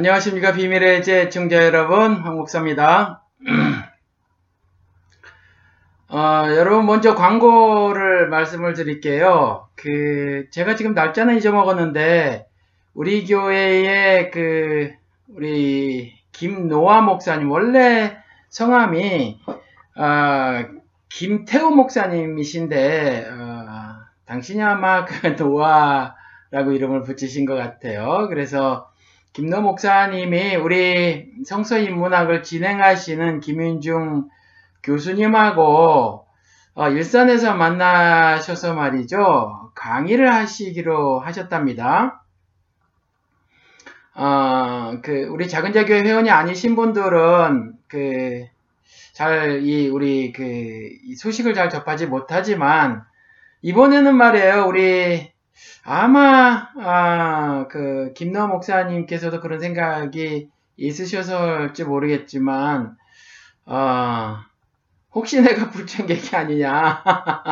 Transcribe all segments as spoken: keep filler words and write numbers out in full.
안녕하십니까. 비밀의 제 애청자 여러분, 황 목사입니다. 어, 여러분 먼저 광고를 말씀을 드릴게요. 그 제가 지금 날짜는 잊어먹었는데 우리 교회의 그 우리 김노아 목사님, 원래 성함이 어, 김태우 목사님이신데 어, 당신이 아마 그 노아라고 이름을 붙이신 것 같아요. 그래서 김노 목사님이 우리 성서인문학을 진행하시는 김윤중 교수님하고 어, 일산에서 만나셔서 말이죠, 강의를 하시기로 하셨답니다. 어, 그 우리 작은자교회 회원이 아니신 분들은 그 잘 이 우리 그 이 소식을 잘 접하지 못하지만 이번에는 말이에요, 우리 아마 아, 그 김노아 목사님께서도 그런 생각이 있으셔서일지 모르겠지만 어, 혹시 내가 불청객이 아니냐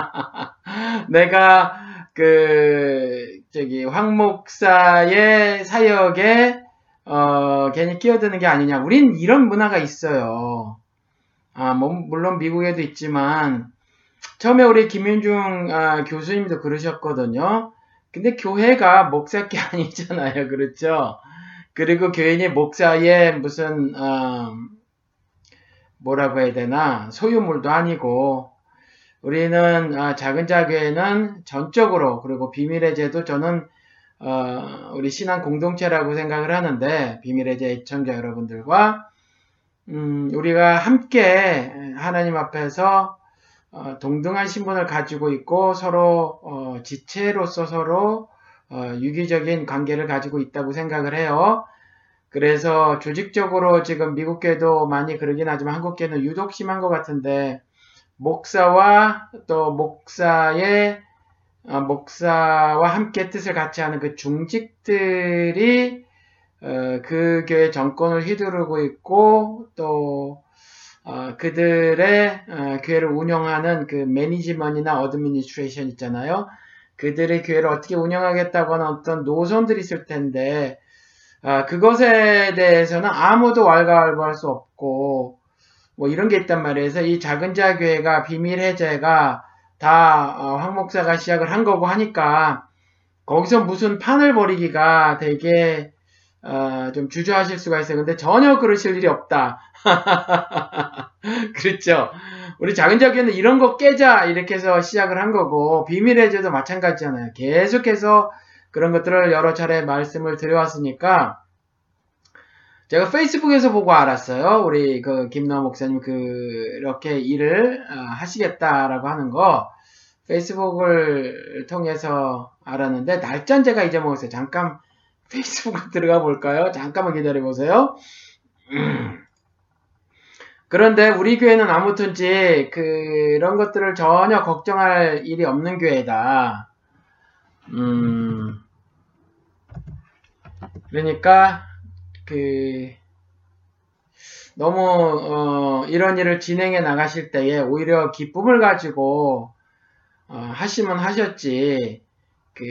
내가 그 저기 황 목사의 사역에 어, 괜히 끼어드는 게 아니냐. 우린 이런 문화가 있어요. 아, 뭐, 물론 미국에도 있지만 처음에 우리 김윤중 아, 교수님도 그러셨거든요. 근데 교회가 목사께 아니잖아요. 그렇죠? 그리고 교인이 목사의 무슨 어, 뭐라고 해야 되나, 소유물도 아니고, 우리는 아, 작은 자교회는 전적으로, 그리고 비밀의 제도 저는 어, 우리 신앙 공동체라고 생각을 하는데, 비밀의 제 애청자 여러분들과 음, 우리가 함께 하나님 앞에서 어, 동등한 신분을 가지고 있고 서로 어, 지체로서 서로 어, 유기적인 관계를 가지고 있다고 생각을 해요. 그래서 조직적으로 지금 미국 교회도 많이 그러긴 하지만 한국 교회는 유독 심한 것 같은데, 목사와 또 목사의 어, 목사와 함께 뜻을 같이 하는 그 중직들이 어, 그 교회 정권을 휘두르고 있고, 또 어, 그들의 어, 교회를 운영하는 그 매니지먼트나 어드미니스트레이션 있잖아요. 그들의 교회를 어떻게 운영하겠다고 하는 어떤 노선들이 있을 텐데, 아, 그것에 대해서는 아무도 왈가왈부할 수 없고 뭐 이런 게 있단 말이에요. 그래서 이 작은 자 교회가 비밀 해제가 다 어, 황 목사가 시작을 한 거고 하니까 거기서 무슨 판을 벌이기가 되게 어, 좀 주저하실 수가 있어요. 근데 전혀 그러실 일이 없다. 그렇죠. 우리 작은 자 교회는 이런 거 깨자 이렇게 해서 시작을 한 거고, 비밀 해제도 마찬가지잖아요. 계속해서 그런 것들을 여러 차례 말씀을 드려왔으니까 제가 페이스북에서 보고 알았어요. 우리 그 김노아 목사님 그렇게 일을 하시겠다라고 하는 거 페이스북을 통해서 알았는데, 날짜는 제가 잊어먹었어요. 잠깐 페이스북 들어가 볼까요? 잠깐만 기다려 보세요. 그런데 우리 교회는 아무튼지 그런 것들을 전혀 걱정할 일이 없는 교회다. 음, 그러니까 그 너무 어, 이런 일을 진행해 나가실 때에 오히려 기쁨을 가지고 어, 하시면 하셨지, 그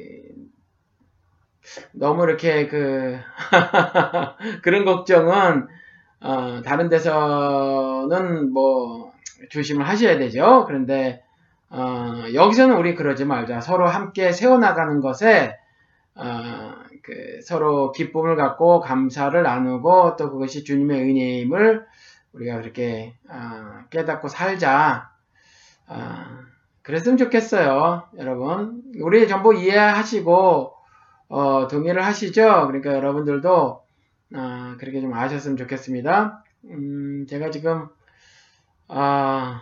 너무 이렇게 그 그런 걱정은 어, 다른 데서는 뭐 조심을 하셔야 되죠. 그런데 어, 여기서는 우리 그러지 말자. 서로 함께 세워나가는 것에 어, 그 서로 기쁨을 갖고 감사를 나누고, 또 그것이 주님의 은혜임을 우리가 그렇게 어, 깨닫고 살자. 어, 그랬으면 좋겠어요. 여러분, 우리 전부 이해하시고 어, 동의를 하시죠? 그러니까 여러분들도 어, 그렇게 좀 아셨으면 좋겠습니다. 음, 제가 지금 어,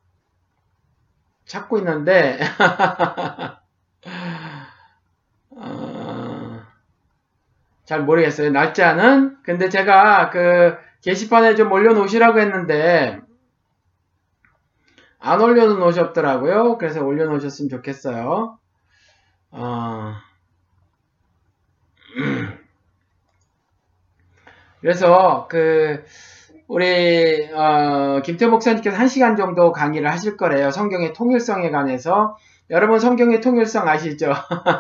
찾고 있는데 어, 잘 모르겠어요, 날짜는. 근데 제가 그 게시판에 좀 올려놓으시라고 했는데 안 올려놓으셨더라고요. 그래서 올려놓으셨으면 좋겠어요. 어, 그래서 그 우리 어, 김태 목사님께서 한 시간 정도 강의를 하실 거래요. 성경의 통일성에 관해서 여러분 성경의 통일성 아시죠?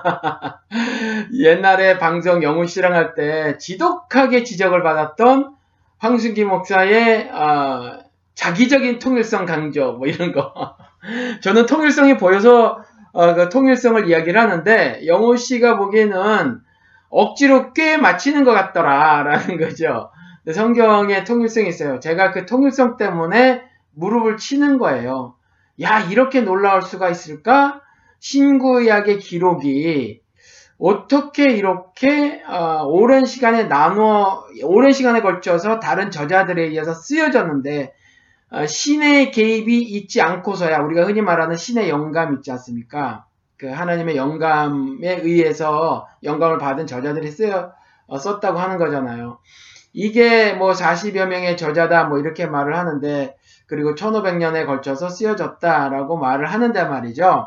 옛날에 방송 영훈 씨랑 할 때 지독하게 지적을 받았던 황순기 목사의 어, 자기적인 통일성 강조 뭐 이런 거. 저는 통일성이 보여서 어, 그 통일성을 이야기를 하는데 영훈 씨가 보기에는 억지로 꽤 맞히는 것 같더라라는 거죠. 성경에 통일성이 있어요. 제가 그 통일성 때문에 무릎을 치는 거예요. 야, 이렇게 놀라울 수가 있을까? 신구약의 기록이 어떻게 이렇게 어, 오랜 시간에 나누어 오랜 시간에 걸쳐서 다른 저자들에 의해서 쓰여졌는데 어, 신의 개입이 있지 않고서야 우리가 흔히 말하는 신의 영감 있지 않습니까? 그 하나님의 영감에 의해서 영감을 받은 저자들이 쓰여 어, 썼다고 하는 거잖아요. 이게 뭐 사십여 명의 저자다 뭐 이렇게 말을 하는데 그리고 천오백 년에 걸쳐서 쓰여졌다라고 말을 하는데 말이죠.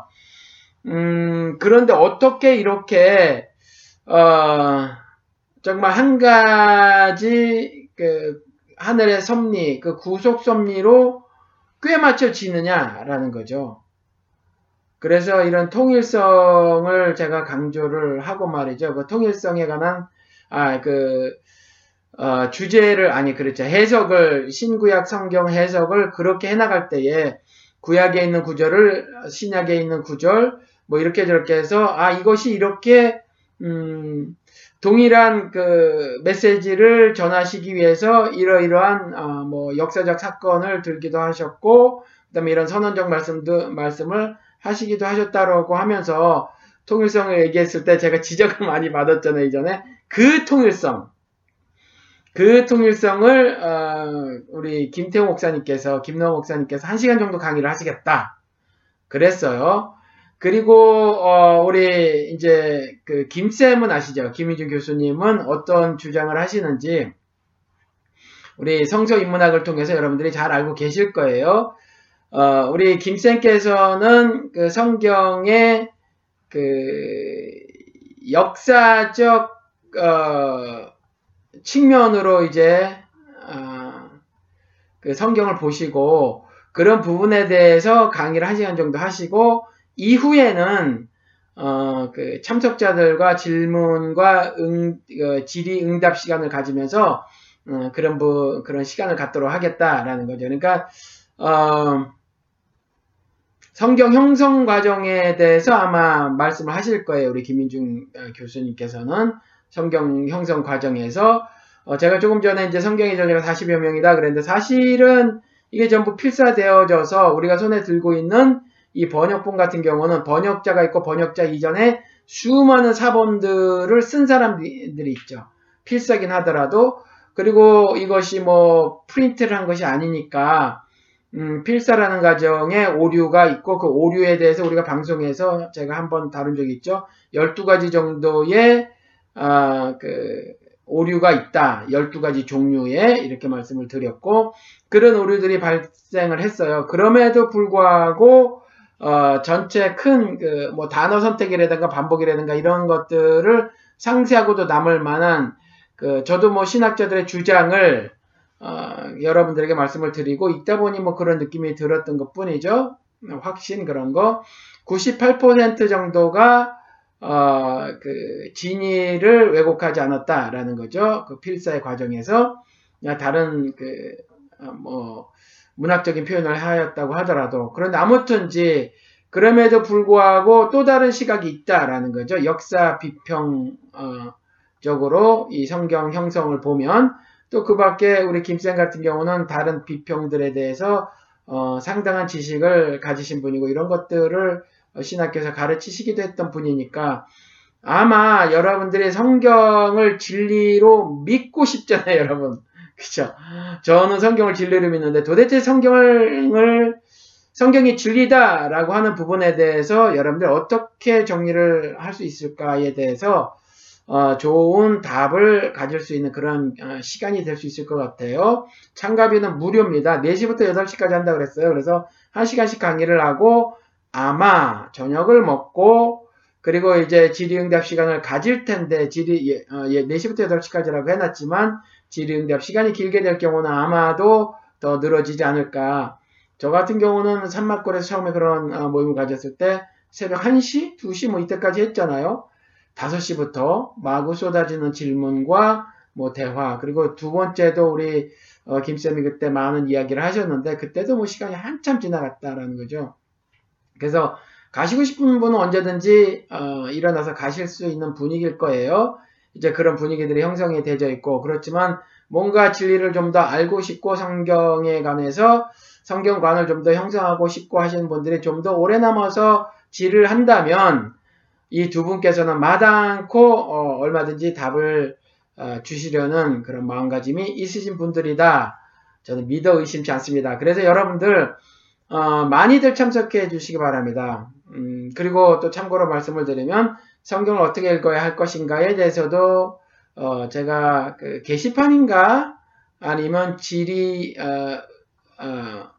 음, 그런데 어떻게 이렇게 어, 정말 한 가지 그 하늘의 섭리, 그 구속 섭리로 꽤 맞춰지느냐라는 거죠. 그래서 이런 통일성을 제가 강조를 하고 말이죠. 그 통일성에 관한 아, 그 어, 주제를 아니 그렇죠. 해석을 신구약 성경 해석을 그렇게 해나갈 때에 구약에 있는 구절을 신약에 있는 구절 뭐 이렇게 저렇게 해서 아 이것이 이렇게 음, 동일한 그 메시지를 전하시기 위해서 이러이러한 어, 뭐 역사적 사건을 들기도 하셨고 그다음에 이런 선언적 말씀도 말씀을 하시기도 하셨다라고 하면서 통일성을 얘기했을 때 제가 지적을 많이 받았잖아요 이전에 그 통일성 그 통일성을 어, 우리 김태호 목사님께서 김노 목사님께서 한 시간 정도 강의를 하시겠다 그랬어요. 그리고 어, 우리 이제 그 김쌤은 아시죠? 김희준 교수님은 어떤 주장을 하시는지 우리 성서 인문학을 통해서 여러분들이 잘 알고 계실 거예요. 어, 우리 김쌤께서는 그 성경의 그 역사적 어, 측면으로 이제 어, 그 성경을 보시고 그런 부분에 대해서 강의를 한 시간 정도 하시고 이후에는 어, 그 참석자들과 질문과 응, 어, 질의응답 시간을 가지면서 어, 그런 부, 그런 시간을 갖도록 하겠다라는 거죠. 그러니까 어, 성경 형성 과정에 대해서 아마 말씀을 하실 거예요. 우리 김민중 교수님께서는 성경 형성 과정에서 어, 제가 조금 전에 이제 성경의 저자가 사십여 명이다 그랬는데 사실은 이게 전부 필사되어져서 우리가 손에 들고 있는 이 번역본 같은 경우는 번역자가 있고 번역자 이전에 수많은 사본들을 쓴 사람들이 있죠. 필사긴 하더라도 그리고 이것이 뭐 프린트를 한 것이 아니니까 음, 필사라는 과정에 오류가 있고 그 오류에 대해서 우리가 방송에서 제가 한번 다룬 적이 있죠. 열두 가지 정도의 아, 그 오류가 있다. 열두 가지 종류의 이렇게 말씀을 드렸고 그런 오류들이 발생을 했어요. 그럼에도 불구하고 어, 전체 큰 그 뭐 단어 선택이라든가 반복이라든가 이런 것들을 상세하고도 남을 만한 그 저도 뭐 신학자들의 주장을 어, 여러분들에게 말씀을 드리고 있다 보니 뭐 그런 느낌이 들었던 것 뿐이죠. 확신 그런 거 구십팔 퍼센트 정도가 어, 그 진위를 왜곡하지 않았다라는 거죠. 그 필사의 과정에서 다른 그 뭐 문학적인 표현을 하였다고 하더라도 그런데 아무튼지 그럼에도 불구하고 또 다른 시각이 있다라는 거죠. 역사 비평적으로 이 성경 형성을 보면 또 그 밖에 우리 김쌤 같은 경우는 다른 비평들에 대해서 어, 상당한 지식을 가지신 분이고 이런 것들을 신학교에서 가르치시기도 했던 분이니까 아마 여러분들이 성경을 진리로 믿고 싶잖아요, 여러분. 그쵸? 저는 성경을 진리로 믿는데 도대체 성경을, 성경이 진리다라고 하는 부분에 대해서 여러분들 어떻게 정리를 할 수 있을까에 대해서 어, 좋은 답을 가질 수 있는 그런 어, 시간이 될 수 있을 것 같아요. 참가비는 무료입니다. 네 시부터 여덟 시까지 한다고 그랬어요. 그래서 한 시간씩 강의를 하고 아마 저녁을 먹고 그리고 이제 질의응답 시간을 가질 텐데 질의 어, 예, 네 시부터 여덟 시까지라고 해놨지만 질의응답 시간이 길게 될 경우는 아마도 더 늘어지지 않을까. 저 같은 경우는 산막골에서 처음에 그런 어, 모임을 가졌을 때 새벽 한 시, 두 시 뭐 이때까지 했잖아요. 다섯 시부터 마구 쏟아지는 질문과 뭐 대화, 그리고 두 번째도 우리 어, 김쌤이 그때 많은 이야기를 하셨는데 그때도 뭐 시간이 한참 지나갔다라는 거죠. 그래서 가시고 싶은 분은 언제든지 어, 일어나서 가실 수 있는 분위기일 거예요. 이제 그런 분위기들이 형성이 되어 있고, 그렇지만 뭔가 진리를 좀 더 알고 싶고 성경에 관해서 성경관을 좀 더 형성하고 싶고 하시는 분들이 좀 더 오래 남아서 질을 한다면 이 두 분께서는 마다않고 어, 얼마든지 답을 어, 주시려는 그런 마음가짐이 있으신 분들이다. 저는 믿어 의심치 않습니다. 그래서 여러분들 어, 많이들 참석해 주시기 바랍니다. 음, 그리고 또 참고로 말씀을 드리면 성경을 어떻게 읽어야 할 것인가에 대해서도 어, 제가 그 게시판인가 아니면 질의 어, 어,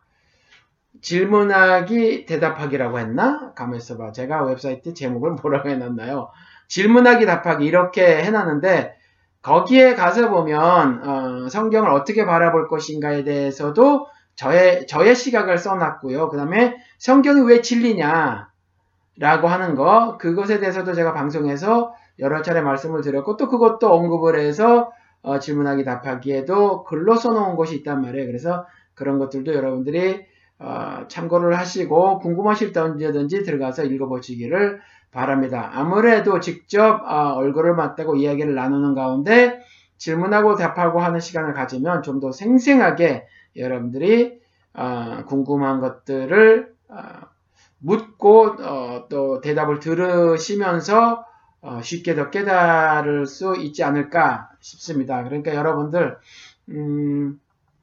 질문하기 대답하기라고 했나? 가만히 있어봐. 제가 웹사이트 제목을 뭐라고 해놨나요? 질문하기 답하기 이렇게 해놨는데 거기에 가서 보면 어, 성경을 어떻게 바라볼 것인가에 대해서도 저의 저의 시각을 써놨고요. 그 다음에 성경이 왜 진리냐 라고 하는 거, 그것에 대해서도 제가 방송에서 여러 차례 말씀을 드렸고 또 그것도 언급을 해서 어, 질문하기 답하기에도 글로 써놓은 것이 있단 말이에요. 그래서 그런 것들도 여러분들이 어, 참고를 하시고 궁금하실 때 언제든지 들어가서 읽어보시기를 바랍니다. 아무래도 직접 어, 얼굴을 맞대고 이야기를 나누는 가운데 질문하고 답하고 하는 시간을 가지면 좀 더 생생하게 여러분들이 어, 궁금한 것들을 어, 묻고 어, 또 대답을 들으시면서 어, 쉽게 더 깨달을 수 있지 않을까 싶습니다. 그러니까 여러분들 음,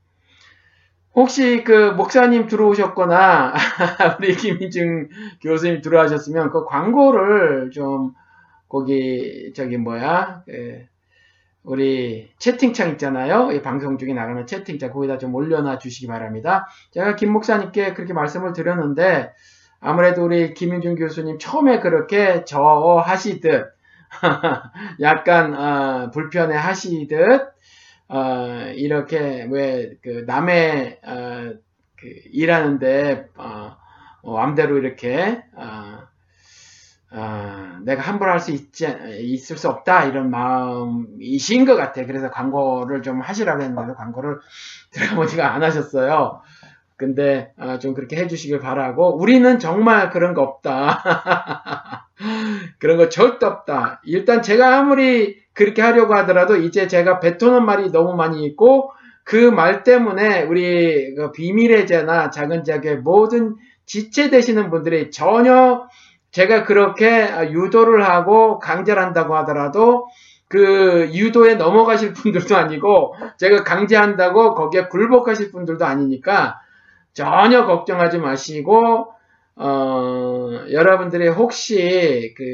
혹시 그 목사님 들어오셨거나 우리 김인중 교수님 들어오셨으면 그 광고를 좀 거기 저기 뭐야 그 우리 채팅창 있잖아요. 이 방송 중에 나가는 채팅창 거기다 좀 올려놔 주시기 바랍니다. 제가 김 목사님께 그렇게 말씀을 드렸는데 아무래도 우리 김인중 교수님 처음에 그렇게 저 하시듯 약간 어, 불편해 하시듯 어, 이렇게 왜 그 남의 어, 그 일하는데 어, 어, 마음대로 이렇게 어, 어, 내가 함부로 할 수 있지 있을 수 없다 이런 마음이신 것 같아. 그래서 광고를 좀 하시라고 했는데 광고를 들어보니까 안 하셨어요. 근데 어, 좀 그렇게 해주시길 바라고, 우리는 정말 그런 거 없다. 그런 거 절대 없다. 일단 제가 아무리 그렇게 하려고 하더라도 이제 제가 뱉어놓은 말이 너무 많이 있고 그 말 때문에 우리 그 비밀의 제나 작은 제약의 모든 지체되시는 분들이 전혀 제가 그렇게 유도를 하고 강제를 한다고 하더라도 그 유도에 넘어가실 분들도 아니고 제가 강제한다고 거기에 굴복하실 분들도 아니니까 전혀 걱정하지 마시고 어, 여러분들이 혹시 그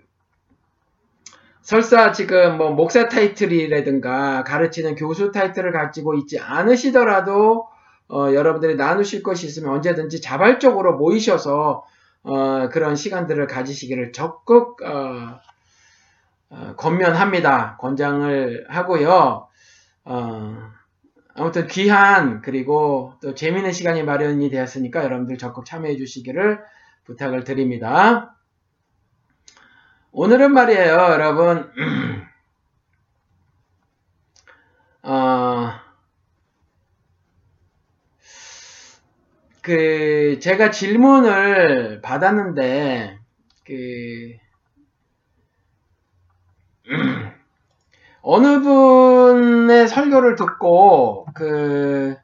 설사 지금 뭐 목사 타이틀이라든가 가르치는 교수 타이틀을 가지고 있지 않으시더라도 어, 여러분들이 나누실 것이 있으면 언제든지 자발적으로 모이셔서 어, 그런 시간들을 가지시기를 적극 어, 어, 권면합니다. 권장을 하고요. 어, 아무튼 귀한 그리고 또 재미있는 시간이 마련이 되었으니까 여러분들 적극 참여해 주시기를 부탁을 드립니다. 오늘은 말이에요, 여러분. 어, 그 제가 질문을 받았는데 그 어느 분의 설교를 듣고 그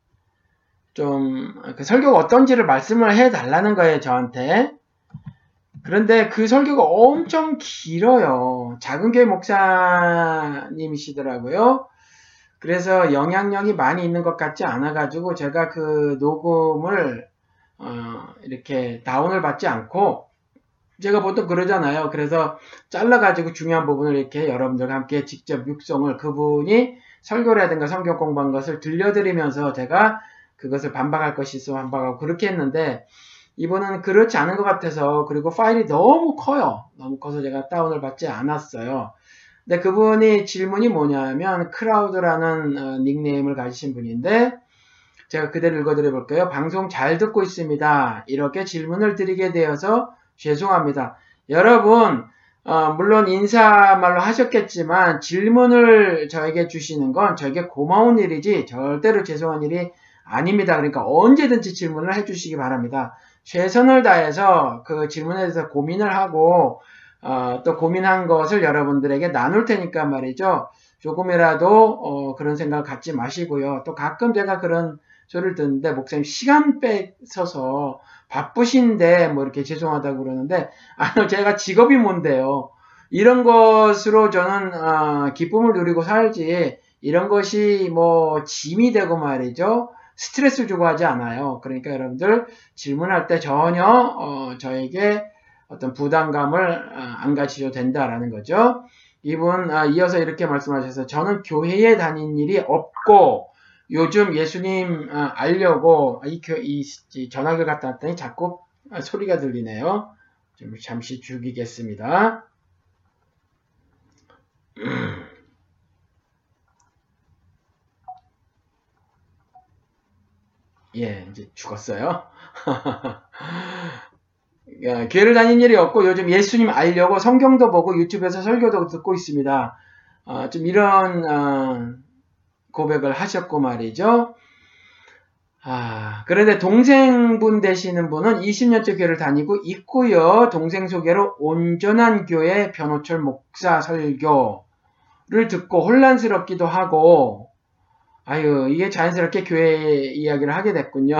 좀 그 설교가 어떤지를 말씀을 해 달라는 거예요, 저한테. 그런데 그 설교가 엄청 길어요. 작은 교회 목사님이시더라고요. 그래서 영향력이 많이 있는 것 같지 않아가지고 제가 그 녹음을 어 이렇게 다운을 받지 않고, 제가 보통 그러잖아요. 그래서 잘라가지고 중요한 부분을 이렇게 여러분들과 함께 직접 육성을, 그분이 설교라든가 성경 공부한 것을 들려드리면서 제가 그것을 반박할 것이 있으면 반박하고 그렇게 했는데, 이번은 그렇지 않은 것 같아서, 그리고 파일이 너무 커요. 너무 커서 제가 다운을 받지 않았어요. 근데 그분이 질문이 뭐냐면 크라우드라는 어, 닉네임을 가지신 분인데, 제가 그대로 읽어드려 볼게요. 방송 잘 듣고 있습니다. 이렇게 질문을 드리게 되어서 죄송합니다. 여러분, 어, 물론 인사말로 하셨겠지만 질문을 저에게 주시는 건 저에게 고마운 일이지 절대로 죄송한 일이 아닙니다. 그러니까 언제든지 질문을 해주시기 바랍니다. 최선을 다해서 그 질문에 대해서 고민을 하고 어, 또 고민한 것을 여러분들에게 나눌 테니까 말이죠. 조금이라도 어, 그런 생각을 갖지 마시고요. 또 가끔 제가 그런 소리를 듣는데 목사님 시간 뺏어서 바쁘신데 뭐 이렇게 죄송하다고 그러는데 아니요, 제가 직업이 뭔데요. 이런 것으로 저는 어, 기쁨을 누리고 살지 이런 것이 뭐 짐이 되고 말이죠. 스트레스 주고 하지 않아요. 그러니까 여러분들 질문할 때 전혀 어, 저에게 어떤 부담감을 어, 안 가지셔도 된다라는 거죠. 이분 아, 이어서 이렇게 말씀하셔서 저는 교회에 다닌 일이 없고 요즘 예수님 아, 알려고 이, 이, 이 전화기를 갖다 놨더니 자꾸 아, 소리가 들리네요. 좀 잠시 죽이겠습니다. 예, 이제 죽었어요. 교회를 다닌 일이 없고 요즘 예수님 알려고 성경도 보고 유튜브에서 설교도 듣고 있습니다. 어, 좀 이런 어, 고백을 하셨고 말이죠. 아, 그런데 동생분 되시는 분은 이십 년째 교회를 다니고 있고요. 동생 소개로 온전한 교회 변호철 목사 설교를 듣고 혼란스럽기도 하고 아유, 이게 자연스럽게 교회 이야기를 하게 됐군요.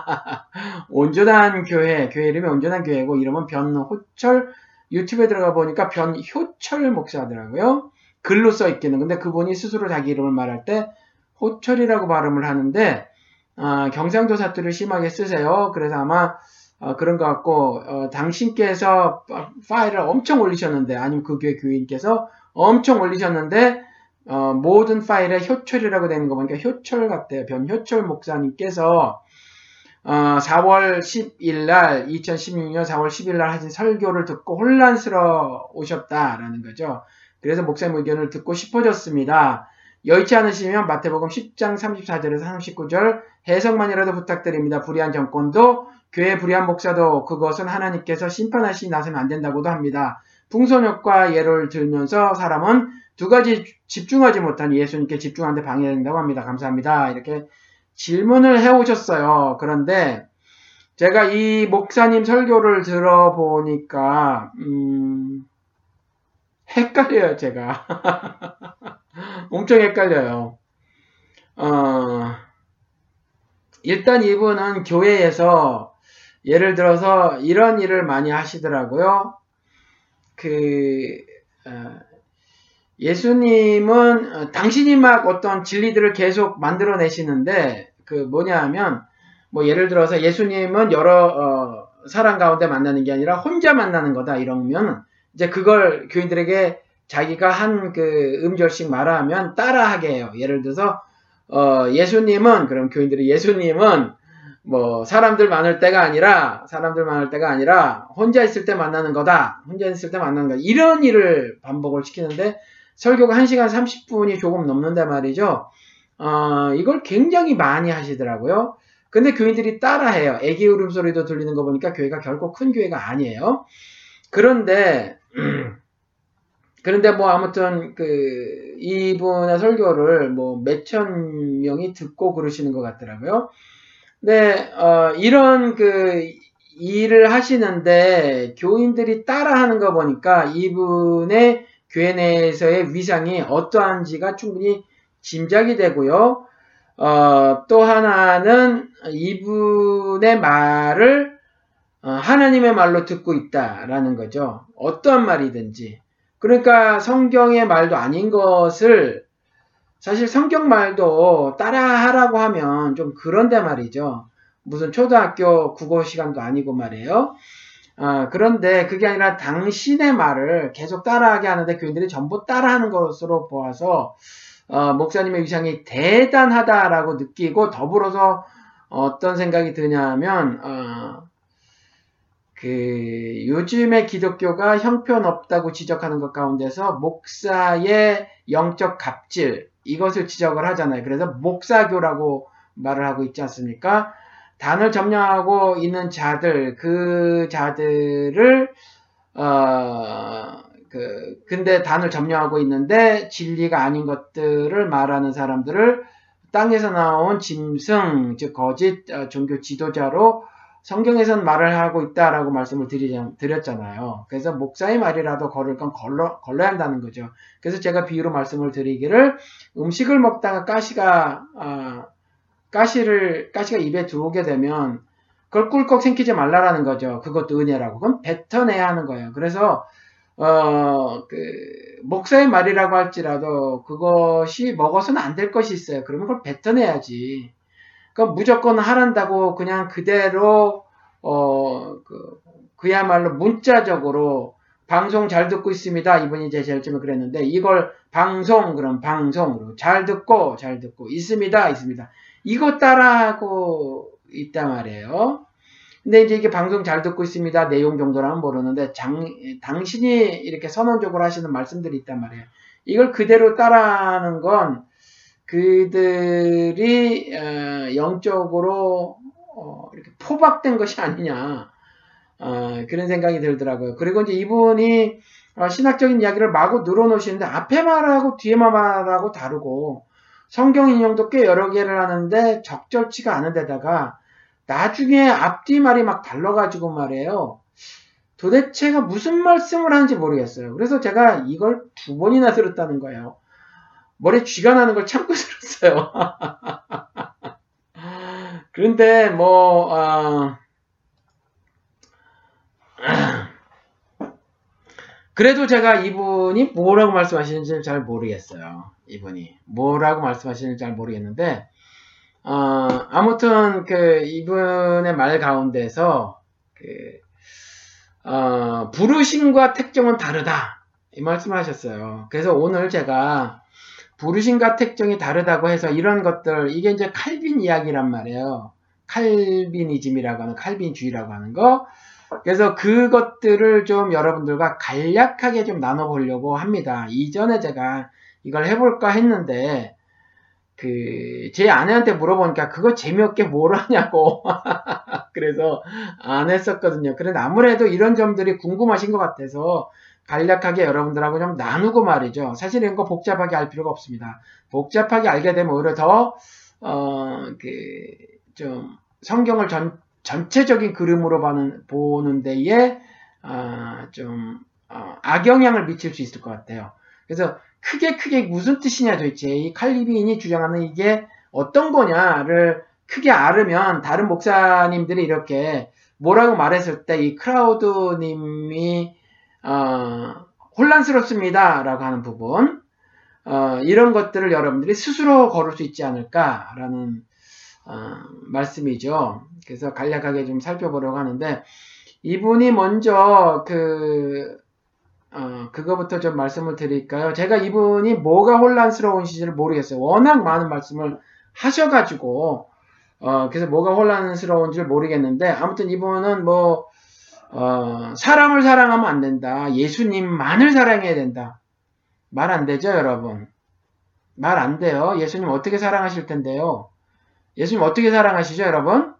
온전한 교회, 교회 이름이 온전한 교회고 이름은 변호철, 유튜브에 들어가 보니까 변효철 목사더라고요. 글로 써 있기는. 근데 그분이 스스로 자기 이름을 말할 때 호철이라고 발음을 하는데 어, 경상도 사투리를 심하게 쓰세요. 그래서 아마 어, 그런 것 같고 어, 당신께서 파일을 엄청 올리셨는데 아니면 그 교회 교인께서 엄청 올리셨는데 어, 모든 파일에 효철이라고 되는 거 보니까 효철 같아요. 변효철 목사님께서 어, 사월 십일 날 이천십육 년 사월 십일 날 하신 설교를 듣고 혼란스러우셨다라는 거죠. 그래서 목사님 의견을 듣고 싶어졌습니다. 여의치 않으시면 마태복음 십 장 삼십사 절에서 삼십구 절 해석만이라도 부탁드립니다. 불의한 정권도 교회 불의한 목사도 그것은 하나님께서 심판하시기 나서면 안 된다고도 합니다. 풍선효과 예를 들면서 사람은 두 가지 집중하지 못한 예수님께 집중하는데 방해된다고 합니다. 감사합니다. 이렇게 질문을 해오셨어요. 그런데 제가 이 목사님 설교를 들어보니까 음, 헷갈려요. 제가 엄청 헷갈려요. 어, 일단 이분은 교회에서 예를 들어서 이런 일을 많이 하시더라고요. 그 어, 예수님은 당신이 막 어떤 진리들을 계속 만들어내시는데 그 뭐냐 하면 뭐 예를 들어서 예수님은 여러 어, 사람 가운데 만나는 게 아니라 혼자 만나는 거다 이러면 이제 그걸 교인들에게 자기가 한 그 음절씩 말하면 따라하게 해요. 예를 들어서 어, 예수님은 그럼 교인들이 예수님은 뭐 사람들 많을 때가 아니라 사람들 많을 때가 아니라 혼자 있을 때 만나는 거다. 혼자 있을 때 만나는 거다. 이런 일을 반복을 시키는데 설교가 한 시간 삼십 분이 조금 넘는데 말이죠. 어, 이걸 굉장히 많이 하시더라고요. 근데 교인들이 따라해요. 애기 울음소리도 들리는 거 보니까 교회가 결코 큰 교회가 아니에요. 그런데 그런데 뭐 아무튼 그 이분의 설교를 뭐 몇천 명이 듣고 그러시는 것 같더라고요. 근데 어, 이런 그 일을 하시는데 교인들이 따라하는 거 보니까 이분의 교회 내에서의 위상이 어떠한지가 충분히 짐작이 되고요. 어, 또 하나는 이분의 말을 어, 하나님의 말로 듣고 있다라는 거죠. 어떠한 말이든지. 그러니까 성경의 말도 아닌 것을 사실 성경 말도 따라하라고 하면 좀 그런데 말이죠. 무슨 초등학교 국어 시간도 아니고 말이에요. 어, 그런데 그게 아니라 당신의 말을 계속 따라하게 하는데 교인들이 전부 따라하는 것으로 보아서 어, 목사님의 위상이 대단하다라고 느끼고 더불어서 어떤 생각이 드냐면 어, 그 요즘의 기독교가 형편없다고 지적하는 것 가운데서 목사의 영적 갑질 이것을 지적을 하잖아요. 그래서 목사교라고 말을 하고 있지 않습니까? 단을 점령하고 있는 자들, 그 자들을, 어, 그, 근데 단을 점령하고 있는데 진리가 아닌 것들을 말하는 사람들을 땅에서 나온 짐승, 즉, 거짓 종교 지도자로 성경에서는 말을 하고 있다라고 말씀을 드리, 드렸잖아요. 그래서 목사의 말이라도 걸을 건 걸러, 걸러야 한다는 거죠. 그래서 제가 비유로 말씀을 드리기를 음식을 먹다가 가시가, 어, 가시를, 가시가 입에 들어오게 되면 그걸 꿀꺽 삼키지 말라라는 거죠. 그것도 은혜라고. 그럼 뱉어내야 하는 거예요. 그래서, 어, 그, 목사의 말이라고 할지라도 그것이 먹어서는 안 될 것이 있어요. 그러면 그걸 뱉어내야지. 그러니까 무조건 하란다고 그냥 그대로, 어, 그, 그야말로 문자적으로 방송 잘 듣고 있습니다. 이분이 제 제일 처음에 그랬는데 이걸 방송, 그럼 방송으로 잘 듣고, 잘 듣고 있습니다. 있습니다. 이거 따라하고 있단 말이에요. 근데 이제 이게 방송 잘 듣고 있습니다. 내용 정도라면 모르는데 장, 당신이 이렇게 선언적으로 하시는 말씀들이 있단 말이에요. 이걸 그대로 따라하는 건 그들이 어, 영적으로 어, 이렇게 포박된 것이 아니냐 어, 그런 생각이 들더라고요. 그리고 이제 이분이 어, 신학적인 이야기를 마구 늘어놓으시는데 앞에 말하고 뒤에 말하고 다르고 성경 인용도 꽤 여러 개를 하는데 적절치가 않은 데다가 나중에 앞뒤 말이 막 달라가지고 말이에요. 도대체가 무슨 말씀을 하는지 모르겠어요. 그래서 제가 이걸 두 번이나 들었다는 거예요. 머리에 쥐가 나는 걸 참고 들었어요. 그런데 뭐 어, 그래도 제가 이분이 뭐라고 말씀하시는지 잘 모르겠어요. 이분이 뭐라고 말씀하시는지 잘 모르겠는데 어, 아무튼 그 이분의 말 가운데서 그 어, 부르심과 택정은 다르다 이 말씀을 하셨어요. 그래서 오늘 제가 부르심과 택정이 다르다고 해서 이런 것들 이게 이제 칼빈 이야기란 말이에요. 칼빈이즘이라고 하는 칼빈주의라고 하는 거. 그래서 그것들을 좀 여러분들과 간략하게 좀 나눠보려고 합니다. 이전에 제가 이걸 해볼까 했는데 그 제 아내한테 물어보니까 그거 재미없게 뭘 하냐고 그래서 안 했었거든요. 그런데 아무래도 이런 점들이 궁금하신 것 같아서 간략하게 여러분들하고 좀 나누고 말이죠. 사실 이런 거 복잡하게 알 필요가 없습니다. 복잡하게 알게 되면 오히려 더 어, 그 좀 성경을 전 전체적인 그림으로 보는, 보는 데에 어, 좀 어, 악영향을 미칠 수 있을 것 같아요. 그래서 크게 크게 무슨 뜻이냐 도대체 이 칼빈이 주장하는 이게 어떤 거냐를 크게 알으면 다른 목사님들이 이렇게 뭐라고 말했을 때 이 크라우드님이 어, 혼란스럽습니다 라고 하는 부분 어, 이런 것들을 여러분들이 스스로 걸을 수 있지 않을까라는 어, 말씀이죠. 그래서 간략하게 좀 살펴보려고 하는데 이분이 먼저 그 어, 그거부터 좀 말씀을 드릴까요? 제가 이분이 뭐가 혼란스러운지를 모르겠어요. 워낙 많은 말씀을 하셔가지고 어, 그래서 뭐가 혼란스러운지를 모르겠는데 아무튼 이분은 뭐 어, 사람을 사랑하면 안 된다. 예수님만을 사랑해야 된다. 말 안 되죠, 여러분? 말 안 돼요. 예수님 어떻게 사랑하실 텐데요? 예수님 어떻게 사랑하시죠, 여러분?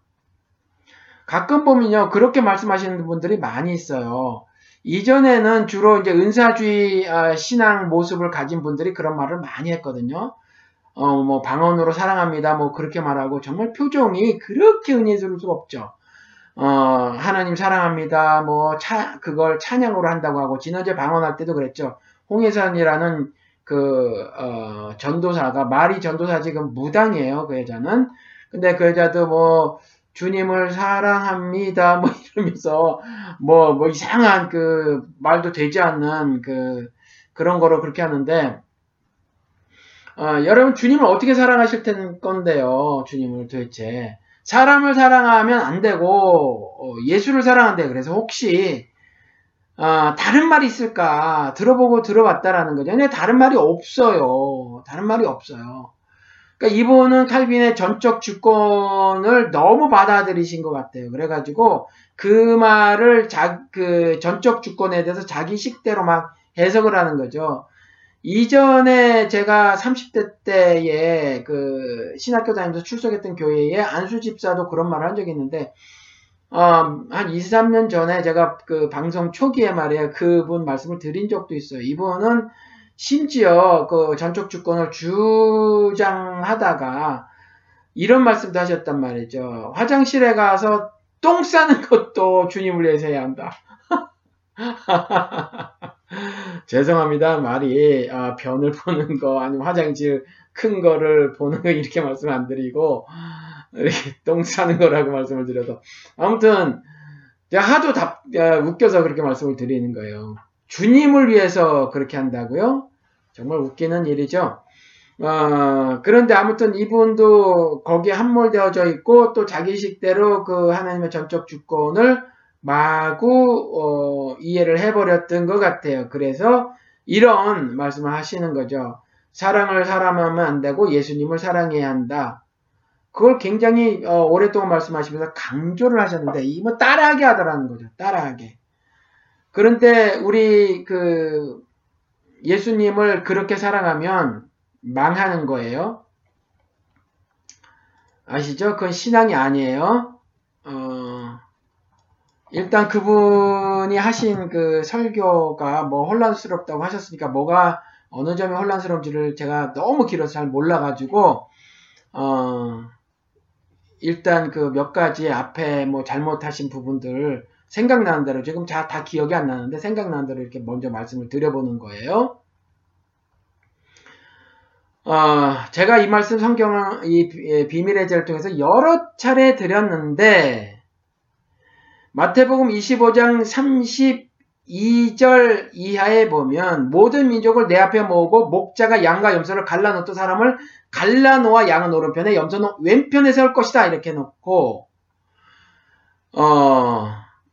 가끔 보면요, 그렇게 말씀하시는 분들이 많이 있어요. 이전에는 주로 이제 은사주의 신앙 모습을 가진 분들이 그런 말을 많이 했거든요. 어, 뭐, 방언으로 사랑합니다. 뭐, 그렇게 말하고, 정말 표정이 그렇게 은혜스러울 수가 없죠. 어, 하나님 사랑합니다. 뭐, 차, 그걸 찬양으로 한다고 하고, 지난주에 방언할 때도 그랬죠. 홍혜선이라는 그, 어, 전도사가, 마리 전도사 지금 무당이에요. 그 여자는. 근데 그 여자도 뭐, 주님을 사랑합니다. 뭐 이러면서, 뭐, 뭐 이상한 그, 말도 되지 않는 그, 그런 거로 그렇게 하는데, 어, 여러분, 주님을 어떻게 사랑하실 텐 건데요? 주님을 도대체. 사람을 사랑하면 안 되고, 어, 예수를 사랑한대. 그래서 혹시, 어, 다른 말이 있을까? 들어보고 들어봤다라는 거죠. 근데 다른 말이 없어요. 다른 말이 없어요. 그러니까 이분은 칼빈의 전적 주권을 너무 받아들이신 것 같아요. 그래가지고 그 말을 자, 그 전적 주권에 대해서 자기 식대로 막 해석을 하는 거죠. 이전에 제가 삼십 대 때에 그 신학교 다니면서 출석했던 교회에 안수 집사도 그런 말을 한 적이 있는데, 어, 한 이, 삼 년 전에 제가 그 방송 초기에 말이에요. 그분 말씀을 드린 적도 있어요. 이분은 심지어 그 전적 주권을 주장하다가 이런 말씀도 하셨단 말이죠. 화장실에 가서 똥 싸는 것도 주님을 위해서 해야 한다. 죄송합니다. 말이 아, 변을 보는 거 아니면 화장실 큰 거를 보는 거 이렇게 말씀 안 드리고 이렇게 똥 싸는 거라고 말씀을 드려서 아무튼 제가 하도 답, 웃겨서 그렇게 말씀을 드리는 거예요. 주님을 위해서 그렇게 한다고요? 정말 웃기는 일이죠. 어, 그런데 아무튼 이분도 거기에 함몰되어져 있고 또 자기 식대로 그 하나님의 전적 주권을 마구 어, 이해를 해버렸던 것 같아요. 그래서 이런 말씀을 하시는 거죠. 사랑을 사랑하면 안 되고 예수님을 사랑해야 한다. 그걸 굉장히 어, 오랫동안 말씀하시면서 강조를 하셨는데 이 뭐 따라하게 하더라는 거죠. 따라하게. 그런데 우리 그 예수님을 그렇게 사랑하면 망하는 거예요. 아시죠? 그건 신앙이 아니에요. 어, 일단 그분이 하신 그 설교가 뭐 혼란스럽다고 하셨으니까 뭐가 어느 점이 혼란스러운지를 제가 너무 길어서 잘 몰라가지고 어, 일단 그 몇 가지 앞에 뭐 잘못하신 부분들 생각나는 대로 지금 다, 다 기억이 안 나는데 생각나는 대로 이렇게 먼저 말씀을 드려보는 거예요. 어, 제가 이 말씀 성경을 이 비밀의 제를 통해서 여러 차례 드렸는데 마태복음 이십오 장 삼십이 절 이하에 보면 모든 민족을 내 앞에 모으고 목자가 양과 염소를 갈라놓던 사람을 갈라놓아 양은 오른편에 염소는 왼편에 세울 것이다 이렇게 놓고 어,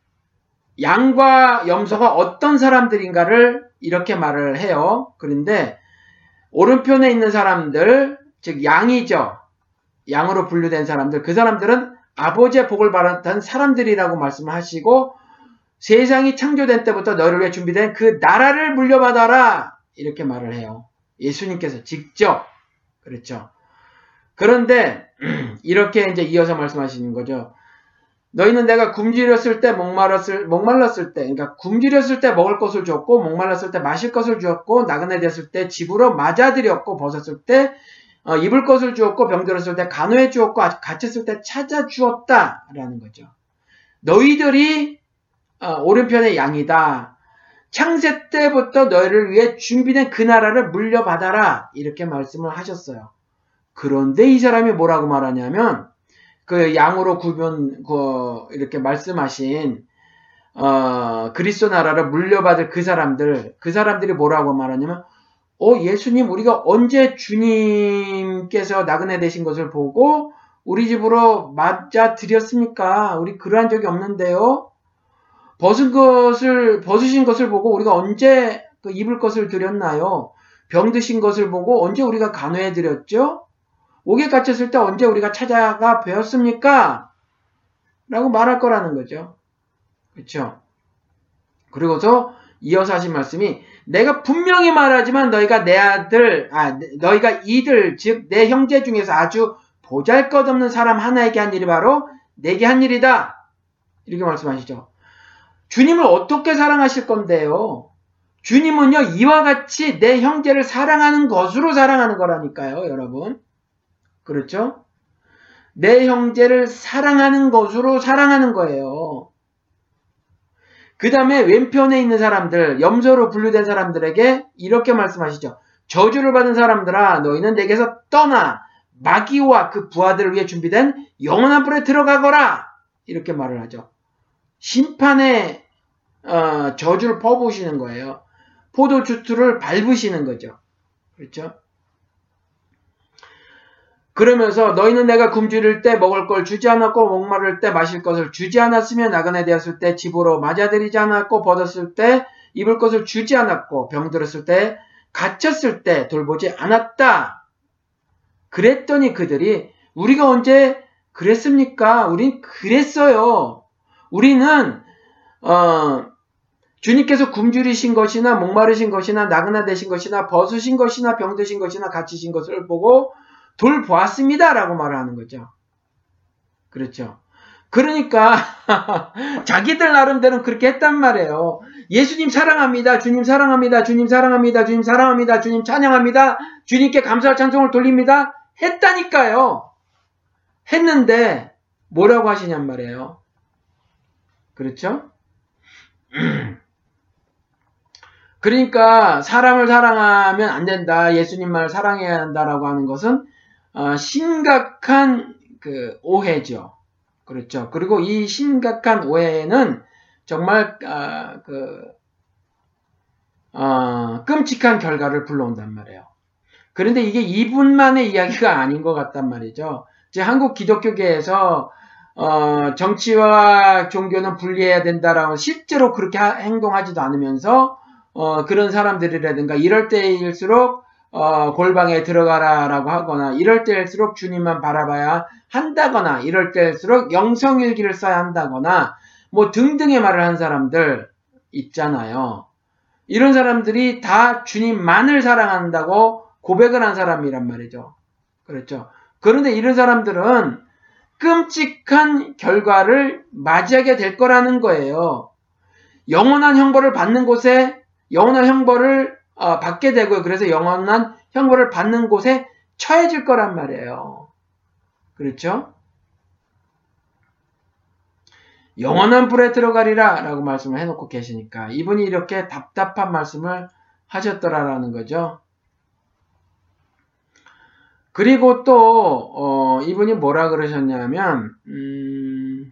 양과 염소가 어떤 사람들인가를 이렇게 말을 해요. 그런데 오른편에 있는 사람들, 즉 양이죠. 양으로 분류된 사람들, 그 사람들은 아버지의 복을 받았던 사람들이라고 말씀을 하시고 세상이 창조된 때부터 너를 위해 준비된 그 나라를 물려받아라 이렇게 말을 해요. 예수님께서 직접. 그렇죠. 그런데 이렇게 이제 이어서 말씀하시는 거죠. 너희는 내가 굶주렸을 때 목말랐을, 목말랐을 때 그러니까 굶주렸을 때 먹을 것을 줬고 목말랐을 때 마실 것을 주었고 나그네 되었을 때 집으로 맞아들였고 벗었을 때 어, 입을 것을 주었고 병들었을 때 간호해 주었고 갇혔을 때 찾아 주었다라는 거죠. 너희들이 어, 오른편의 양이다. 창세 때부터 너희를 위해 준비된 그 나라를 물려받아라 이렇게 말씀을 하셨어요. 그런데 이 사람이 뭐라고 말하냐면 그 양으로 구분 그 이렇게 말씀하신 어, 그리스도 나라를 물려받을 그 사람들 그 사람들이 뭐라고 말하냐면 어 예수님 우리가 언제 주님께서 나그네 되신 것을 보고 우리 집으로 맞아 드렸습니까? 우리 그러한 적이 없는데요. 벗은 것을 벗으신 것을 보고 우리가 언제 그 입을 것을 드렸나요? 병 드신 것을 보고 언제 우리가 간호해 드렸죠? 옥에 갇혔을 때 언제 우리가 찾아가 뵈었습니까? 라고 말할 거라는 거죠. 그렇죠? 그리고서 이어서 하신 말씀이 내가 분명히 말하지만 너희가 내 아들, 아 너희가 이들 즉 내 형제 중에서 아주 보잘것없는 사람 하나에게 한 일이 바로 내게 한 일이다. 이렇게 말씀하시죠. 주님을 어떻게 사랑하실 건데요? 주님은요 이와 같이 내 형제를 사랑하는 것으로 사랑하는 거라니까요, 여러분. 그렇죠? 내 형제를 사랑하는 것으로 사랑하는 거예요. 그 다음에 왼편에 있는 사람들, 염소로 분류된 사람들에게 이렇게 말씀하시죠. 저주를 받은 사람들아 너희는 내게서 떠나 마귀와 그 부하들을 위해 준비된 영원한 불에 들어가거라. 이렇게 말을 하죠. 심판의 어, 저주를 퍼부으시는 거예요. 포도주투를 밟으시는 거죠. 그렇죠? 그러면서 너희는 내가 굶주릴 때 먹을 걸 주지 않았고 목마를 때 마실 것을 주지 않았으며 나그네 되었을 때 집으로 맞아들이지 않았고 벗었을 때 입을 것을 주지 않았고 병들었을 때 갇혔을 때 돌보지 않았다. 그랬더니 그들이 우리가 언제 그랬습니까? 우린 그랬어요. 우리는 어, 주님께서 굶주리신 것이나 목마르신 것이나 나그나 되신 것이나 벗으신 것이나 병드신 것이나 갇히신 것을 보고 돌보았습니다 라고 말을 하는 거죠. 그렇죠. 그러니까 자기들 나름대로는 그렇게 했단 말이에요. 예수님 사랑합니다. 주님 사랑합니다. 주님 사랑합니다. 주님 사랑합니다. 주님 찬양합니다. 주님께 감사와 찬송을 돌립니다. 했다니까요. 했는데 뭐라고 하시냔 말이에요. 그렇죠? 그러니까 사람을 사랑하면 안 된다. 예수님만을 사랑해야 한다라고 하는 것은 어, 심각한 그 오해죠. 그렇죠. 그리고 이 심각한 오해는 정말 어, 그 어, 끔찍한 결과를 불러온단 말이에요. 그런데 이게 이분만의 이야기가 아닌 것 같단 말이죠. 이제 한국 기독교계에서 어, 정치와 종교는 분리해야 된다라고 실제로 그렇게 하, 행동하지도 않으면서 어, 그런 사람들이라든가 이럴 때일수록 어, 골방에 들어가라라고 하거나 이럴 때일수록 주님만 바라봐야 한다거나 이럴 때일수록 영성일기를 써야 한다거나 뭐 등등의 말을 한 사람들 있잖아요. 이런 사람들이 다 주님만을 사랑한다고 고백을 한 사람이란 말이죠. 그렇죠. 그런데 이런 사람들은 끔찍한 결과를 맞이하게 될 거라는 거예요. 영원한 형벌을 받는 곳에 영원한 형벌을 어, 받게 되고요. 그래서 영원한 형벌을 받는 곳에 처해질 거란 말이에요. 그렇죠? 영원한 불에 들어가리라 라고 말씀을 해놓고 계시니까 이분이 이렇게 답답한 말씀을 하셨더라라는 거죠. 그리고 또 어, 이분이 뭐라 그러셨냐면 음,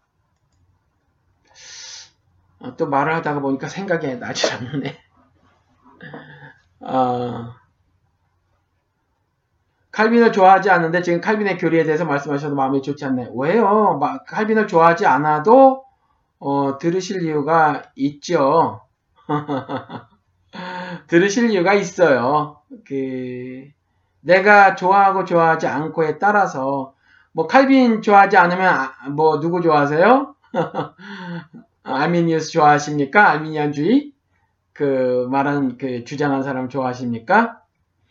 어, 또 말을 하다가 보니까 생각이 나질 않네. 어, 칼빈을 좋아하지 않는데 지금 칼빈의 교리에 대해서 말씀하셔도 마음이 좋지 않네요. 왜요? 막 칼빈을 좋아하지 않아도 어, 들으실 이유가 있죠. 들으실 이유가 있어요. 그 내가 좋아하고 좋아하지 않고에 따라서 뭐 칼빈 좋아하지 않으면 아, 뭐 누구 좋아하세요? 아르미니우스 좋아하십니까? 아르미니안주의 그 말한 그 주장한 사람 좋아하십니까?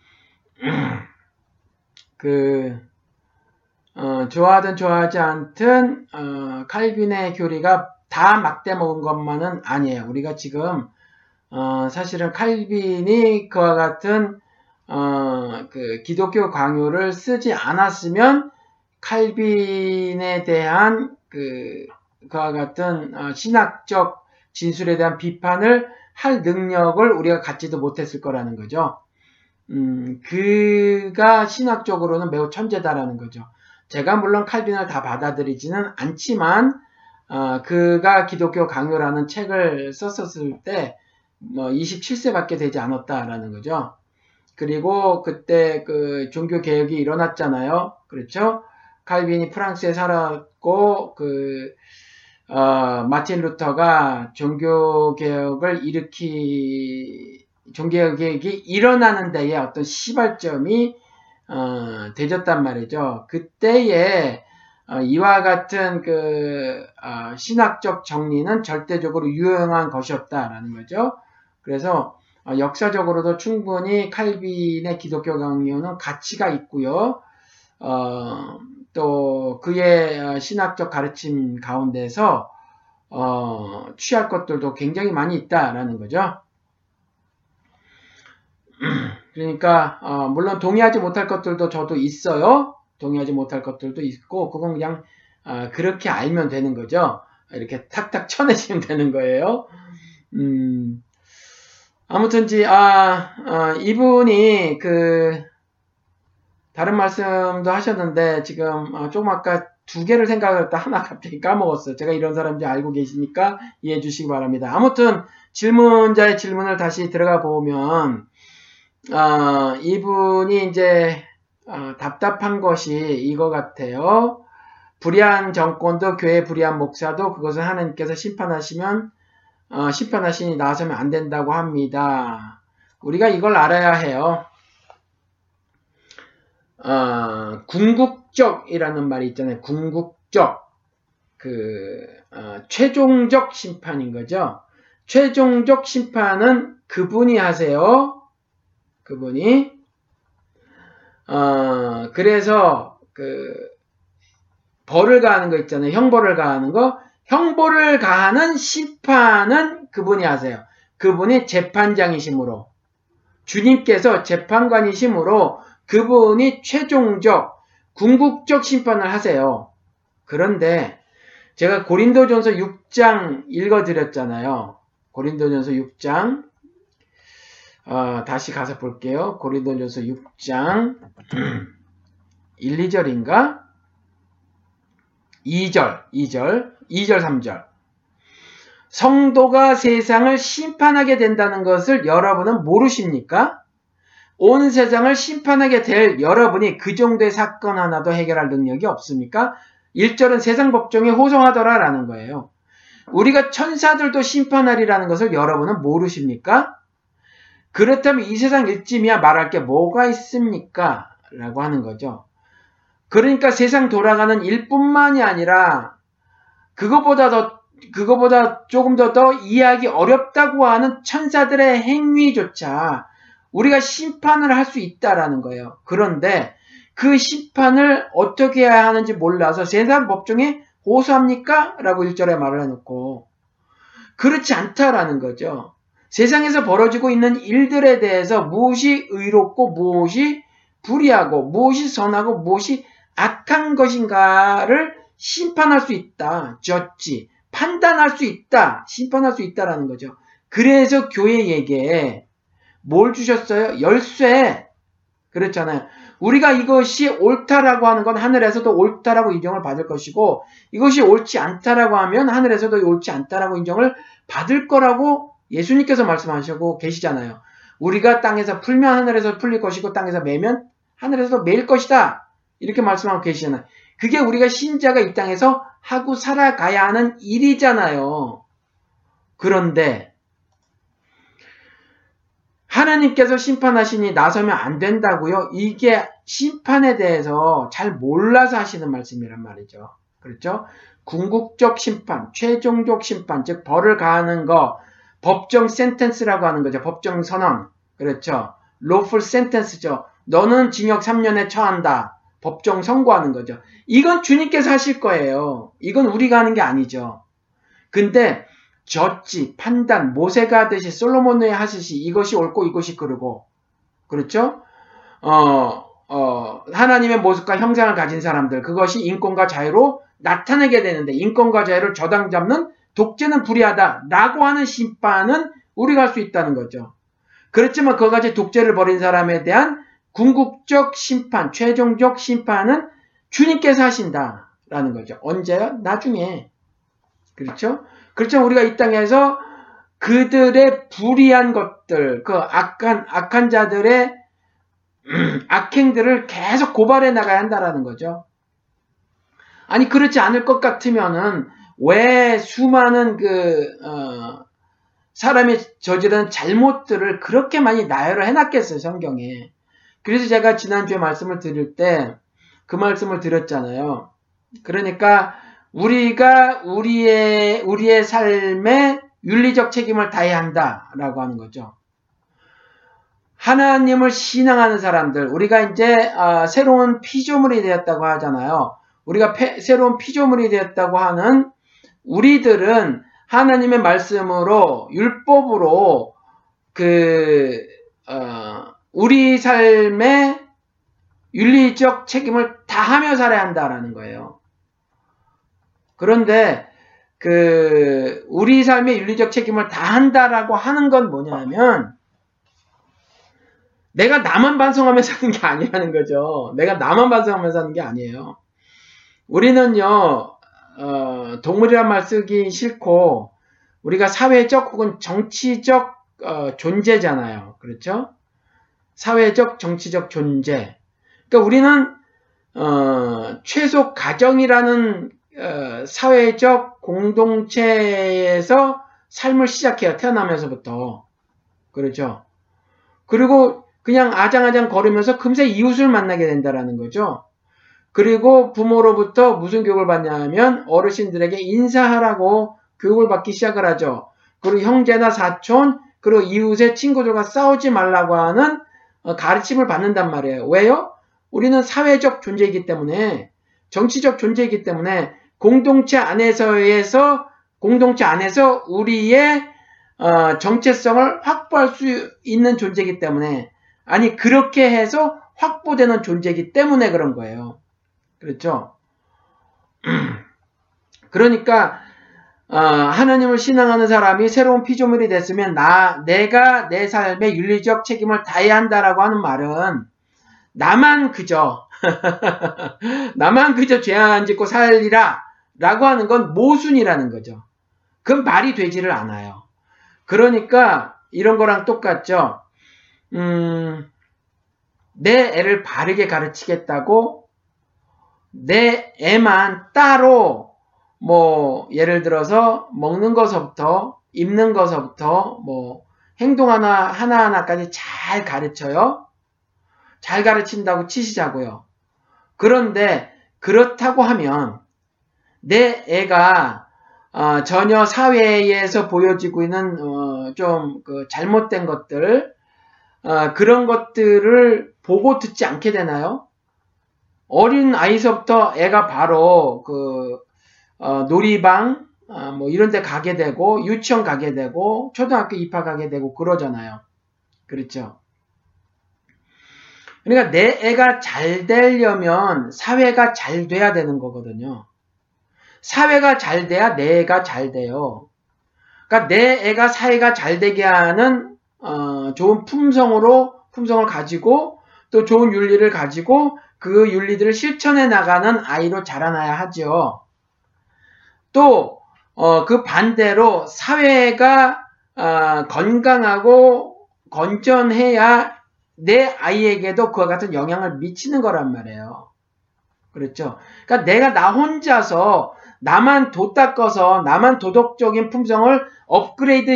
그 어, 좋아하든 좋아하지 않든 어, 칼빈의 교리가 다 막대 먹은 것만은 아니에요. 우리가 지금 어, 사실은 칼빈이 그와 같은 어, 그 기독교 강요를 쓰지 않았으면 칼빈에 대한 그 그와 같은 어, 신학적 진술에 대한 비판을 할 능력을 우리가 갖지도 못했을 거라는 거죠. 음, 그가 신학적으로는 매우 천재다라는 거죠. 제가 물론 칼빈을 다 받아들이지는 않지만 어, 그가 기독교 강요라는 책을 썼었을 때 뭐 이십칠 세밖에 되지 않았다라는 거죠. 그리고 그때 그 종교 개혁이 일어났잖아요. 그렇죠? 칼빈이 프랑스에 살았고 그 어, 마틴 루터가 종교 개혁을 일으키 종교 개혁이 일어나는 데에 어떤 시발점이 어, 되졌단 말이죠. 그때에 어, 이와 같은 그 어, 신학적 정리는 절대적으로 유용한 것이었다라는 거죠. 그래서 어, 역사적으로도 충분히 칼빈의 기독교 강요는 가치가 있고요. 어, 또 그의 신학적 가르침 가운데서 어, 취할 것들도 굉장히 많이 있다라는 거죠. 그러니까 어, 물론 동의하지 못할 것들도 저도 있어요. 동의하지 못할 것들도 있고 그건 그냥 어, 그렇게 알면 되는 거죠. 이렇게 탁탁 쳐내시면 되는 거예요. 음, 아무튼지 아, 아 이분이 그 다른 말씀도 하셨는데 지금 어, 조금 아까 두 개를 생각했다 하나 갑자기 까먹었어요. 제가 이런 사람인지 알고 계시니까 이해해 주시기 바랍니다. 아무튼 질문자의 질문을 다시 들어가 보면 어, 이분이 이제 어, 답답한 것이 이거 같아요. 불의한 정권도 교회 불의한 목사도 그것을 하나님께서 심판하시면 어, 심판하시니 나서면 안 된다고 합니다. 우리가 이걸 알아야 해요. 어, 궁극적이라는 말이 있잖아요. 궁극적 그 어, 최종적 심판인 거죠. 최종적 심판은 그분이 하세요. 그분이. 어, 그래서 그 벌을 가하는 거 있잖아요. 형벌을 가하는 거. 형벌을 가하는 심판은 그분이 하세요. 그분이 재판장이시므로, 주님께서 재판관이시므로 그분이 최종적 궁극적 심판을 하세요. 그런데 제가 고린도전서 육 장 읽어드렸잖아요. 고린도전서 육 장 어, 다시 가서 볼게요. 고린도전서 육 장 일, 이 절인가? 이 절, 이 절, 이 절, 삼 절. 성도가 세상을 심판하게 된다는 것을 여러분은 모르십니까? 온 세상을 심판하게 될 여러분이 그 정도의 사건 하나도 해결할 능력이 없습니까? 일 절은 세상 법정에 호송하더라 라는 거예요. 우리가 천사들도 심판하리라는 것을 여러분은 모르십니까? 그렇다면 이 세상 일쯤이야 말할 게 뭐가 있습니까? 라고 하는 거죠. 그러니까 세상 돌아가는 일뿐만이 아니라 그것보다 더 그것보다 조금 더 더 이해하기 어렵다고 하는 천사들의 행위조차 우리가 심판을 할 수 있다라는 거예요. 그런데 그 심판을 어떻게 해야 하는지 몰라서 세상 법정에 호소합니까? 라고 일 절에 말을 해놓고 그렇지 않다라는 거죠. 세상에서 벌어지고 있는 일들에 대해서 무엇이 의롭고 무엇이 불의하고 무엇이 선하고 무엇이 악한 것인가를 심판할 수 있다. 저지 판단할 수 있다. 심판할 수 있다라는 거죠. 그래서 교회에게 뭘 주셨어요? 열쇠. 그렇잖아요. 우리가 이것이 옳다라고 하는 건 하늘에서도 옳다라고 인정을 받을 것이고 이것이 옳지 않다라고 하면 하늘에서도 옳지 않다라고 인정을 받을 거라고 예수님께서 말씀하시고 계시잖아요. 우리가 땅에서 풀면 하늘에서 풀릴 것이고 땅에서 매면 하늘에서도 매일 것이다. 이렇게 말씀하고 계시잖아요. 그게 우리가 신자가 이 땅에서 하고 살아가야 하는 일이잖아요. 그런데 하나님께서 심판하시니 나서면 안 된다고요? 이게 심판에 대해서 잘 몰라서 하시는 말씀이란 말이죠. 그렇죠? 궁극적 심판, 최종적 심판, 즉 벌을 가하는 거, 법정 센텐스라고 하는 거죠. 법정 선언. 그렇죠? lawful sentence죠. 너는 징역 삼 년에 처한다. 법정 선고하는 거죠. 이건 주님께서 하실 거예요. 이건 우리가 하는 게 아니죠. 근데 젖지, 판단, 모세가 하듯이 솔로몬이 하듯이 이것이 옳고 이것이 그르고 그렇죠? 어, 어, 하나님의 모습과 형상을 가진 사람들 그것이 인권과 자유로 나타내게 되는데 인권과 자유를 저당 잡는 독재는 불의하다 라고 하는 심판은 우리가 할 수 있다는 거죠. 그렇지만 그것까지 독재를 벌인 사람에 대한 궁극적 심판, 최종적 심판은 주님께서 하신다라는 거죠. 언제요? 나중에. 그렇죠? 그렇죠. 우리가 이 땅에서 그들의 불의한 것들, 그 악한, 악한 자들의 악행들을 계속 고발해 나가야 한다라는 거죠. 아니, 그렇지 않을 것 같으면은 왜 수많은 그, 어, 사람이 저지른 잘못들을 그렇게 많이 나열을 해놨겠어요, 성경에. 그래서 제가 지난주에 말씀을 드릴 때 그 말씀을 드렸잖아요. 그러니까 우리가 우리의, 우리의 삶에 윤리적 책임을 다해야 한다라고 하는 거죠. 하나님을 신앙하는 사람들, 우리가 이제 어, 새로운 피조물이 되었다고 하잖아요. 우리가 폐, 새로운 피조물이 되었다고 하는 우리들은 하나님의 말씀으로 율법으로 그 어, 우리 삶에 윤리적 책임을 다하며 살아야 한다라는 거예요. 그런데 그 우리 삶의 윤리적 책임을 다한다라고 하는 건 뭐냐면 내가 나만 반성하며 사는 게 아니라는 거죠. 내가 나만 반성하며 사는 게 아니에요. 우리는요, 어, 동물이란 말 쓰기 싫고 우리가 사회적 혹은 정치적 어, 존재잖아요. 그렇죠? 사회적, 정치적 존재. 그러니까 우리는 어, 최소 가정이라는 어, 사회적 공동체에서 삶을 시작해요. 태어나면서부터. 그렇죠? 그리고 그냥 아장아장 걸으면서 금세 이웃을 만나게 된다라는 거죠. 그리고 부모로부터 무슨 교육을 받냐면 어르신들에게 인사하라고 교육을 받기 시작을 하죠. 그리고 형제나 사촌, 그리고 이웃의 친구들과 싸우지 말라고 하는 가르침을 받는단 말이에요. 왜요? 우리는 사회적 존재이기 때문에, 정치적 존재이기 때문에 공동체 안에서에서 공동체 안에서 우리의 어, 정체성을 확보할 수 있는 존재이기 때문에, 아니 그렇게 해서 확보되는 존재이기 때문에 그런 거예요. 그렇죠? 그러니까 어, 하나님을 신앙하는 사람이 새로운 피조물이 됐으면 나 내가 내 삶의 윤리적 책임을 다해야 한다라고 하는 말은 나만 그저 나만 그저 죄 안 짓고 살리라 라고 하는 건 모순이라는 거죠. 그건 말이 되지를 않아요. 그러니까 이런 거랑 똑같죠. 음, 내 애를 바르게 가르치겠다고 내 애만 따로 뭐 예를 들어서 먹는 것부터 입는 것부터 뭐 행동 하나 하나하나까지 잘 가르쳐요. 잘 가르친다고 치시자고요. 그런데 그렇다고 하면 내 애가 어, 전혀 사회에서 보여지고 있는 어, 좀 그 잘못된 것들 어, 그런 것들을 보고 듣지 않게 되나요? 어린 아이서부터 애가 바로 그 어, 놀이방 어, 뭐 이런 데 가게 되고 유치원 가게 되고 초등학교 입학하게 되고 그러잖아요. 그렇죠? 그러니까 내 애가 잘 되려면 사회가 잘 돼야 되는 거거든요. 사회가 잘 돼야 내 애가 잘 돼요. 그러니까 내 애가 사회가 잘 되게 하는 어, 좋은 품성으로 품성을 가지고 또 좋은 윤리를 가지고 그 윤리들을 실천해 나가는 아이로 자라나야 하죠. 또 어, 그 반대로 사회가 어, 건강하고 건전해야 내 아이에게도 그와 같은 영향을 미치는 거란 말이에요. 그렇죠? 그러니까 내가 나 혼자서 나만 도 닦아서 나만 도덕적인 품성을 업그레이드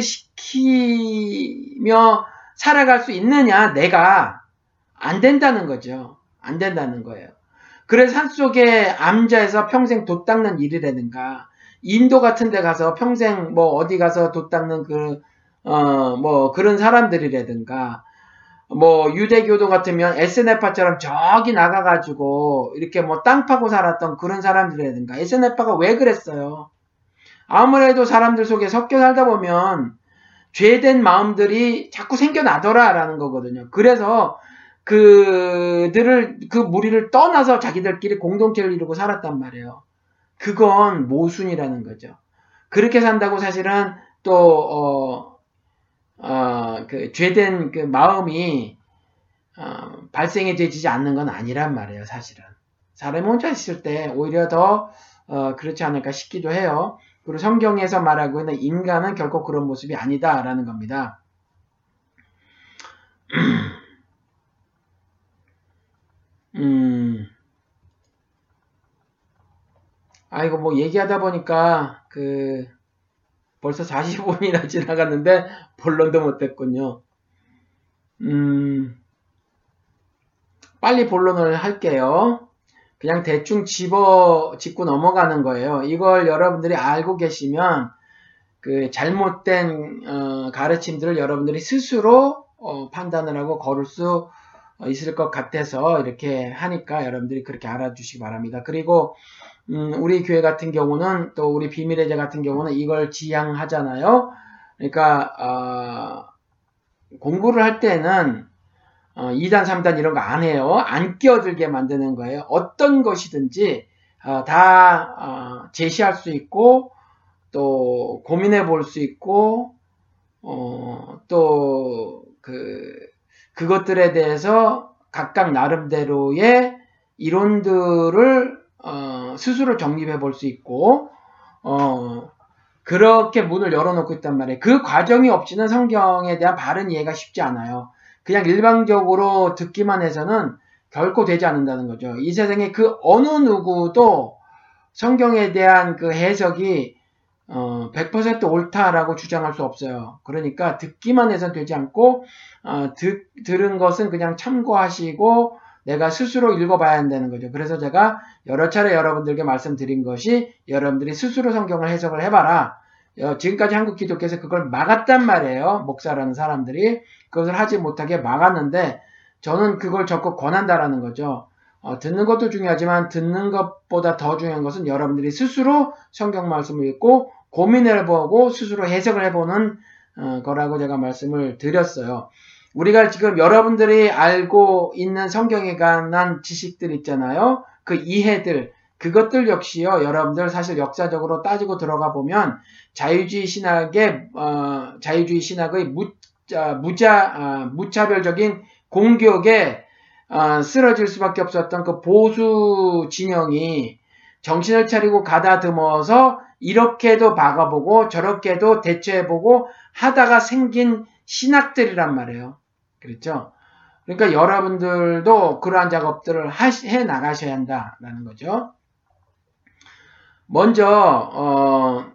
시키며 살아갈 수 있느냐? 내가 안 된다는 거죠. 안 된다는 거예요. 그래서 산속에 암자에서 평생 도 닦는 일이라든가 인도 같은 데 가서 평생 뭐 어디 가서 도 닦는 그, 어, 뭐 그런 사람들이라든가 뭐 유대교도 같으면 에스엔에프파처럼 저기 나가가지고 이렇게 뭐 땅 파고 살았던 그런 사람들이라든가 에스엔에프파가 왜 그랬어요? 아무래도 사람들 속에 섞여 살다 보면 죄된 마음들이 자꾸 생겨나더라라는 거거든요. 그래서 그들을 그 무리를 떠나서 자기들끼리 공동체를 이루고 살았단 말이에요. 그건 모순이라는 거죠. 그렇게 산다고 사실은 또 어, 어, 그 죄된 그 마음이 어, 발생이 되지 않는 건 아니란 말이에요. 사실은 사람이 혼자 있을 때 오히려 더 어, 그렇지 않을까 싶기도 해요. 그리고 성경에서 말하고 있는 인간은 결코 그런 모습이 아니다라는 겁니다. 음, 아이고 뭐 얘기하다 보니까 그 벌써 사십오 분이나 지나갔는데 본론도 못했군요. 음, 빨리 본론을 할게요. 그냥 대충 집어 짚고 넘어가는 거예요. 이걸 여러분들이 알고 계시면 그 잘못된 어, 가르침들을 여러분들이 스스로 어, 판단을 하고 걸을 수 있을 것 같아서 이렇게 하니까 여러분들이 그렇게 알아주시기 바랍니다. 그리고 음, 우리 교회 같은 경우는 또 우리 비밀의 제 같은 경우는 이걸 지향하잖아요. 그러니까 어, 공부를 할 때는 어, 이 단, 삼 단 이런 거 안 해요. 안 끼어들게 만드는 거예요. 어떤 것이든지 어, 다 어, 제시할 수 있고 또 고민해 볼 수 있고 어, 또 그, 그것들에 대해서 각각 나름대로의 이론들을 어, 스스로 정립해 볼 수 있고 어, 그렇게 문을 열어놓고 있단 말이에요. 그 과정이 없이는 성경에 대한 바른 이해가 쉽지 않아요. 그냥 일방적으로 듣기만 해서는 결코 되지 않는다는 거죠. 이 세상에 그 어느 누구도 성경에 대한 그 해석이 어, 백 퍼센트 옳다라고 주장할 수 없어요. 그러니까 듣기만 해서는 되지 않고 어, 듣, 들은 것은 그냥 참고하시고 내가 스스로 읽어봐야 한다는 거죠. 그래서 제가 여러 차례 여러분들께 말씀드린 것이 여러분들이 스스로 성경을 해석을 해봐라. 어, 지금까지 한국 기독교에서 그걸 막았단 말이에요. 목사라는 사람들이 그것을 하지 못하게 막았는데 저는 그걸 적극 권한다라는 거죠. 어, 듣는 것도 중요하지만 듣는 것보다 더 중요한 것은 여러분들이 스스로 성경 말씀을 읽고 고민해보고 스스로 해석을 해보는 어, 거라고 제가 말씀을 드렸어요. 우리가 지금 여러분들이 알고 있는 성경에 관한 지식들 있잖아요. 그 이해들, 그것들 역시요, 여러분들 사실 역사적으로 따지고 들어가 보면 자유주의 신학의, 어, 자유주의 신학의 무, 어, 무자, 어, 무차별적인 공격에 어, 쓰러질 수밖에 없었던 그 보수 진영이 정신을 차리고 가다듬어서 이렇게도 박아보고 저렇게도 대처해보고 하다가 생긴 신학들이란 말이에요. 그렇죠? 그러니까 여러분들도 그러한 작업들을 하시, 해 나가셔야 한다라는 거죠. 먼저 어,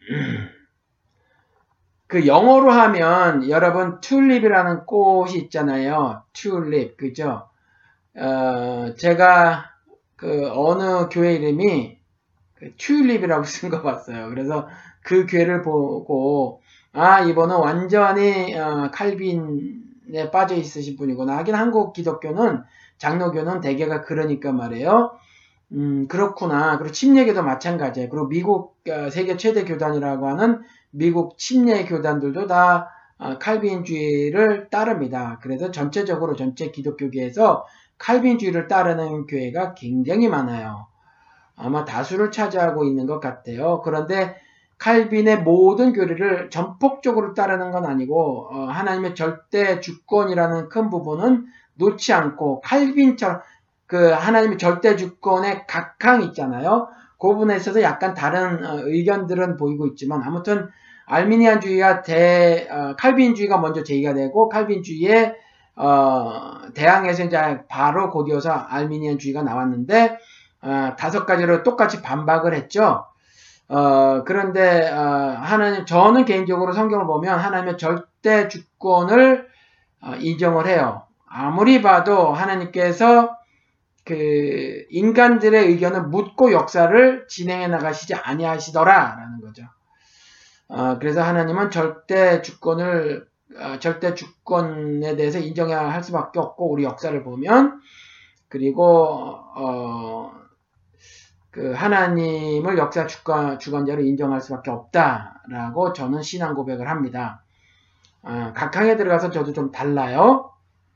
그 영어로 하면 여러분 튤립이라는 꽃이 있잖아요. 튤립, 그죠? 어, 제가 그 어느 교회 이름이 그 튤립이라고 쓴 거 봤어요. 그래서 그 교회를 보고 아, 이분은 완전히 어, 칼빈에 빠져 있으신 분이구나. 하긴 한국 기독교는 장로교는 대개가 그러니까 말이에요. 음, 그렇구나. 그리고 침례교도 마찬가지예요. 그리고 미국 어, 세계 최대 교단이라고 하는 미국 침례 교단들도 다 어, 칼빈주의를 따릅니다. 그래서 전체적으로 전체 기독교계에서 칼빈주의를 따르는 교회가 굉장히 많아요. 아마 다수를 차지하고 있는 것 같아요. 그런데 칼빈의 모든 교리를 전폭적으로 따르는 건 아니고 어, 하나님의 절대 주권이라는 큰 부분은 놓지 않고 칼빈처럼 그 하나님의 절대 주권의 각항 있잖아요. 그 부분에 있어서 약간 다른 어, 의견들은 보이고 있지만 아무튼 알미니안주의와 대 어, 칼빈주의가 먼저 제기가 되고 칼빈주의에 어, 대항해서 이제 바로 곧이어서 알미니안주의가 나왔는데 어, 다섯 가지로 똑같이 반박을 했죠. 어, 그런데 어, 하나님 저는 개인적으로 성경을 보면 하나님의 절대 주권을 어, 인정을 해요. 아무리 봐도 하나님께서 그 인간들의 의견을 묻고 역사를 진행해 나가시지 아니하시더라라는 거죠. 어, 그래서 하나님은 절대 주권을 어, 절대 주권에 대해서 인정해야 할 수밖에 없고 우리 역사를 보면 그리고 어, 그 하나님을 역사 주권, 주권자로 인정할 수밖에 없다라고 저는 신앙 고백을 합니다. 어, 각항에 들어가서 저도 좀 달라요.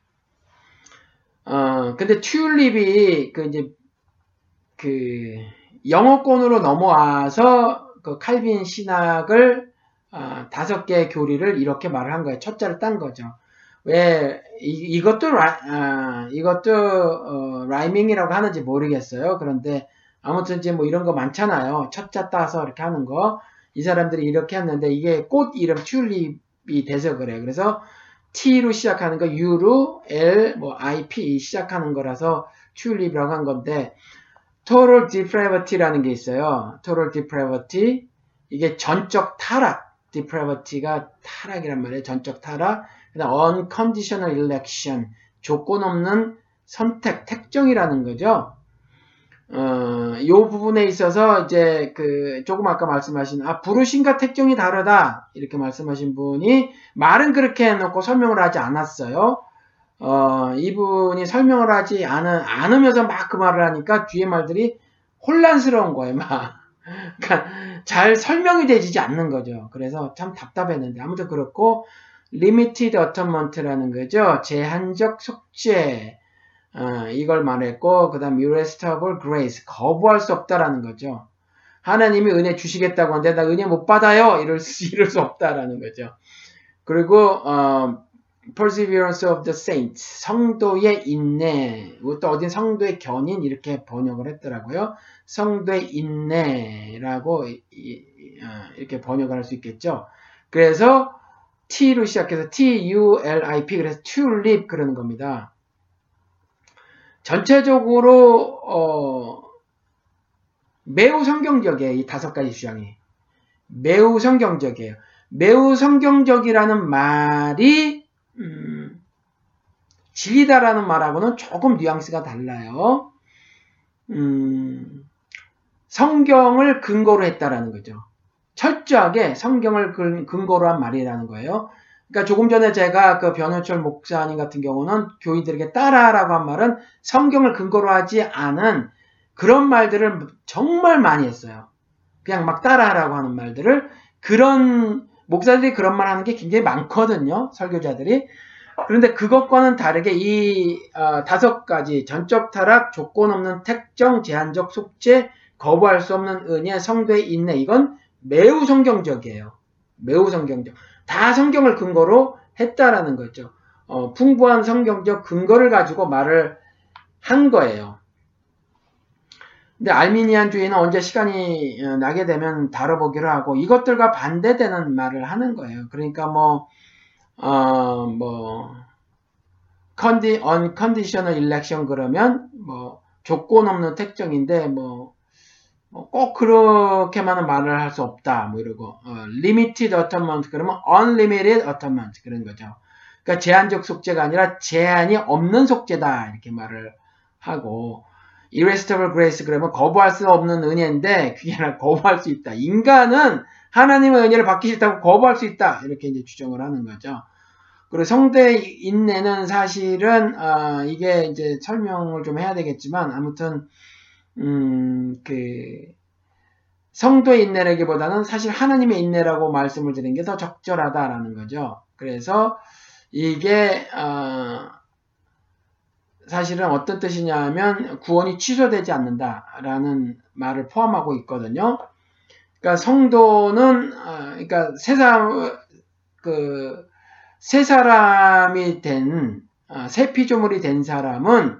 어, 근데 튤립이 그 이제 그 영어권으로 넘어와서 그 칼빈 신학을 어, 다섯 개의 교리를 이렇게 말을 한 거예요. 첫자를 딴 거죠. 왜 이, 이것도 라, 아, 이것도 어, 라이밍이라고 하는지 모르겠어요. 그런데 아무튼 이제 뭐 이런 거 많잖아요. 첫자 따서 이렇게 하는 거. 이 사람들이 이렇게 했는데 이게 꽃 이름 튤립이 돼서 그래요. 그래서 T로 시작하는 거 U로 L 뭐 아이피 시작하는 거라서 튤립이라고 한 건데 total depravity라는 게 있어요. total depravity 이게 전적 타락 depravity가 타락이란 말이에요. 전적 타락. 그다음 unconditional election 조건 없는 선택 택정이라는 거죠. 어, 요 부분에 있어서 이제 그 조금 아까 말씀하신 아 부르심과 택정이 다르다 이렇게 말씀하신 분이 말은 그렇게 해놓고 설명을 하지 않았어요. 어, 이분이 설명을 하지 않은, 않으면서 막 그 말을 하니까 뒤에 말들이 혼란스러운 거예요, 막. 그러니까 잘 설명이 되지 않는 거죠. 그래서 참 답답했는데 아무튼 그렇고 limited atonement라는 거죠. 제한적 속죄. 어, 이걸 말했고 그 다음 irresistible grace 거부할 수 없다라는 거죠. 하나님이 은혜 주시겠다고 하는데 나 은혜 못 받아요 이럴 수, 이럴 수 없다라는 거죠. 그리고 어, perseverance of the saints 성도의 인내 또 어딘 성도의 견인 이렇게 번역을 했더라고요. 성도의 인내라고 이, 이, 어, 이렇게 번역을 할 수 있겠죠. 그래서 T로 시작해서 T U L I P 그래서 튤립 그러는 겁니다. 전체적으로 어, 매우 성경적이에요. 이 다섯 가지 주장이. 매우 성경적이에요. 매우 성경적이라는 말이 음, 진리다라는 말하고는 조금 뉘앙스가 달라요. 음, 성경을 근거로 했다라는 거죠. 철저하게 성경을 근거로 한 말이라는 거예요. 그러니까 조금 전에 제가 그 변호철 목사님 같은 경우는 교인들에게 따라하라고 한 말은 성경을 근거로 하지 않은 그런 말들을 정말 많이 했어요. 그냥 막 따라하라고 하는 말들을. 그런 목사들이 그런 말 하는 게 굉장히 많거든요. 설교자들이. 그런데 그것과는 다르게 이 어, 다섯 가지 전적 타락, 조건 없는 택정, 제한적 속죄, 거부할 수 없는 은혜, 성도의 인내, 이건 매우 성경적이에요. 매우 성경적. 다 성경을 근거로 했다라는 거죠. 어, 풍부한 성경적 근거를 가지고 말을 한 거예요. 근데 알미니안주의는 언제 시간이 나게 되면 다뤄보기로 하고 이것들과 반대되는 말을 하는 거예요. 그러니까 뭐, 어, 뭐, 컨디, unconditional election 그러면 뭐, 조건 없는 택정인데 뭐, 꼭 그렇게만은 말을 할 수 없다. 뭐 이러고, 어, limited atonement 그러면 unlimited atonement 그런 거죠. 그러니까 제한적 속죄가 아니라 제한이 없는 속죄다. 이렇게 말을 하고, irresistible grace 그러면 거부할 수 없는 은혜인데 그게 아니라 거부할 수 있다. 인간은 하나님의 은혜를 받기 싫다고 거부할 수 있다. 이렇게 이제 주장을 하는 거죠. 그리고 성도의 인내는 사실은 어, 이게 이제 설명을 좀 해야 되겠지만 아무튼 음, 그 성도의 인내라기보다는 사실 하나님의 인내라고 말씀을 드리는 게 더 적절하다라는 거죠. 그래서 이게 어, 사실은 어떤 뜻이냐 하면 구원이 취소되지 않는다라는 말을 포함하고 있거든요. 그러니까 성도는 그러니까 새 사람 그 새 사람이 된 새 피조물이 된 사람은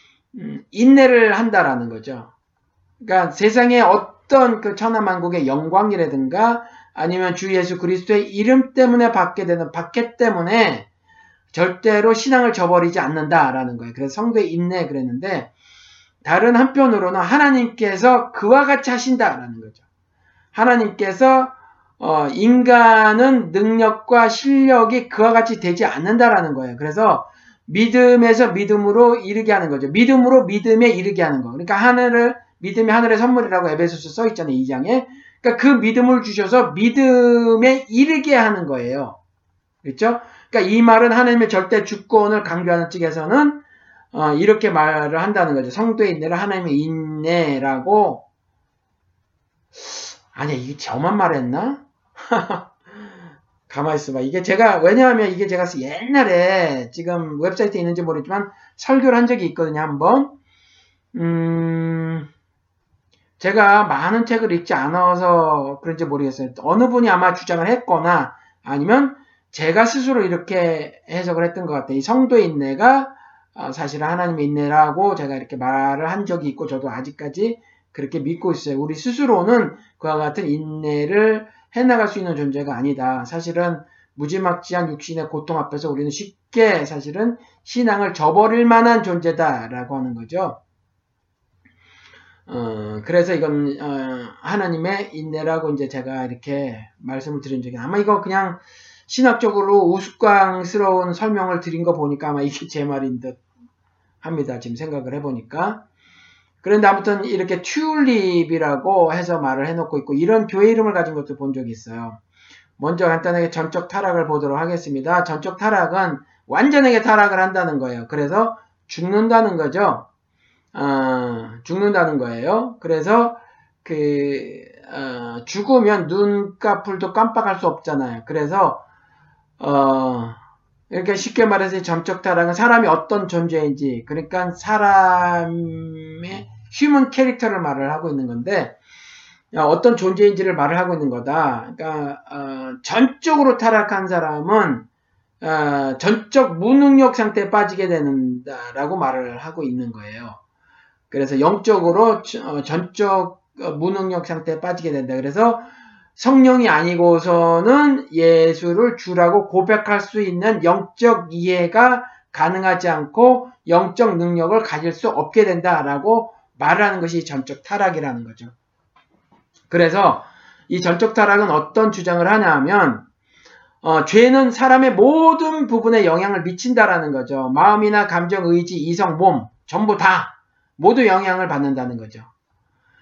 인내를 한다라는 거죠. 그러니까 세상의 어떤 그 천하만국의 영광이라든가 아니면 주 예수 그리스도의 이름 때문에 받게 되는 박해 때문에 절대로 신앙을 저버리지 않는다라는 거예요. 그래서 성도의 인내 그랬는데 다른 한편으로는 하나님께서 그와 같이 하신다라는 거죠. 하나님께서 어, 인간은 능력과 실력이 그와 같이 되지 않는다라는 거예요. 그래서 믿음에서 믿음으로 이르게 하는 거죠. 믿음으로 믿음에 이르게 하는 거. 그러니까 하늘을 믿음이 하늘의 선물이라고 에베소서 써 있잖아요. 이 장에. 그러니까 그 믿음을 주셔서 믿음에 이르게 하는 거예요. 그렇죠? 그러니까 이 말은 하나님의 절대 주권을 강조하는 측에서는 어, 이렇게 말을 한다는 거죠. 성도의 인내를 하나님의 인내라고. 아니 이게 저만 말했나? 가만히 있어봐. 이게 제가 왜냐하면 이게 제가 옛날에 지금 웹사이트에 있는지 모르지만 설교를 한 적이 있거든요. 한번. 음, 제가 많은 책을 읽지 않아서 그런지 모르겠어요. 어느 분이 아마 주장을 했거나 아니면 제가 스스로 이렇게 해석을 했던 것 같아요. 이 성도의 인내가 사실은 하나님의 인내라고 제가 이렇게 말을 한 적이 있고 저도 아직까지 그렇게 믿고 있어요. 우리 스스로는 그와 같은 인내를 해나갈 수 있는 존재가 아니다. 사실은 무지막지한 육신의 고통 앞에서 우리는 쉽게 사실은 신앙을 저버릴 만한 존재다라고 하는 거죠. 어, 그래서 이건 어, 하나님의 인내라고 이제 제가 이렇게 말씀을 드린 적이 아마 이거 그냥 신학적으로 우스꽝스러운 설명을 드린 거 보니까 아마 이게 제 말인 듯 합니다. 지금 생각을 해보니까. 그런데 아무튼 이렇게 튤립이라고 해서 말을 해놓고 있고 이런 교회 이름을 가진 것도 본 적이 있어요. 먼저 간단하게 전적 타락을 보도록 하겠습니다. 전적 타락은 완전하게 타락을 한다는 거예요. 그래서 죽는다는 거죠. 어, 죽는다는 거예요. 그래서 그 어, 죽으면 눈꺼풀도 깜빡할 수 없잖아요. 그래서 어, 이렇게 쉽게 말해서 전적 타락은 사람이 어떤 존재인지 그러니까 사람의 휴먼 캐릭터를 말을 하고 있는 건데 어떤 존재인지를 말을 하고 있는 거다. 그러니까 어, 전적으로 타락한 사람은 어, 전적 무능력 상태에 빠지게 된다라고 말을 하고 있는 거예요. 그래서 영적으로 어, 전적 무능력 상태에 빠지게 된다. 그래서 성령이 아니고서는 예수를 주라고 고백할 수 있는 영적 이해가 가능하지 않고 영적 능력을 가질 수 없게 된다라고 말하는 것이 전적 타락이라는 거죠. 그래서 이 전적 타락은 어떤 주장을 하냐 하면 어, 죄는 사람의 모든 부분에 영향을 미친다라는 거죠. 마음이나 감정, 의지, 이성, 몸 전부 다 모두 영향을 받는다는 거죠.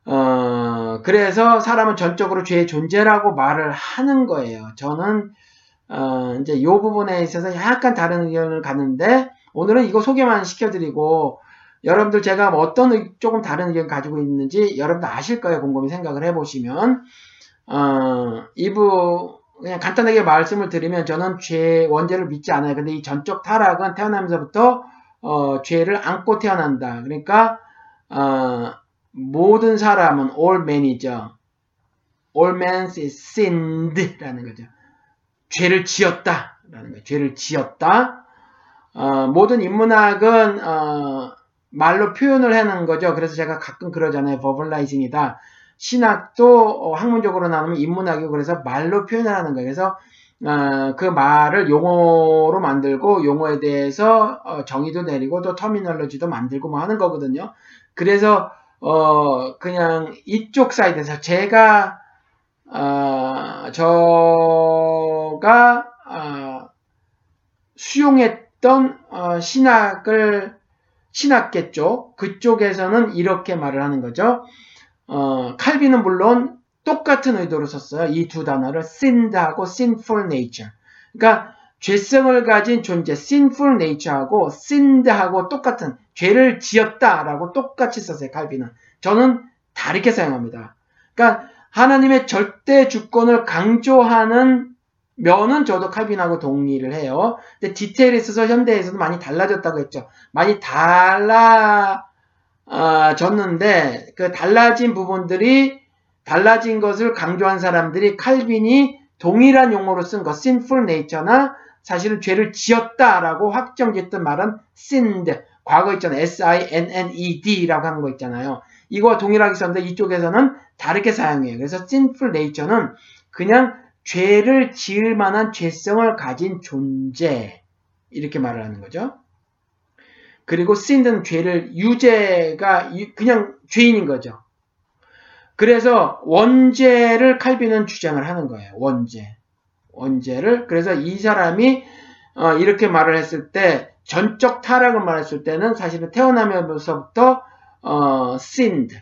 어, 그래서 사람은 전적으로 죄의 존재라고 말을 하는 거예요. 저는, 어, 이제 이 부분에 있어서 약간 다른 의견을 갖는데, 오늘은 이거 소개만 시켜드리고, 여러분들 제가 뭐 어떤 의, 조금 다른 의견 가지고 있는지 여러분들 아실 거예요. 곰곰이 생각을 해보시면. 어, 이부, 그냥 간단하게 말씀을 드리면 저는 죄 원죄를 믿지 않아요. 근데 이 전적 타락은 태어나면서부터, 어, 죄를 안고 태어난다. 그러니까, 어, 모든 사람은 all man이죠. all men sinned 라는 거죠. 죄를 지었다 라는 거예요. 죄를 지었다. 어, 모든 인문학은 어, 말로 표현을 하는 거죠. 그래서 제가 가끔 그러잖아요. verbalizing이다. 신학도 어, 학문적으로 나오면 인문학이고 그래서 말로 표현을 하는 거예요. 그래서 어, 그 말을 용어로 만들고 용어에 대해서 어, 정의도 내리고 또 터미널로지도 만들고 뭐 하는 거거든요. 그래서 어, 그냥 이쪽 사이드에서 제가, 어, 저가, 어, 수용했던, 어, 신학을, 신학계 쪽, 그쪽에서는 이렇게 말을 하는 거죠. 어, 칼빈은 물론 똑같은 의도로 썼어요. 이 두 단어를 sinned하고 sinful nature. 그러니까 죄성을 가진 존재, sinful nature하고 sinned하고 똑같은 죄를 지었다라고 똑같이 썼어요. 칼빈은. 저는 다르게 사용합니다. 그러니까 하나님의 절대 주권을 강조하는 면은 저도 칼빈하고 동의를 해요. 근데 디테일에 있어서 현대에서도 많이 달라졌다고 했죠. 많이 달라졌는데 그 달라진 부분들이 달라진 것을 강조한 사람들이 칼빈이 동일한 용어로 쓴 것, sinful nature나 사실은 죄를 지었다라고 확정짓던 말은 sinned. 과거 있잖아요. S-I-N-N-E-D라고 하는 거 있잖아요. 이거와 동일하게 썼는데 이쪽에서는 다르게 사용해요. 그래서 sinful nature는 그냥 죄를 지을 만한 죄성을 가진 존재. 이렇게 말을 하는 거죠. 그리고 sinned는 죄를, 유죄가 그냥 죄인인 거죠. 그래서 원죄를 칼빈은 주장을 하는 거예요. 원죄. 원죄를. 그래서 이 사람이 어, 이렇게 말을 했을 때 전적 타락을 말했을 때는 사실은 태어나면서부터 어, sinned.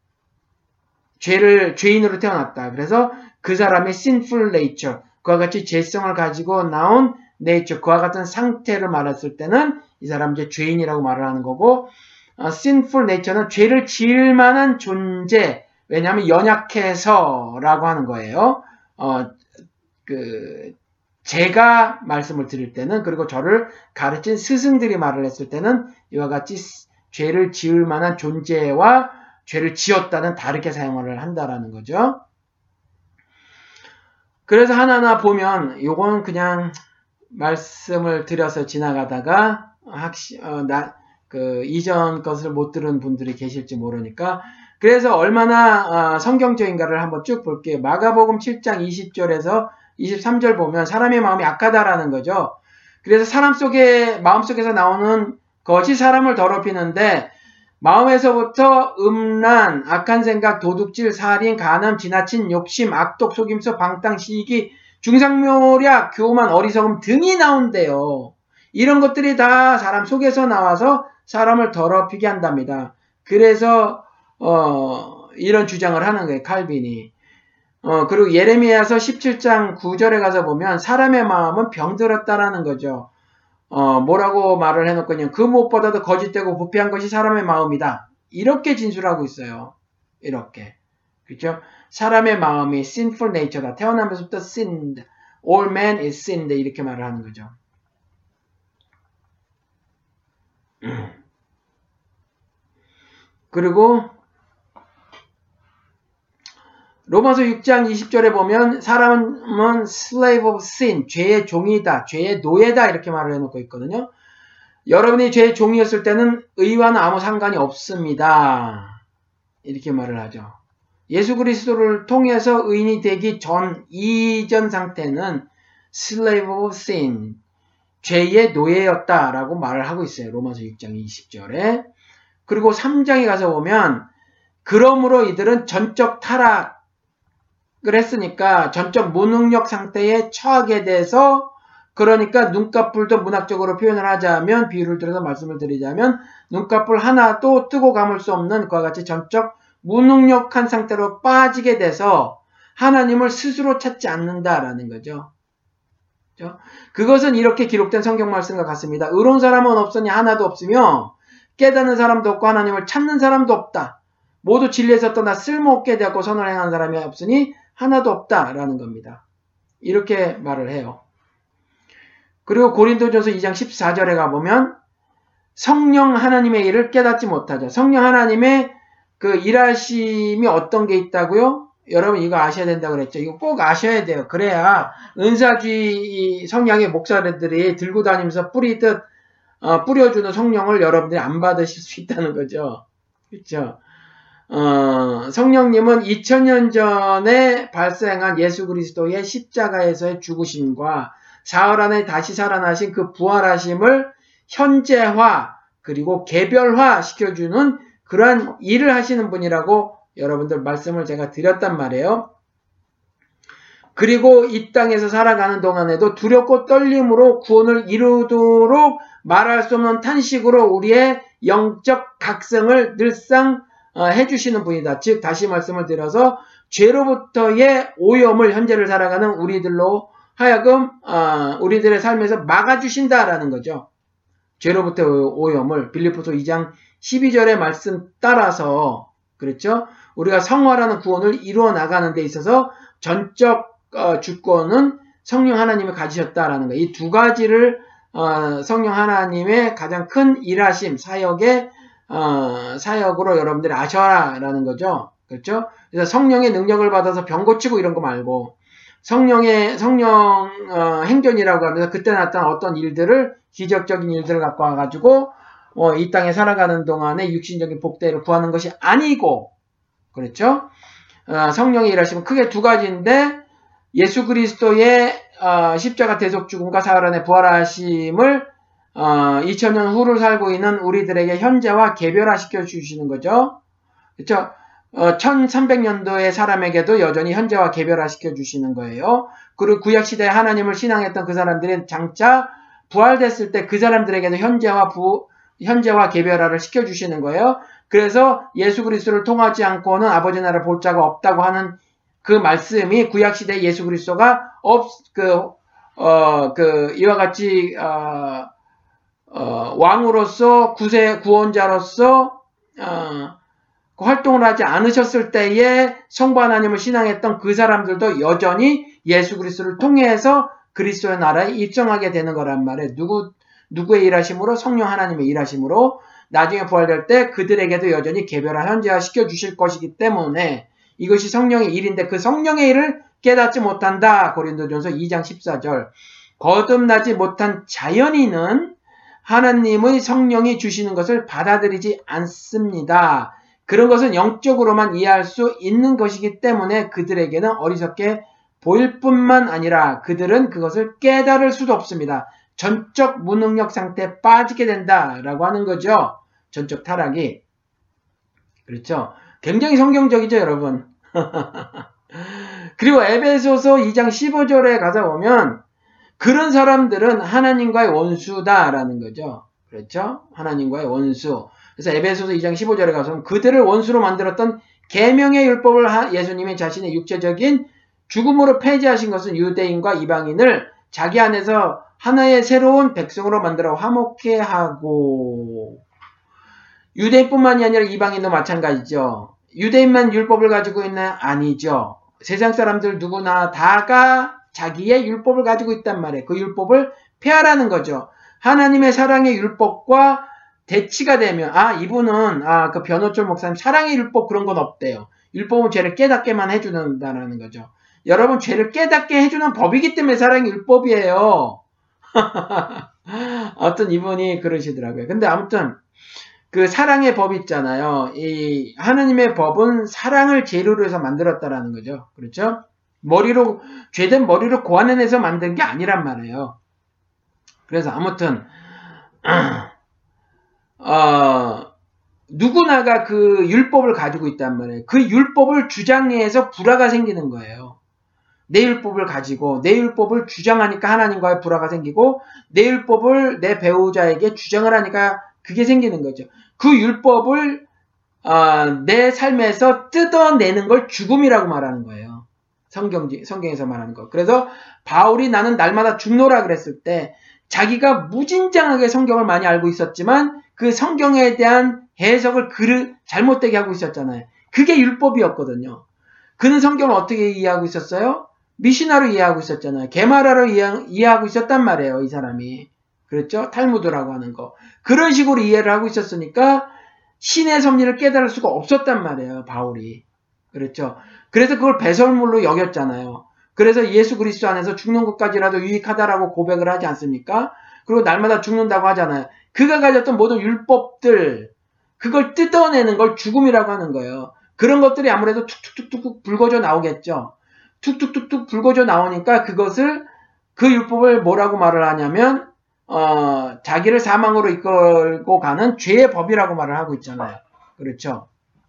죄를 죄인으로 태어났다. 그래서 그 사람의 sinful nature. 그와 같이 죄성을 가지고 나온 nature. 그와 같은 상태를 말했을 때는 이 사람 이제 죄인이라고 말을 하는 거고 어, sinful nature는 죄를 지을 만한 존재. 왜냐하면 연약해서라고 하는 거예요. 어, 그, 제가 말씀을 드릴 때는, 그리고 저를 가르친 스승들이 말을 했을 때는 이와 같이 죄를 지을 만한 존재와 죄를 지었다는 다르게 사용을 한다라는 거죠. 그래서 하나하나 보면, 요건 그냥 말씀을 드려서 지나가다가, 학시, 어, 나, 그, 이전 것을 못 들은 분들이 계실지 모르니까, 그래서 얼마나 성경적인가를 한번 쭉 볼게요. 마가복음 칠 장 이십 절에서 이십삼 절 보면 사람의 마음이 악하다라는 거죠. 그래서 사람 속에, 마음 속에서 나오는 것이 사람을 더럽히는데 마음에서부터 음란, 악한 생각, 도둑질, 살인, 간음, 지나친 욕심, 악독, 속임수, 방탕, 시기, 중상모략, 교만, 어리석음 등이 나온대요. 이런 것들이 다 사람 속에서 나와서 사람을 더럽히게 한답니다. 그래서 어, 이런 주장을 하는 거예요, 칼빈이. 어, 그리고 예레미야서 십칠 장 구 절에 가서 보면 사람의 마음은 병들었다라는 거죠. 어, 뭐라고 말을 해놓고 그냥 그 무엇보다도 거짓되고 부패한 것이 사람의 마음이다. 이렇게 진술하고 있어요. 이렇게. 그렇죠? 사람의 마음이 sinful nature다. 태어나면서부터 sinned. All man is sinned. 이렇게 말을 하는 거죠. 그리고 로마서 육 장 이십 절에 보면 사람은 slave of sin, 죄의 종이다, 죄의 노예다 이렇게 말을 해놓고 있거든요. 여러분이 죄의 종이었을 때는 의와는 아무 상관이 없습니다. 이렇게 말을 하죠. 예수 그리스도를 통해서 의인이 되기 전, 이전 상태는 slave of sin, 죄의 노예였다라고 말을 하고 있어요. 로마서 육 장 이십 절에. 그리고 삼 장에 가서 보면 그러므로 이들은 전적 타락을 했으니까 전적 무능력 상태에 처하게 돼서 그러니까 눈꺼풀도 문학적으로 표현을 하자면 비유를 들어서 말씀을 드리자면 눈꺼풀 하나도 뜨고 감을 수 없는 그와 같이 전적 무능력한 상태로 빠지게 돼서 하나님을 스스로 찾지 않는다라는 거죠. 그렇죠? 그것은 이렇게 기록된 성경 말씀과 같습니다. 의로운 사람은 없으니 하나도 없으며 깨닫는 사람도 없고 하나님을 찾는 사람도 없다. 모두 진리에서 떠나 쓸모없게 되었고 선을 행하는 사람이 없으니 하나도 없다라는 겁니다. 이렇게 말을 해요. 그리고 고린도전서 이 장 십사 절에 가보면 성령 하나님의 일을 깨닫지 못하죠. 성령 하나님의 그 일하심이 어떤 게 있다고요? 여러분 이거 아셔야 된다고 그랬죠. 이거 꼭 아셔야 돼요. 그래야 은사주의 성향의 목사들이 들고 다니면서 뿌리듯 어, 뿌려주는 성령을 여러분들이 안 받으실 수 있다는 거죠. 그렇죠? 어, 성령님은 이천 년 전에 발생한 예수 그리스도의 십자가에서의 죽으심과 사흘 안에 다시 살아나신 그 부활하심을 현재화 그리고 개별화 시켜주는 그러한 일을 하시는 분이라고 여러분들 말씀을 제가 드렸단 말이에요. 그리고 이 땅에서 살아가는 동안에도 두렵고 떨림으로 구원을 이루도록 말할 수 없는 탄식으로 우리의 영적 각성을 늘상 해주시는 분이다. 즉 다시 말씀을 드려서 죄로부터의 오염을 현재를 살아가는 우리들로 하여금 우리들의 삶에서 막아주신다라는 거죠. 죄로부터의 오염을 빌립보서 이 장 십이 절의 말씀 따라서 그렇죠? 우리가 성화라는 구원을 이루어 나가는 데 있어서 전적 어, 주권은 성령 하나님이 가지셨다라는 거. 이 두 가지를 어, 성령 하나님의 가장 큰 일하심, 사역의 어, 사역으로 여러분들이 아셔라라는 거죠. 그렇죠? 그래서 성령의 능력을 받아서 병 고치고 이런 거 말고 성령의 성령 어, 행전이라고 하면서 그때 나타난 어떤 일들을 기적적인 일들을 갖고 와가지고 어, 이 땅에 살아가는 동안에 육신적인 복대를 구하는 것이 아니고 그렇죠? 어, 성령의 일하심은 크게 두 가지인데 예수 그리스도의 어, 십자가 대속 죽음과 사흘 안에 부활하심을 어, 이천 년 후를 살고 있는 우리들에게 현재와 개별화 시켜주시는 거죠. 그렇죠? 어, 천삼백 년도의 사람에게도 여전히 현재화 개별화 시켜주시는 거예요. 그리고 구약시대에 하나님을 신앙했던 그 사람들이 장차 부활됐을 때 그 사람들에게도 현재화 부, 현재화 개별화를 시켜주시는 거예요. 그래서 예수 그리스도를 통하지 않고는 아버지 나라를 볼 자가 없다고 하는 그 말씀이 구약시대 예수 그리스도가 없, 그, 어, 그, 이와 같이, 어, 어, 왕으로서 구세, 구원자로서, 어, 활동을 하지 않으셨을 때에 성부 하나님을 신앙했던 그 사람들도 여전히 예수 그리스도를 통해서 그리스도의 나라에 입성하게 되는 거란 말이에요. 누구, 누구의 일하심으로? 성령 하나님의 일하심으로 나중에 부활될 때 그들에게도 여전히 개별화 현재화 시켜주실 것이기 때문에 이것이 성령의 일인데 그 성령의 일을 깨닫지 못한다. 고린도전서 이 장 십사 절. 거듭나지 못한 자연인은 하나님의 성령이 주시는 것을 받아들이지 않습니다. 그런 것은 영적으로만 이해할 수 있는 것이기 때문에 그들에게는 어리석게 보일 뿐만 아니라 그들은 그것을 깨달을 수도 없습니다. 전적 무능력 상태에 빠지게 된다라고 하는 거죠. 전적 타락이. 그렇죠. 굉장히 성경적이죠, 여러분. 그리고 에베소서 이 장 십오 절에 가서 보면 그런 사람들은 하나님과의 원수다라는 거죠. 그렇죠? 하나님과의 원수. 그래서 에베소서 이 장 십오 절에 가서 그들을 원수로 만들었던 계명의 율법을 예수님이 자신의 육체적인 죽음으로 폐지하신 것은 유대인과 이방인을 자기 안에서 하나의 새로운 백성으로 만들어 화목해 하고 유대인뿐만이 아니라 이방인도 마찬가지죠. 유대인만 율법을 가지고 있나요? 아니죠. 세상 사람들 누구나 다가 자기의 율법을 가지고 있단 말이에요. 그 율법을 폐하라는 거죠. 하나님의 사랑의 율법과 대치가 되면 아 이분은 아 그 변호철 목사님 사랑의 율법 그런 건 없대요. 율법은 죄를 깨닫게만 해주는다라는 거죠. 여러분 죄를 깨닫게 해주는 법이기 때문에 사랑의 율법이에요. 어떤 이분이 그러시더라고요. 근데 아무튼 그 사랑의 법 있잖아요. 이 하나님의 법은 사랑을 재료로 해서 만들었다라는 거죠. 그렇죠? 머리로 죄된 머리로 고안해내서 만든 게 아니란 말이에요. 그래서 아무튼 어, 누구나가 그 율법을 가지고 있단 말이에요. 그 율법을 주장해서 불화가 생기는 거예요. 내 율법을 가지고 내 율법을 주장하니까 하나님과의 불화가 생기고 내 율법을 내 배우자에게 주장을 하니까 그게 생기는 거죠. 그 율법을 어, 내 삶에서 뜯어내는 걸 죽음이라고 말하는 거예요. 성경, 성경에서 말하는 거. 그래서 바울이 나는 날마다 죽노라 그랬을 때 자기가 무진장하게 성경을 많이 알고 있었지만 그 성경에 대한 해석을 그르, 잘못되게 하고 있었잖아요. 그게 율법이었거든요. 그는 성경을 어떻게 이해하고 있었어요? 미시나로 이해하고 있었잖아요. 게마라로 이해, 이해하고 있었단 말이에요. 이 사람이. 그렇죠? 탈무드라고 하는 거. 그런 식으로 이해를 하고 있었으니까 신의 섭리를 깨달을 수가 없었단 말이에요. 바울이. 그렇죠? 그래서 그걸 배설물로 여겼잖아요. 그래서 예수 그리스도 안에서 죽는 것까지라도 유익하다라고 고백을 하지 않습니까? 그리고 날마다 죽는다고 하잖아요. 그가 가졌던 모든 율법들, 그걸 뜯어내는 걸 죽음이라고 하는 거예요. 그런 것들이 아무래도 툭툭툭툭 불거져 나오겠죠. 툭툭툭툭 불거져 나오니까 그것을, 그 율법을 뭐라고 말을 하냐면 어, 자기를 사망으로 이끌고 가는 죄의 법이라고 말을 하고 있잖아요. 그렇죠?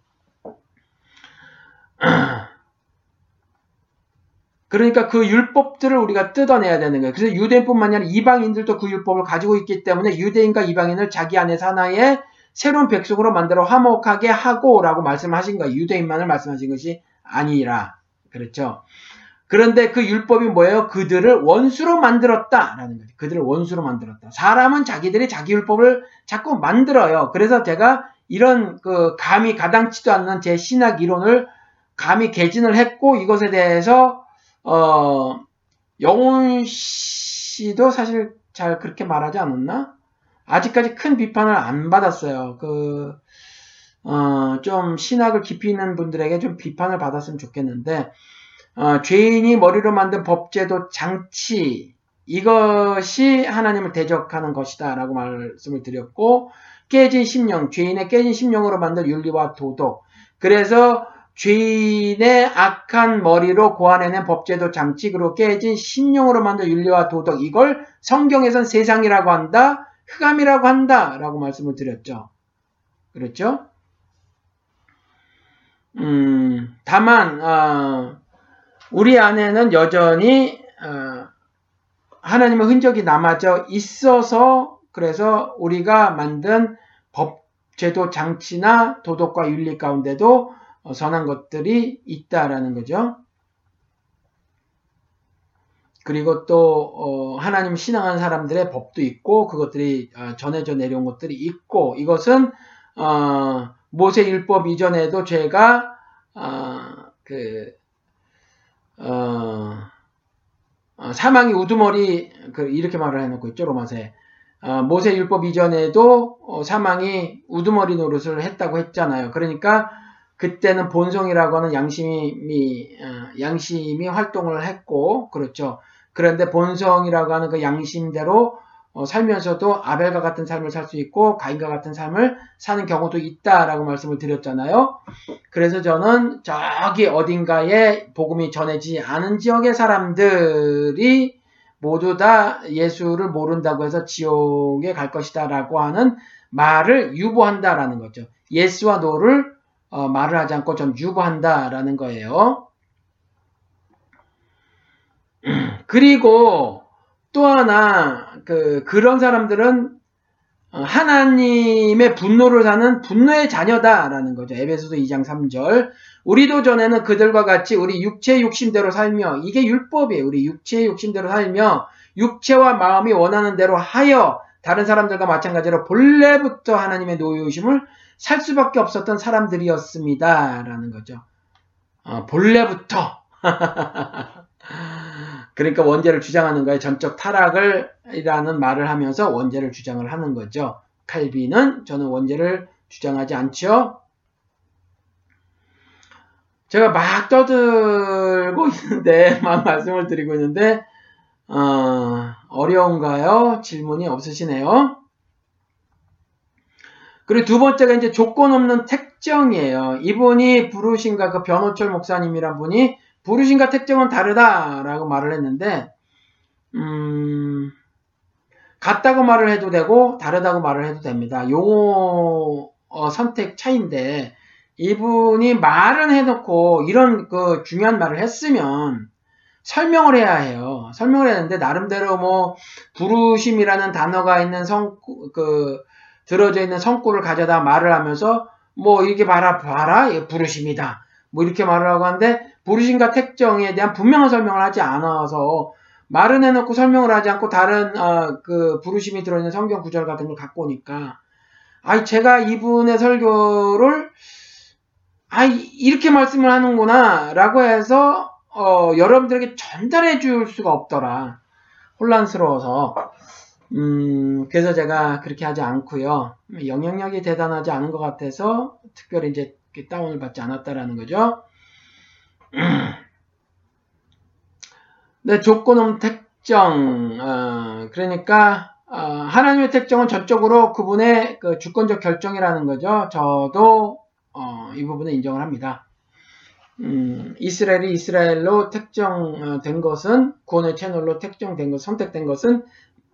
그러니까 그 율법들을 우리가 뜯어내야 되는 거예요. 그래서 유대인뿐만 아니라 이방인들도 그 율법을 가지고 있기 때문에 유대인과 이방인을 자기 안에서 하나의 새로운 백성으로 만들어 화목하게 하고 라고 말씀하신 거예요. 유대인만을 말씀하신 것이 아니라. 그렇죠? 그런데 그 율법이 뭐예요? 그들을 원수로 만들었다라는 거죠. 그들을 원수로 만들었다. 사람은 자기들이 자기 율법을 자꾸 만들어요. 그래서 제가 이런 그 감히 가당치도 않는 제 신학 이론을 감히 개진을 했고 이것에 대해서 어 영훈 씨도 사실 잘 그렇게 말하지 않았나? 아직까지 큰 비판을 안 받았어요. 그 어 좀 신학을 깊이 있는 분들에게 좀 비판을 받았으면 좋겠는데 어, 죄인이 머리로 만든 법제도 장치 이것이 하나님을 대적하는 것이다 라고 말씀을 드렸고 깨진 심령, 죄인의 깨진 심령으로 만든 윤리와 도덕 그래서 죄인의 악한 머리로 고안해낸 법제도 장치 그리고 깨진 심령으로 만든 윤리와 도덕 이걸 성경에선 세상이라고 한다, 흑암이라고 한다 라고 말씀을 드렸죠. 그렇죠? 음, 다만 어, 우리 안에는 여전히 어, 하나님의 흔적이 남아져 있어서 그래서 우리가 만든 법, 제도, 장치나 도덕과 윤리 가운데도 어, 선한 것들이 있다라는 거죠. 그리고 또 어, 하나님 신앙한 사람들의 법도 있고 그것들이 어, 전해져 내려온 것들이 있고 이것은 어, 모세 율법 이전에도 죄가 어, 그 어, 어, 사망이 우두머리 그 이렇게 말을 해놓고 있죠. 로마서에 어, 모세 율법 이전에도 어, 사망이 우두머리 노릇을 했다고 했잖아요. 그러니까 그때는 본성이라고 하는 양심이 어, 양심이 활동을 했고 그렇죠. 그런데 본성이라고 하는 그 양심대로 어, 살면서도 아벨과 같은 삶을 살 수 있고 가인과 같은 삶을 사는 경우도 있다라고 말씀을 드렸잖아요. 그래서 저는 저기 어딘가에 복음이 전해지지 않은 지역의 사람들이 모두 다 예수를 모른다고 해서 지옥에 갈 것이다 라고 하는 말을 유보한다라는 거죠. 예스와 노를 어, 말을 하지 않고 좀 유보한다라는 거예요. 그리고 또 하나 그 그런 사람들은 하나님의 분노를 사는 분노의 자녀다라는 거죠. 에베소서 이 장 삼 절. 우리도 전에는 그들과 같이 우리 육체의 욕심대로 살며 이게 율법이에요. 우리 육체의 욕심대로 살며 육체와 마음이 원하는 대로 하여 다른 사람들과 마찬가지로 본래부터 하나님의 노예의심을 살 수밖에 없었던 사람들이었습니다. 라는 거죠. 어, 본래부터. 그러니까 원죄를 주장하는 거예요. 전적 타락을 이라는 말을 하면서 원죄를 주장을 하는 거죠. 칼빈은 저는 원죄를 주장하지 않죠. 제가 막 떠들고 있는데 막 말씀을 드리고 있는데 어, 어려운가요? 질문이 없으시네요. 그리고 두 번째가 이제 조건 없는 택정이에요. 이분이 부르신가 그 변호철 목사님이란 분이 부르신과 택정은 다르다라고 말을 했는데 음, 같다고 말을 해도 되고 다르다고 말을 해도 됩니다. 용어 어, 선택 차이인데 이분이 말은 해놓고 이런 그 중요한 말을 했으면 설명을 해야 해요. 설명을 해야 하는데 나름대로 뭐 부르심이라는 단어가 있는 성 그 들어져 있는 성구를 가져다 말을 하면서 뭐 이렇게 봐라 봐라 이게 부르심이다. 뭐 이렇게 말을 하고 하는데 부르심과 택정에 대한 분명한 설명을 하지 않아서 말은 해놓고 설명을 하지 않고 다른 어, 그 부르심이 들어있는 성경 구절 같은 걸 갖고 오니까 아이 제가 이분의 설교를 아 이렇게 말씀을 하는구나 라고 해서 어, 여러분들에게 전달해 줄 수가 없더라. 혼란스러워서 음, 그래서 제가 그렇게 하지 않고요. 영향력이 대단하지 않은 것 같아서 특별히 이제 다운을 받지 않았다라는 거죠. 네, 조건 없는 택정. 어, 그러니까 어, 하나님의 택정은 전적으로 그분의 그 주권적 결정이라는 거죠. 저도 어, 이 부분을 인정을 합니다. 음, 이스라엘이 이스라엘로 택정된 것은 구원의 채널로 택정된 것, 선택된 것은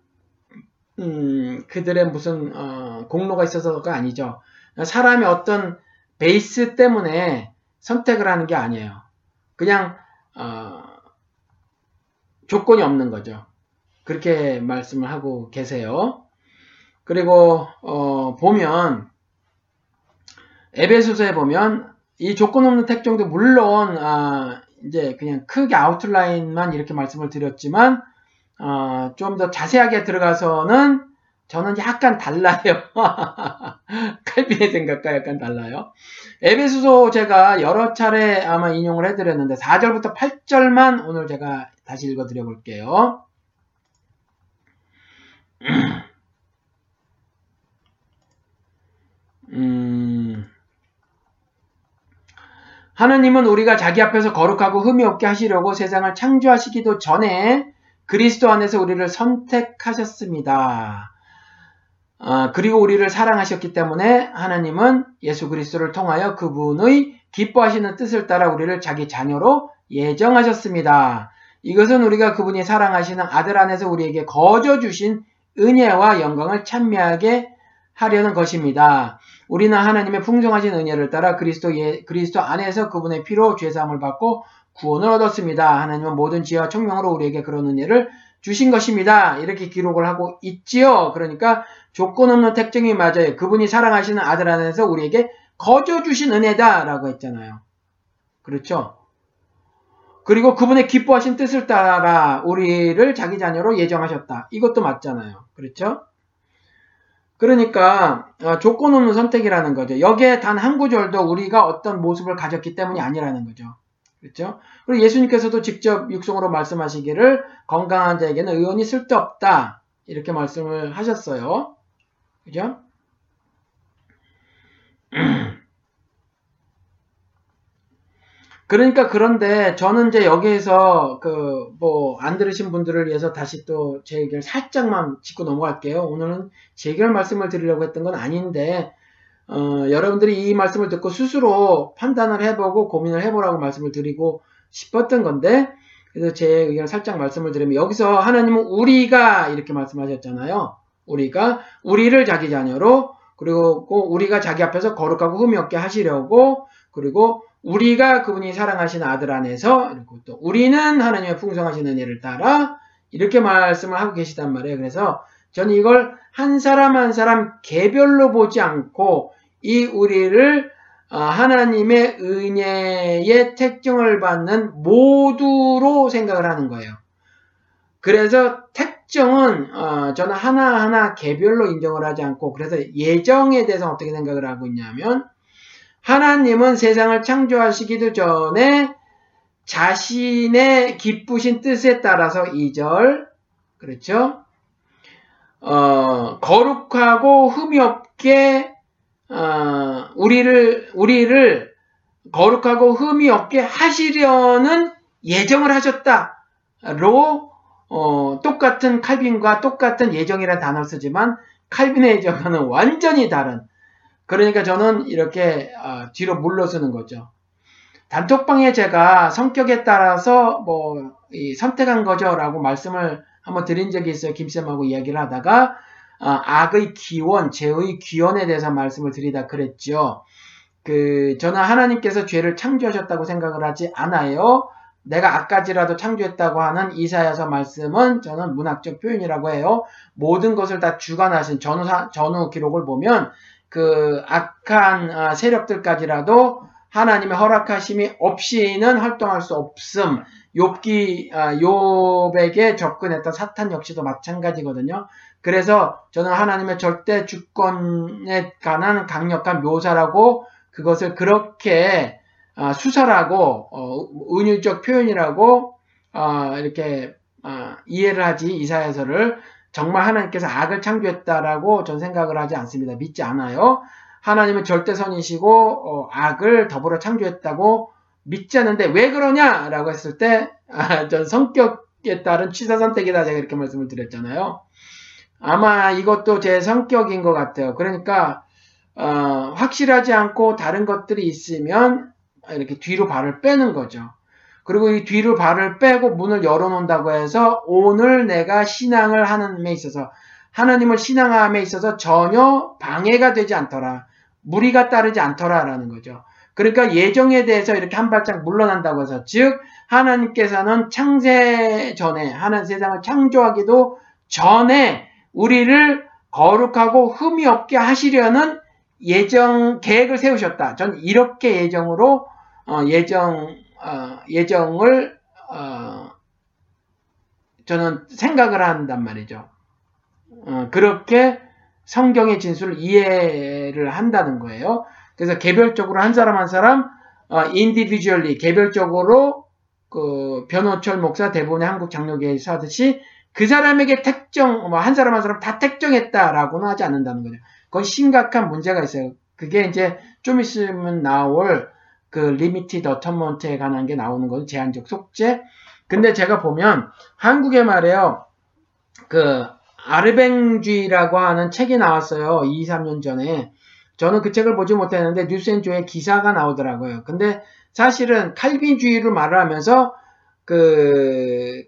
음, 그들의 무슨 어, 공로가 있어서가 아니죠. 사람의 어떤 베이스 때문에 선택을 하는 게 아니에요. 그냥 어, 조건이 없는 거죠. 그렇게 말씀을 하고 계세요. 그리고 어, 보면 에베소서에 보면 이 조건 없는 택정도 물론 아, 이제 그냥 크게 아웃라인만 이렇게 말씀을 드렸지만 어, 좀 더 자세하게 들어가서는 저는 약간 달라요. 칼빈의 생각과 약간 달라요. 에베소서 제가 여러 차례 아마 인용을 해드렸는데 사 절부터 팔 절만 오늘 제가 다시 읽어드려 볼게요. 음, 하느님은 우리가 자기 앞에서 거룩하고 흠이 없게 하시려고 세상을 창조하시기도 전에 그리스도 안에서 우리를 선택하셨습니다. 어, 그리고 우리를 사랑하셨기 때문에 하나님은 예수 그리스도를 통하여 그분의 기뻐하시는 뜻을 따라 우리를 자기 자녀로 예정하셨습니다. 이것은 우리가 그분이 사랑하시는 아들 안에서 우리에게 거저 주신 은혜와 영광을 찬미하게 하려는 것입니다. 우리는 하나님의 풍성하신 은혜를 따라 그리스도, 예, 그리스도 안에서 그분의 피로 죄사함을 받고 구원을 얻었습니다. 하나님은 모든 지혜와 총명으로 우리에게 그런 은혜를 주신 것입니다. 이렇게 기록을 하고 있지요. 그러니까 조건 없는 택정이 맞아요. 그분이 사랑하시는 아들 안에서 우리에게 거저 주신 은혜다라고 했잖아요. 그렇죠? 그리고 그분의 기뻐하신 뜻을 따라 우리를 자기 자녀로 예정하셨다. 이것도 맞잖아요. 그렇죠? 그러니까 조건 없는 선택이라는 거죠. 여기에 단 한 구절도 우리가 어떤 모습을 가졌기 때문이 아니라는 거죠. 그렇죠? 그리고 예수님께서도 직접 육성으로 말씀하시기를 건강한 자에게는 의원이 쓸데없다. 이렇게 말씀을 하셨어요. 그죠? 그러니까 그런데 저는 이제 여기에서 그 뭐 안 들으신 분들을 위해서 다시 또 제 의견을 살짝만 짚고 넘어갈게요. 오늘은 제 의견 말씀을 드리려고 했던 건 아닌데 어, 여러분들이 이 말씀을 듣고 스스로 판단을 해보고 고민을 해보라고 말씀을 드리고 싶었던 건데 그래서 제 의견을 살짝 말씀을 드리면 여기서 하나님은 우리가 이렇게 말씀하셨잖아요. 우리가 우리를 자기 자녀로 그리고 우리가 자기 앞에서 거룩하고 흠이 없게 하시려고 그리고 우리가 그분이 사랑하시는 아들 안에서 그리고 또 우리는 하나님의 풍성하신 은혜를 따라 이렇게 말씀을 하고 계시단 말이에요. 그래서 저는 이걸 한 사람 한 사람 개별로 보지 않고 이 우리를 하나님의 은혜의 택정을 받는 모두로 생각을 하는 거예요. 그래서 택정은 저는 하나하나 개별로 인정을 하지 않고 그래서 예정에 대해서 어떻게 생각을 하고 있냐면 하나님은 세상을 창조하시기도 전에 자신의 기쁘신 뜻에 따라서 이 절 그렇죠? 어, 거룩하고 흠이 없게 어, 우리를 우리를 거룩하고 흠이 없게 하시려는 예정을 하셨다로 어, 똑같은 칼빈과 똑같은 예정이라는 단어를 쓰지만 칼빈의 예정과는 완전히 다른 그러니까 저는 이렇게 어, 뒤로 물러서는 거죠. 단톡방에 제가 성격에 따라서 뭐 이, 선택한 거죠라고 말씀을 한번 드린 적이 있어요. 김쌤하고 이야기를 하다가 어, 악의 기원, 죄의 기원에 대해서 말씀을 드리다 그랬죠. 그 저는 하나님께서 죄를 창조하셨다고 생각을 하지 않아요. 내가 악까지라도 창조했다고 하는 이사야서 말씀은 저는 문학적 표현이라고 해요. 모든 것을 다 주관하신 전후, 전후 기록을 보면 그 악한 어, 세력들까지라도 하나님의 허락하심이 없이는 활동할 수 없음. 욥기 어, 욥에게 접근했던 사탄 역시도 마찬가지거든요. 그래서 저는 하나님의 절대 주권에 관한 강력한 묘사라고 그것을 그렇게 어, 수설하고 어, 은유적 표현이라고 어, 이렇게 어, 이해를 하지 이사야서를 정말 하나님께서 악을 창조했다라고 전 생각을 하지 않습니다. 믿지 않아요. 하나님은 절대선이시고 어, 악을 더불어 창조했다고 믿지 않는데 왜 그러냐라고 했을 때 아, 전 성격에 따른 취사선택이다 제가 이렇게 말씀을 드렸잖아요. 아마 이것도 제 성격인 것 같아요. 그러니까 어, 확실하지 않고 다른 것들이 있으면 이렇게 뒤로 발을 빼는 거죠. 그리고 이 뒤로 발을 빼고 문을 열어놓는다고 해서 오늘 내가 신앙을 하는 데 있어서 하나님을 신앙함에 있어서 전혀 방해가 되지 않더라. 무리가 따르지 않더라라는 거죠. 그러니까 예정에 대해서 이렇게 한 발짝 물러난다고 해서 즉 하나님께서는 창세 전에 하나님 세상을 창조하기도 전에 우리를 거룩하고 흠이 없게 하시려는 예정 계획을 세우셨다. 전 이렇게 예정으로 어, 예정 어, 예정을 어, 저는 생각을 한단 말이죠. 어, 그렇게 성경의 진술을 이해를 한다는 거예요. 그래서 개별적으로 한 사람 한 사람 어, individually 개별적으로 그 변호철 목사 대부분의 한국 장로교에서 하듯이 그 사람에게 특정 뭐 한 사람 한 사람 다 특정했다라고는 하지 않는다는 거죠. 그건 심각한 문제가 있어요. 그게 이제 좀 있으면 나올 그 리미티드 어텀먼트에 관한 게 나오는 건 제한적 속죄. 근데 제가 보면 한국에 말이에요. 그 아르뱅주의라고 하는 책이 나왔어요. 이, 삼 년 전에. 저는 그 책을 보지 못했는데 뉴스앤조에 기사가 나오더라고요. 근데 사실은 칼빈주의를 말을 하면서 그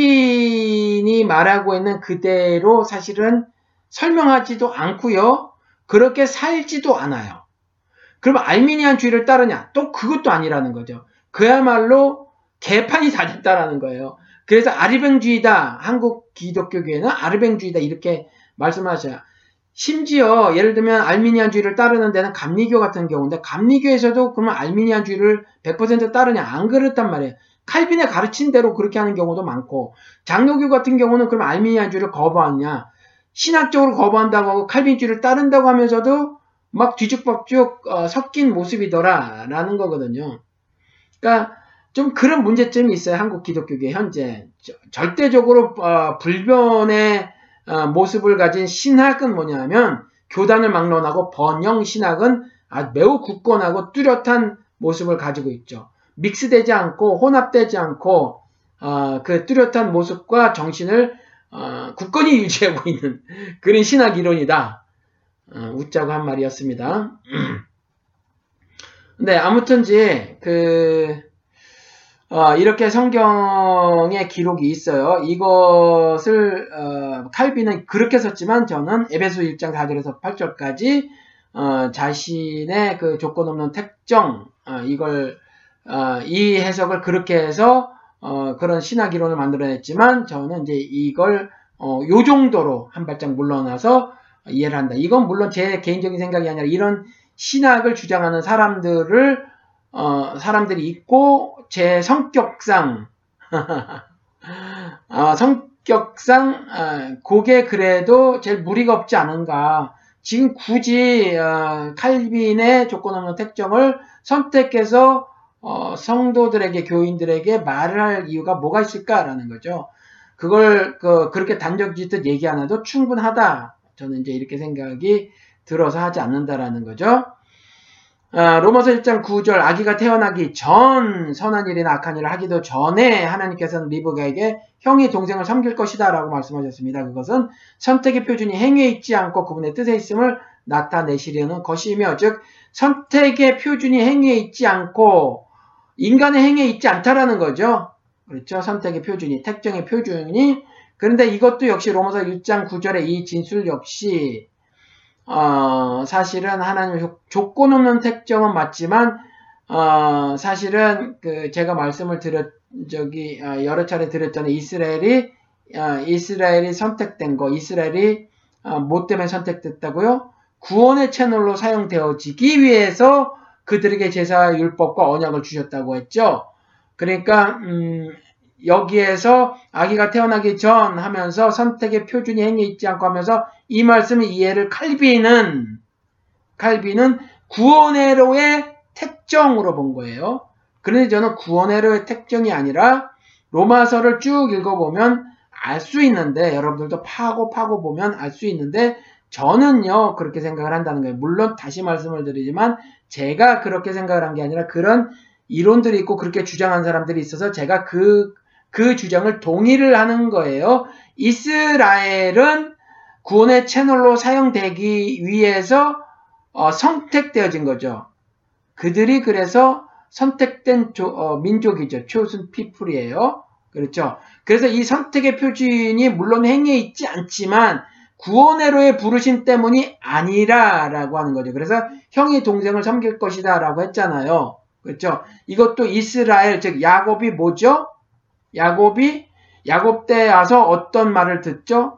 칼빈이 말하고 있는 그대로 사실은 설명하지도 않고요. 그렇게 살지도 않아요. 그럼 알미니안주의를 따르냐? 또 그것도 아니라는 거죠. 그야말로 개판이 다 됐다라는 거예요. 그래서 아르뱅주의다. 한국 기독교계에는 아르뱅주의다. 이렇게 말씀하셔요. 심지어 예를 들면 알미니안주의를 따르는 데는 감리교 같은 경우인데 감리교에서도 그러면 알미니안주의를 백 퍼센트 따르냐? 안 그렇단 말이에요. 칼빈의 가르친 대로 그렇게 하는 경우도 많고 장로교 같은 경우는 그럼 알미니안주의를 거부하느냐? 신학적으로 거부한다고 하고 칼빈주의를 따른다고 하면서도 막 뒤죽박죽 어, 섞인 모습이더라 라는 거거든요. 그러니까 좀 그런 문제점이 있어요. 한국 기독교계 현재. 저, 절대적으로 어, 불변의 어, 모습을 가진 신학은 뭐냐면 교단을 막론하고 번영 신학은 아주 매우 굳건하고 뚜렷한 모습을 가지고 있죠. 믹스되지 않고 혼합되지 않고 어, 그 뚜렷한 모습과 정신을 어, 굳건히 유지하고 있는 그런 신학 이론이다. 어, 웃자고 한 말이었습니다. 네, 아무튼지 그 어, 이렇게 성경에 기록이 있어요. 이것을 어, 칼빈은 그렇게 썼지만 저는 에베소 일 장 사 절에서 팔 절까지 어, 자신의 그 조건 없는 택정 어, 이걸 어, 이 해석을 그렇게 해서 어, 그런 신학 이론을 만들어냈지만 저는 이제 이걸 어, 요 정도로 한 발짝 물러나서 이해를 한다. 이건 물론 제 개인적인 생각이 아니라 이런 신학을 주장하는 사람들을 어, 사람들이 있고 제 성격상 어, 성격상 어, 그게 그래도 제일 무리가 없지 않은가. 지금 굳이 어, 칼빈의 조건 없는 택정을 선택해서 어, 성도들에게 교인들에게 말을 할 이유가 뭐가 있을까라는 거죠. 그걸 그, 그렇게 단정짓듯 얘기 안 해도 충분하다. 저는 이제 이렇게 생각이 들어서 하지 않는다라는 거죠. 어, 로마서 일 장 구 절 아기가 태어나기 전 선한 일이나 악한 일을 하기도 전에 하나님께서는 리브가에게 형이 동생을 섬길 것이다 라고 말씀하셨습니다. 그것은 선택의 표준이 행위에 있지 않고 그분의 뜻에 있음을 나타내시려는 것이며 즉 선택의 표준이 행위에 있지 않고 인간의 행위에 있지 않다라는 거죠. 그렇죠. 선택의 표준이 택정의 표준이 그런데 이것도 역시 로마서 일 장 구 절의 이 진술 역시 어, 사실은 하나님의 조건 없는 택정은 맞지만, 어, 사실은, 그, 제가 말씀을 드렸, 저기, 어, 여러 차례 드렸잖아요. 이스라엘이, 어, 이스라엘이 선택된 거, 이스라엘이, 어, 뭐 때문에 선택됐다고요? 구원의 채널로 사용되어지기 위해서 그들에게 제사 율법과 언약을 주셨다고 했죠. 그러니까 음, 여기에서 아기가 태어나기 전 하면서 선택의 표준이 행해 있지 않고 하면서 이 말씀의 이해를 칼빈은 칼빈은 구원회로의 택정으로 본 거예요. 그런데 저는 구원회로의 택정이 아니라 로마서를 쭉 읽어보면 알 수 있는데, 여러분들도 파고 파고 보면 알 수 있는데, 저는요 그렇게 생각을 한다는 거예요. 물론 다시 말씀을 드리지만 제가 그렇게 생각을 한 게 아니라 그런 이론들이 있고 그렇게 주장한 사람들이 있어서 제가 그, 그 주장을 동의를 하는 거예요. 이스라엘은 구원의 채널로 사용되기 위해서 어, 선택되어진 거죠. 그들이 그래서 선택된 조, 어, 민족이죠. chosen people이에요. 그렇죠. 그래서 이 선택의 표준이 물론 행해 있지 않지만 구원회로의 부르심 때문이 아니라 라고 하는 거죠. 그래서 형이 동생을 섬길 것이다 라고 했잖아요. 그렇죠. 이것도 이스라엘, 즉 야곱이 뭐죠? 야곱이 야곱 때 와서 어떤 말을 듣죠?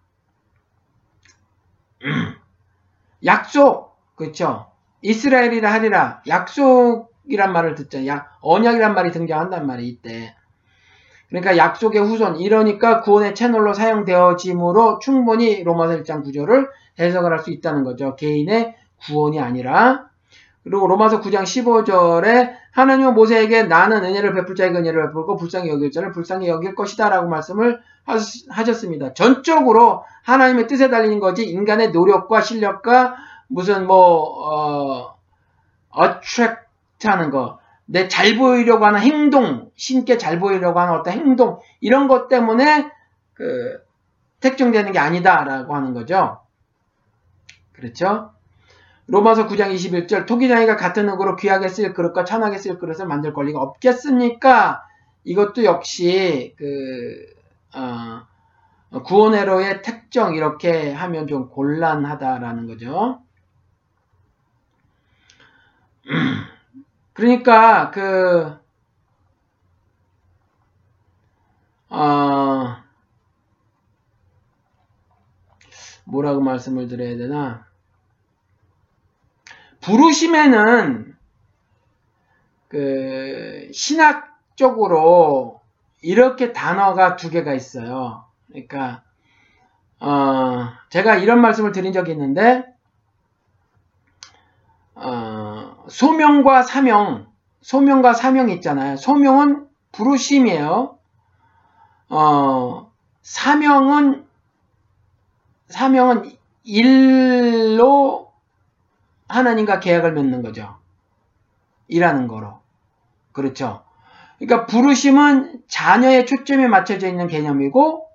약속. 그렇죠. 이스라엘이라 하리라. 약속이란 말을 듣죠. 야, 언약이란 말이 등장한단 말이에요. 이때. 그러니까 약속의 후손, 이러니까 구원의 채널로 사용되어짐으로 충분히 로마서 일 장 구 절을 해석을 할 수 있다는 거죠. 개인의 구원이 아니라. 그리고 로마서 구 장 십오 절에 하나님은 모세에게 나는 은혜를 베풀 자에게 은혜를 베풀고 불쌍히 여길 자를 불쌍히 여길 것이다 라고 말씀을 하셨습니다. 전적으로 하나님의 뜻에 달리는 거지 인간의 노력과 실력과 무슨 뭐 어, attract 하는 거, 내 잘 보이려고 하는 행동, 신께 잘 보이려고 하는 어떤 행동, 이런 것 때문에 그 택정되는 게 아니다라고 하는 거죠. 그렇죠? 로마서 구 장 이십일 절 토기장이가 같은 흙으로 귀하게 쓸 그릇과 천하게 쓸 그릇을 만들 권리가 없겠습니까? 이것도 역시 그 어, 구원회로의 택정 이렇게 하면 좀 곤란하다라는 거죠. 그러니까 그 어, 뭐라고 말씀을 드려야 되나? 부르심에는 그 신학적으로 이렇게 단어가 두 개가 있어요. 그러니까 어, 제가 이런 말씀을 드린 적이 있는데 어, 소명과 사명, 소명과 사명이 있잖아요. 소명은 부르심이에요. 어, 사명은 사명은 일로 하나님과 계약을 맺는 거죠. 일하는 거로. 그렇죠. 그러니까 부르심은 자녀의 초점에 맞춰져 있는 개념이고,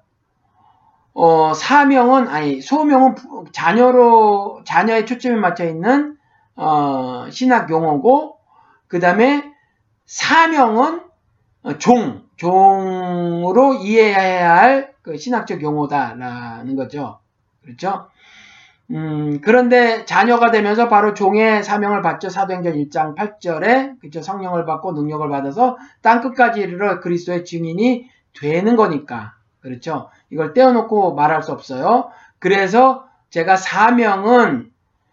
어, 사명은, 아니, 소명은 자녀로, 자녀의 초점에 맞춰 있는, 어, 신학 용어고, 그 다음에 사명은 종, 종으로 이해해야 할 그 신학적 용어다라는 거죠. 그렇죠? 음, 그런데 자녀가 되면서 바로 종의 사명을 받죠. 사도행전 일 장 팔 절에 그렇죠? 성령을 받고 능력을 받아서 땅끝까지 이르러 그리스도의 증인이 되는 거니까. 그렇죠? 이걸 떼어놓고 말할 수 없어요. 그래서 제가 사명은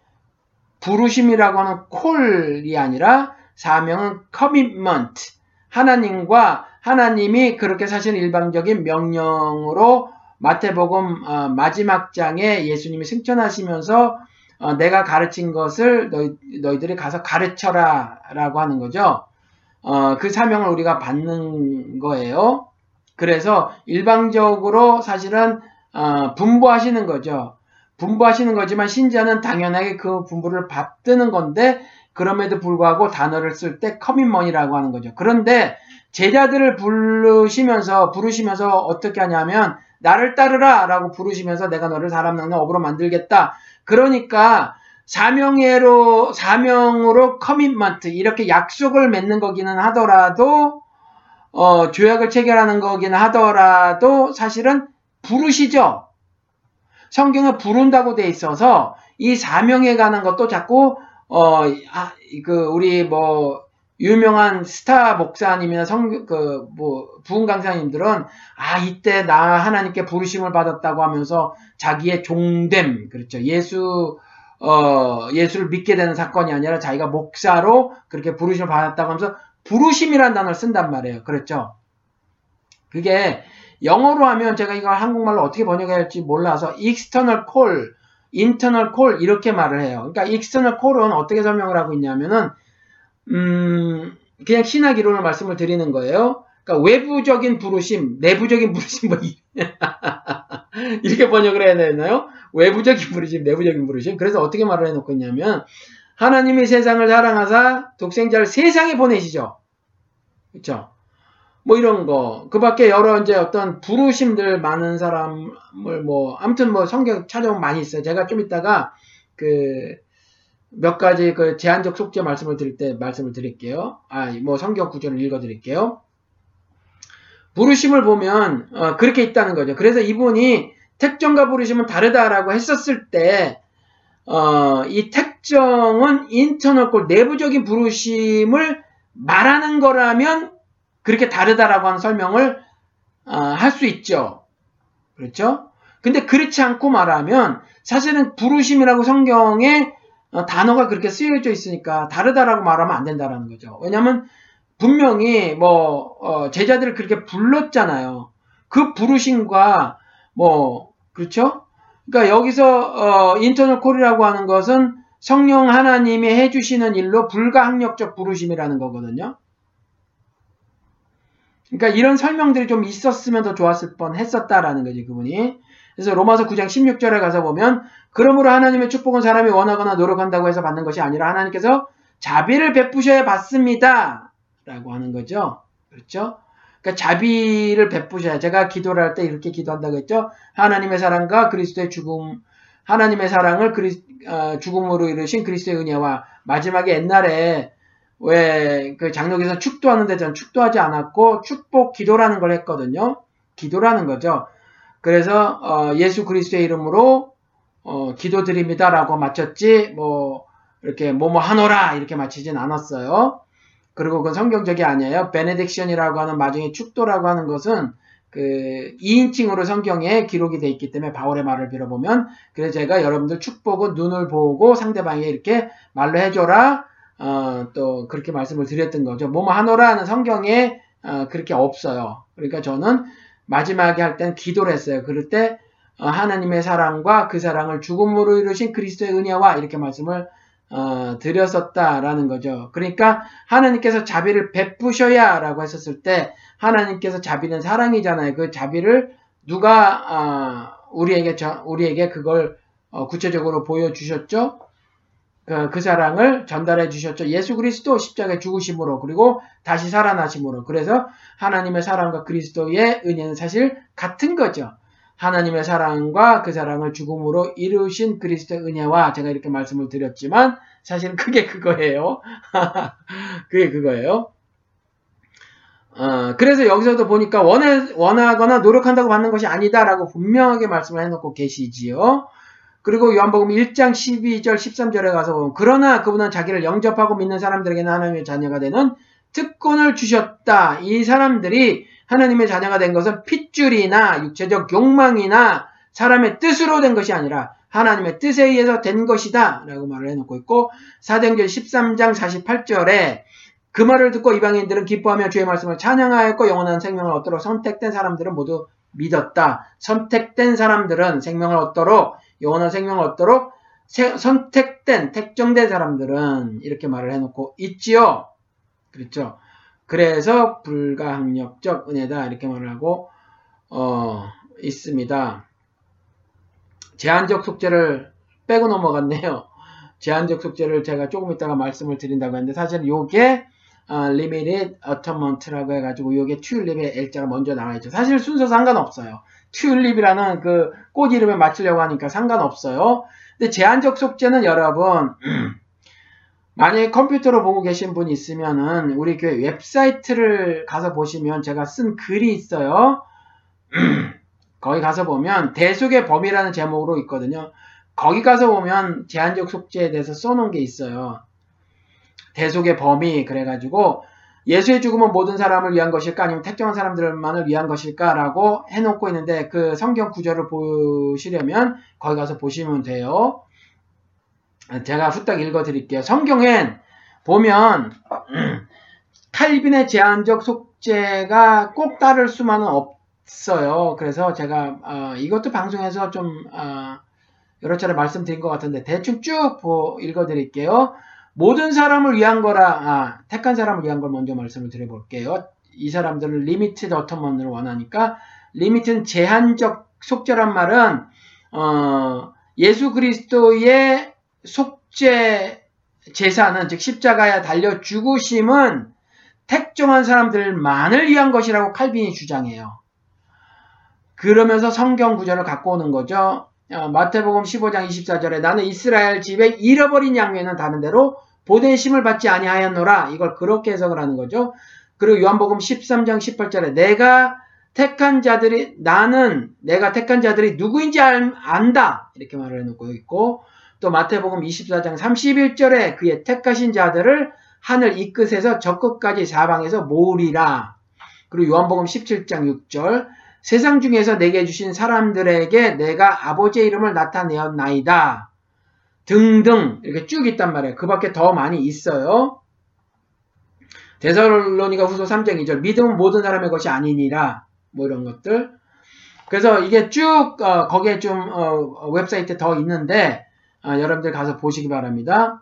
부르심이라고 하는 콜이 아니라 사명은 커밋먼트. 하나님과 하나님이 그렇게 사실 일방적인 명령으로 마태복음 어, 마지막 장에 예수님이 승천하시면서 어, 내가 가르친 것을 너희, 너희들이 가서 가르쳐라 라고 하는 거죠. 어, 그 사명을 우리가 받는 거예요. 그래서 일방적으로 사실은 어, 분부하시는 거죠. 분부하시는 거지만 신자는 당연하게 그 분부를 받드는 건데 그럼에도 불구하고 단어를 쓸 때 커밋먼이라고 하는 거죠. 그런데 제자들을 부르시면서 부르시면서 어떻게 하냐면 나를 따르라 라고 부르시면서 내가 너를 사람 낳는 어부로 만들겠다. 그러니까 사명예로 사명으로 커밋먼트 이렇게 약속을 맺는 거기는 하더라도 어, 조약을 체결하는 거기는 하더라도 사실은 부르시죠. 성경은 부른다고 돼 있어서 이 사명에 관한 것도 자꾸 어, 아, 그 우리 뭐 유명한 스타 목사님이나 성, 그, 뭐, 부흥 강사님들은, 아, 이때 나 하나님께 부르심을 받았다고 하면서 자기의 종됨, 그렇죠. 예수, 어, 예수를 믿게 되는 사건이 아니라 자기가 목사로 그렇게 부르심을 받았다고 하면서 부르심이라는 단어를 쓴단 말이에요. 그렇죠? 그게 영어로 하면 제가 이걸 한국말로 어떻게 번역해야 할지 몰라서 external call, internal call 이렇게 말을 해요. 그러니까 external call은 어떻게 설명을 하고 있냐면은 음, 그냥 신학 이론을 말씀을 드리는 거예요. 그러니까 외부적인 부르심, 내부적인 부르심 뭐 이렇게 번역을 해야 되나요? 외부적인 부르심, 내부적인 부르심. 그래서 어떻게 말을 해놓고 있냐면 하나님이 세상을 사랑하사 독생자를 세상에 보내시죠. 그렇죠? 뭐 이런 거. 그 밖에 여러 이제 어떤 부르심들 많은 사람을 뭐 아무튼 뭐 성경 찾아보면 많이 있어요. 제가 좀 이따가 그 몇 가지 그 제한적 속죄 말씀을 드릴 때 말씀을 드릴게요. 아, 뭐 성경 구절을 읽어 드릴게요. 부르심을 보면 어, 그렇게 있다는 거죠. 그래서 이분이 택정과 부르심은 다르다라고 했었을 때 어, 이 택정은 인터널 콜 내부적인 부르심을 말하는 거라면 그렇게 다르다라고 하는 설명을 어, 할 수 있죠. 그렇죠? 근데 그렇지 않고 말하면 사실은 부르심이라고 성경에 어, 단어가 그렇게 쓰여져 있으니까 다르다라고 말하면 안 된다라는 거죠. 왜냐하면 분명히 뭐 어, 제자들을 그렇게 불렀잖아요. 그 부르심과 뭐 그렇죠? 그러니까 여기서 어, 인터널 콜이라고 하는 것은 성령 하나님이 해주시는 일로 불가항력적 부르심이라는 거거든요. 그러니까 이런 설명들이 좀 있었으면 더 좋았을 뻔 했었다라는 거지 그분이. 그래서 로마서 구 장 십육 절에 가서 보면 그러므로 하나님의 축복은 사람이 원하거나 노력한다고 해서 받는 것이 아니라 하나님께서 자비를 베푸셔야 받습니다. 라고 하는 거죠. 그렇죠? 그러니까 자비를 베푸셔야. 제가 기도를 할 때 이렇게 기도한다고 했죠. 하나님의 사랑과 그리스도의 죽음, 하나님의 사랑을 그리, 어, 죽음으로 이루신 그리스도의 은혜와 마지막에 옛날에 왜 그 장로교에서 축도하는데 전 축도하지 않았고 축복 기도라는 걸 했거든요. 기도라는 거죠. 그래서 어, 예수 그리스도의 이름으로 어, 기도드립니다라고 마쳤지 뭐 이렇게 뭐뭐 하노라 이렇게 마치진 않았어요. 그리고 그건 성경적이 아니에요. 베네딕션이라고 하는 마중의 축도라고 하는 것은 그 이인칭으로 성경에 기록이 돼 있기 때문에 바울의 말을 빌어보면 그래서 제가 여러분들 축복은 눈을 보고 상대방에게 이렇게 말로 해줘라 어, 또 그렇게 말씀을 드렸던 거죠. 뭐뭐 하노라 하는 성경에 어, 그렇게 없어요. 그러니까 저는 마지막에 할 땐 기도를 했어요. 그럴 때 어, 하나님의 사랑과 그 사랑을 죽음으로 이루신 그리스도의 은혜와 이렇게 말씀을 어, 드렸었다라는 거죠. 그러니까 하나님께서 자비를 베푸셔야 라고 했었을 때 하나님께서 자비는 사랑이잖아요. 그 자비를 누가 어, 우리에게 저, 우리에게 그걸 어, 구체적으로 보여주셨죠? 그, 그 사랑을 전달해 주셨죠. 예수 그리스도 십자가에 죽으심으로 그리고 다시 살아나심으로. 그래서 하나님의 사랑과 그리스도의 은혜는 사실 같은 거죠. 하나님의 사랑과 그 사랑을 죽음으로 이루신 그리스도의 은혜와 제가 이렇게 말씀을 드렸지만 사실은 그게 그거예요. 그게 그거예요. 어, 그래서 여기서도 보니까 원해, 원하거나 노력한다고 받는 것이 아니다라고 분명하게 말씀을 해놓고 계시지요. 그리고 요한복음 일 장 십이 절 십삼 절에 가서 보면 그러나 그분은 자기를 영접하고 믿는 사람들에게는 하나님의 자녀가 되는 특권을 주셨다. 이 사람들이 하나님의 자녀가 된 것은 핏줄이나 육체적 욕망이나 사람의 뜻으로 된 것이 아니라 하나님의 뜻에 의해서 된 것이다 라고 말을 해놓고 있고 사도행전 십삼 장 사십팔 절에 그 말을 듣고 이방인들은 기뻐하며 주의 말씀을 찬양하였고 영원한 생명을 얻도록 선택된 사람들은 모두 믿었다. 선택된 사람들은 생명을 얻도록 영원한 생명을 얻도록 세, 선택된 택정된 사람들은 이렇게 말을 해놓고 있지요. 그렇죠. 그래서 불가항력적 은혜다 이렇게 말을 하고 어, 있습니다. 제한적 속죄를 빼고 넘어갔네요. 제한적 속죄를 제가 조금 이따가 말씀을 드린다고 했는데 사실 요게 어, Limited Atonement라고 해가지고 요게 튤립의 L자가 먼저 나와있죠. 사실 순서 상관없어요. 튤립이라는 그 꽃 이름에 맞추려고 하니까 상관없어요. 근데 제한적 속죄는 여러분 만약에 컴퓨터로 보고 계신 분이 있으면은 우리 교회 웹사이트를 가서 보시면 제가 쓴 글이 있어요. 거기 가서 보면 대속의 범위라는 제목으로 있거든요. 거기 가서 보면 제한적 속죄에 대해서 써놓은 게 있어요. 대속의 범위 그래가지고 예수의 죽음은 모든 사람을 위한 것일까 아니면 특정한 사람들만을 위한 것일까 라고 해놓고 있는데 그 성경 구절을 보시려면 거기 가서 보시면 돼요. 제가 후딱 읽어드릴게요. 성경엔 보면 칼빈의 제한적 속죄가 꼭 따를 수만은 없어요. 그래서 제가 어, 이것도 방송에서 좀 어, 여러 차례 말씀드린 것 같은데 대충 쭉 읽어드릴게요. 모든 사람을 위한 거라 아, 택한 사람을 위한 걸 먼저 말씀을 드려볼게요. 이 사람들은 리미티드 어터먼을 원하니까 리미트는 제한적 속죄란 말은 어, 예수 그리스도의 속죄 제사는 즉 십자가에 달려 죽으심은 택정한 사람들만을 위한 것이라고 칼빈이 주장해요. 그러면서 성경 구절을 갖고 오는 거죠. 어, 마태복음 십오 장 이십사 절에 나는 이스라엘 집에 잃어버린 양 외에는 다른 데로 보내심을 받지 아니하였노라. 이걸 그렇게 해석을 하는 거죠. 그리고 요한복음 십삼 장 십팔 절에 내가 택한 자들이 나는 내가 택한 자들이 누구인지 알, 안다. 이렇게 말을 해놓고 있고 또 마태복음 이십사 장 삼십일 절에 그의 택하신 자들을 하늘 이 끝에서 저 끝까지 사방에서 모으리라. 그리고 요한복음 십칠 장 육 절 세상 중에서 내게 주신 사람들에게 내가 아버지의 이름을 나타내었나이다. 등등 이렇게 쭉 있단 말이에요. 그 밖에 더 많이 있어요. 데살로니가 후서 삼 장 이 절 믿음은 모든 사람의 것이 아니니라. 뭐 이런 것들. 그래서 이게 쭉 어, 거기에 좀 어, 웹사이트에 더 있는데 어, 여러분들 가서 보시기 바랍니다.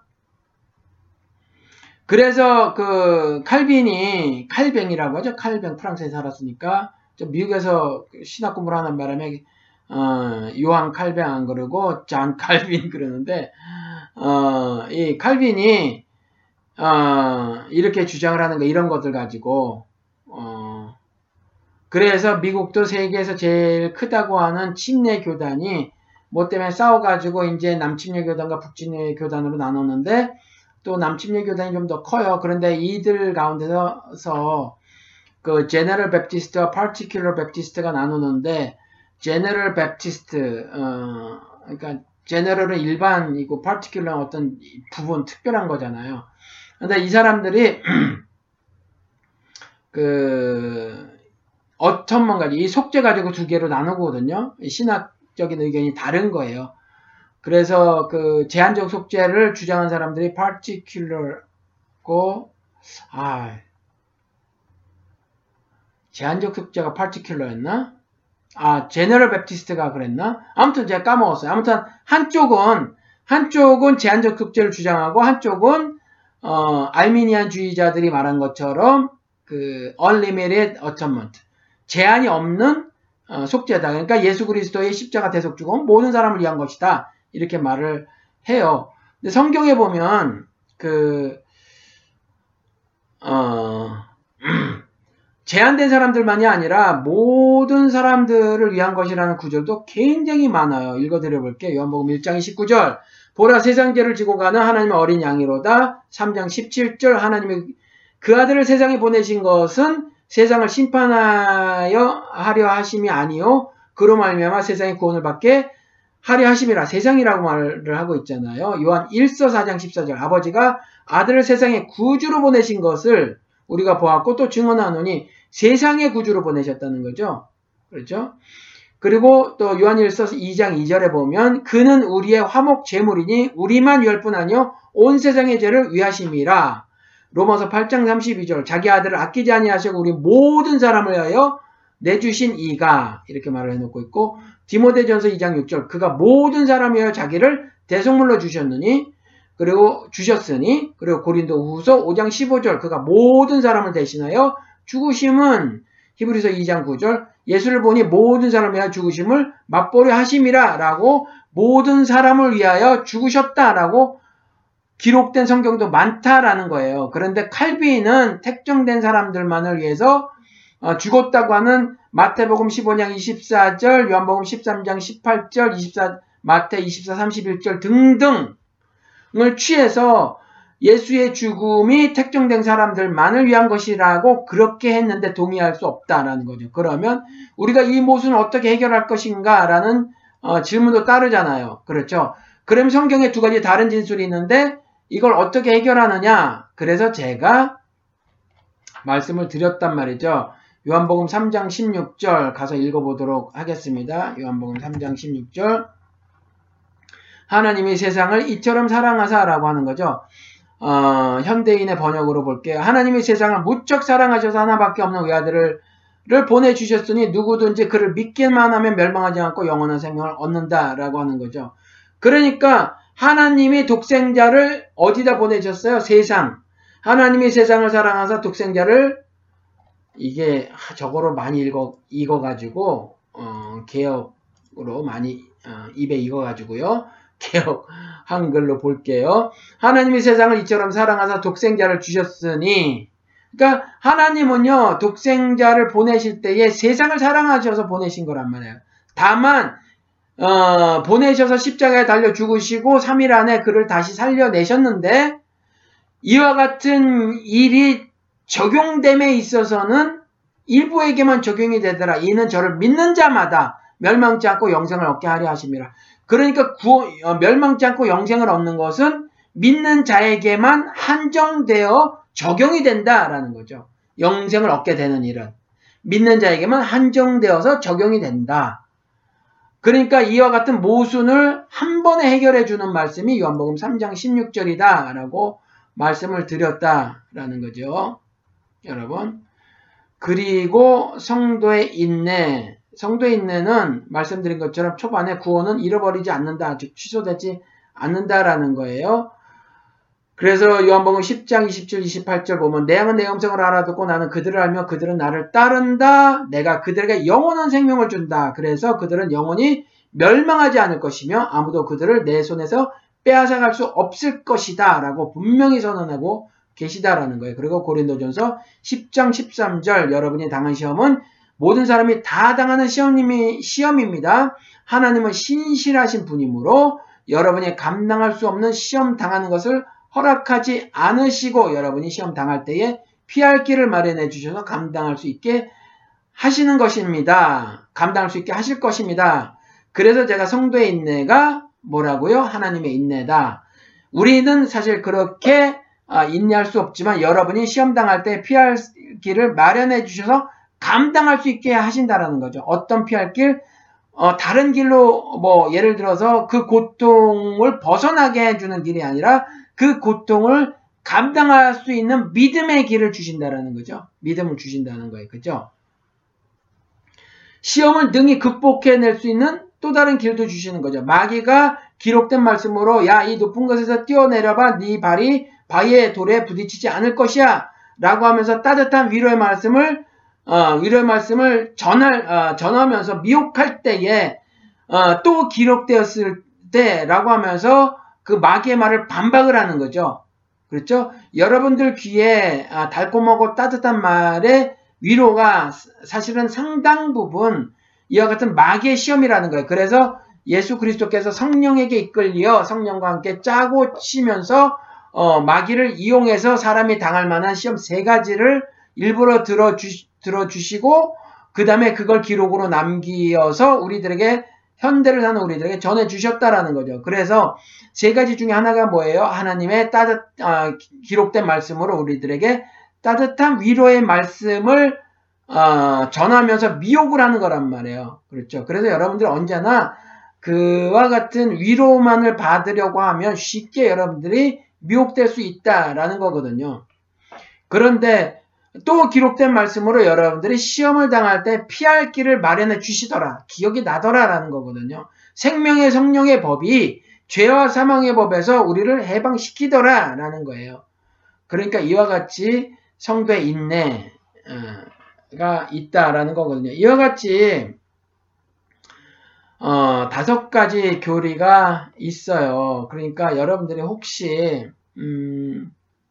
그래서 그 칼빈이 칼뱅이라고 하죠. 칼뱅 프랑스에 살았으니까 미국에서 신학 공부를 하는 바람에 어, 요한 칼뱅 안 그러고 잔 칼빈 그러는데 어, 이 칼빈이 어, 이렇게 주장을 하는 거 이런 것들 가지고 어, 그래서 미국도 세계에서 제일 크다고 하는 침례 교단이 뭐 때문에 싸워가지고 이제 남침례 교단과 북침례 교단으로 나눴는데 또 남침례 교단이 좀 더 커요. 그런데 이들 가운데서 그 제너럴 베프티스트와 파티큘러 베프티스트가 나누는데 제너럴 베프티스트 어 그러니까 제너럴은 일반이고 파티큘러는 어떤 부분 특별한 거잖아요. 근데 이 사람들이 그 어텀먼 가지고 이 속죄 가지고 두 개로 나누거든요. 신학적인 의견이 다른 거예요. 그래서 그 제한적 속죄를 주장한 사람들이 particular고 아 제한적 속죄가 particular였나? 아 제너럴 베프티스트가 그랬나? 아무튼 제가 까먹었어요. 아무튼 한쪽은 한쪽은 제한적 속죄를 주장하고 한쪽은 어 알미니안주의자들이 말한 것처럼 그 unlimited atonement 제한이 없는 어, 속죄다. 그러니까 예수 그리스도의 십자가 대속 죽음 모든 사람을 위한 것이다. 이렇게 말을 해요. 근데 성경에 보면 그 어, 제한된 사람들만이 아니라 모든 사람들을 위한 것이라는 구절도 굉장히 많아요. 읽어드려 볼게요. 요한복음 일 장 이십구 절 보라 세상 죄를 지고 가는 하나님의 어린 양이로다. 삼 장 십칠 절 하나님의 그 아들을 세상에 보내신 것은 세상을 심판하여 하려 하심이 아니요 그로 말미암아 세상의 구원을 받게 하려 하심이라. 세상이라고 말을 하고 있잖아요. 요한 일서 사 장 십사 절 아버지가 아들을 세상에 구주로 보내신 것을 우리가 보았고 또 증언하노니 세상의 구주로 보내셨다는 거죠. 그렇죠? 그리고 또 요한일서 이 장 이 절에 보면 그는 우리의 화목 제물이니 우리만 위할 뿐 아니요 온 세상의 죄를 위하심이라. 로마서 팔 장 삼십이 절 자기 아들을 아끼지 아니하시고 우리 모든 사람을 위하여 내주신 이가 이렇게 말을 해놓고 있고 디모데전서 이 장 육 절 그가 모든 사람을 위하여 자기를 대속물로 주셨느니 그리고 주셨으니 그리고 고린도후서 오 장 십오 절 그가 모든 사람을 대신하여 죽으심은 히브리서 이 장 구 절 예수를 보니 모든 사람을 위하여 죽으심을 맛보려 하심이라 라고 모든 사람을 위하여 죽으셨다라고 기록된 성경도 많다라는 거예요. 그런데 칼빈은 택정된 사람들만을 위해서 어, 죽었다고 하는 마태복음 십오 장 이십사 절, 요한복음 십삼 장 십팔 절, 이십사, 마태 이십사, 삼십일 절 등등을 취해서 예수의 죽음이 택정된 사람들만을 위한 것이라고 그렇게 했는데 동의할 수 없다라는 거죠. 그러면 우리가 이 모순을 어떻게 해결할 것인가 라는 어, 질문도 따르잖아요. 그렇죠? 그럼 성경에 두 가지 다른 진술이 있는데 이걸 어떻게 해결하느냐? 그래서 제가 말씀을 드렸단 말이죠. 요한복음 삼 장 십육 절 가서 읽어보도록 하겠습니다. 요한복음 삼 장 십육 절 하나님이 세상을 이처럼 사랑하사라고 하는 거죠. 어, 현대인의 번역으로 볼게요. 하나님이 세상을 무척 사랑하셔서 하나밖에 없는 외아들을 를 보내주셨으니 누구든지 그를 믿기만 하면 멸망하지 않고 영원한 생명을 얻는다라고 하는 거죠. 그러니까 하나님이 독생자를 어디다 보내셨어요? 세상. 하나님이 세상을 사랑하사 독생자를, 이게 저거로 많이 읽어, 읽어가지고 어, 개혁으로 많이 어, 입에 익어가지고요. 개혁 한글로 볼게요. 하나님이 세상을 이처럼 사랑하사 독생자를 주셨으니, 그러니까 하나님은요, 독생자를 보내실 때에 세상을 사랑하셔서 보내신 거란 말이에요. 다만 어, 보내셔서 십자가에 달려 죽으시고 삼 일 안에 그를 다시 살려내셨는데, 이와 같은 일이 적용됨에 있어서는 일부에게만 적용이 되더라. 이는 저를 믿는 자마다 멸망치 않고 영생을 얻게 하려 하심이라. 그러니까 구원, 어, 멸망치 않고 영생을 얻는 것은 믿는 자에게만 한정되어 적용이 된다라는 거죠. 영생을 얻게 되는 일은 믿는 자에게만 한정되어서 적용이 된다. 그러니까 이와 같은 모순을 한 번에 해결해 주는 말씀이 요한복음 삼 장 십육 절이다 라고 말씀을 드렸다라는 거죠. 여러분. 그리고 성도의 인내. 성도의 인내는 말씀드린 것처럼 초반에 구원은 잃어버리지 않는다, 즉 취소되지 않는다라는 거예요. 그래서 요한복음 십 장 이십 절 이십팔 절 보면 내 양은 내 음성을 알아듣고 나는 그들을 알며 그들은 나를 따른다. 내가 그들에게 영원한 생명을 준다. 그래서 그들은 영원히 멸망하지 않을 것이며 아무도 그들을 내 손에서 빼앗아갈 수 없을 것이다 라고 분명히 선언하고 계시다라는 거예요. 그리고 고린도전서 십 장 십삼 절 여러분이 당한 시험은 모든 사람이 다 당하는 시험이, 시험입니다. 하나님은 신실하신 분이므로 여러분이 감당할 수 없는 시험 당하는 것을 허락하지 않으시고 여러분이 시험 당할 때에 피할 길을 마련해 주셔서 감당할 수 있게 하시는 것입니다. 감당할 수 있게 하실 것입니다. 그래서 제가 성도의 인내가 뭐라고요? 하나님의 인내다. 우리는 사실 그렇게 인내할 수 없지만 여러분이 시험 당할 때 피할 길을 마련해 주셔서 감당할 수 있게 하신다라는 거죠. 어떤 피할 길? 어, 다른 길로 뭐 예를 들어서 그 고통을 벗어나게 해주는 길이 아니라 그 고통을 감당할 수 있는 믿음의 길을 주신다라는 거죠. 믿음을 주신다는 거예요. 그죠? 시험을 능히 극복해낼 수 있는 또 다른 길도 주시는 거죠. 마귀가 기록된 말씀으로 야, 이 높은 곳에서 뛰어내려봐. 네 발이 바위의 돌에 부딪히지 않을 것이야. 라고 하면서 따뜻한 위로의 말씀을 어, 위로의 말씀을 전할, 어, 전하면서 미혹할 때에 어, 또 기록되었을 때라고 하면서 그 마귀의 말을 반박을 하는 거죠. 그렇죠? 여러분들 귀에 아, 달콤하고 따뜻한 말의 위로가 사실은 상당 부분 이와 같은 마귀의 시험이라는 거예요. 그래서 예수 그리스도께서 성령에게 이끌려 성령과 함께 짜고 치면서 어, 마귀를 이용해서 사람이 당할 만한 시험 세 가지를 일부러 들어주, 들어주시고 그 다음에 그걸 기록으로 남기어서 우리들에게 현대를 사는 우리들에게 전해주셨다라는 거죠. 그래서 세 가지 중에 하나가 뭐예요? 하나님의 따뜻, 어, 기록된 말씀으로 우리들에게 따뜻한 위로의 말씀을 어, 전하면서 미혹을 하는 거란 말이에요. 그렇죠. 그래서 여러분들 언제나 그와 같은 위로만을 받으려고 하면 쉽게 여러분들이 미혹될 수 있다라는 거거든요. 그런데 또 기록된 말씀으로 여러분들이 시험을 당할 때 피할 길을 마련해 주시더라. 기억이 나더라라는 거거든요. 생명의 성령의 법이 죄와 사망의 법에서 우리를 해방시키더라라는 거예요. 그러니까 이와 같이 성도의 인내가 있다라는 거거든요. 이와 같이 어, 다섯 가지 교리가 있어요. 그러니까 여러분들이 혹시 음,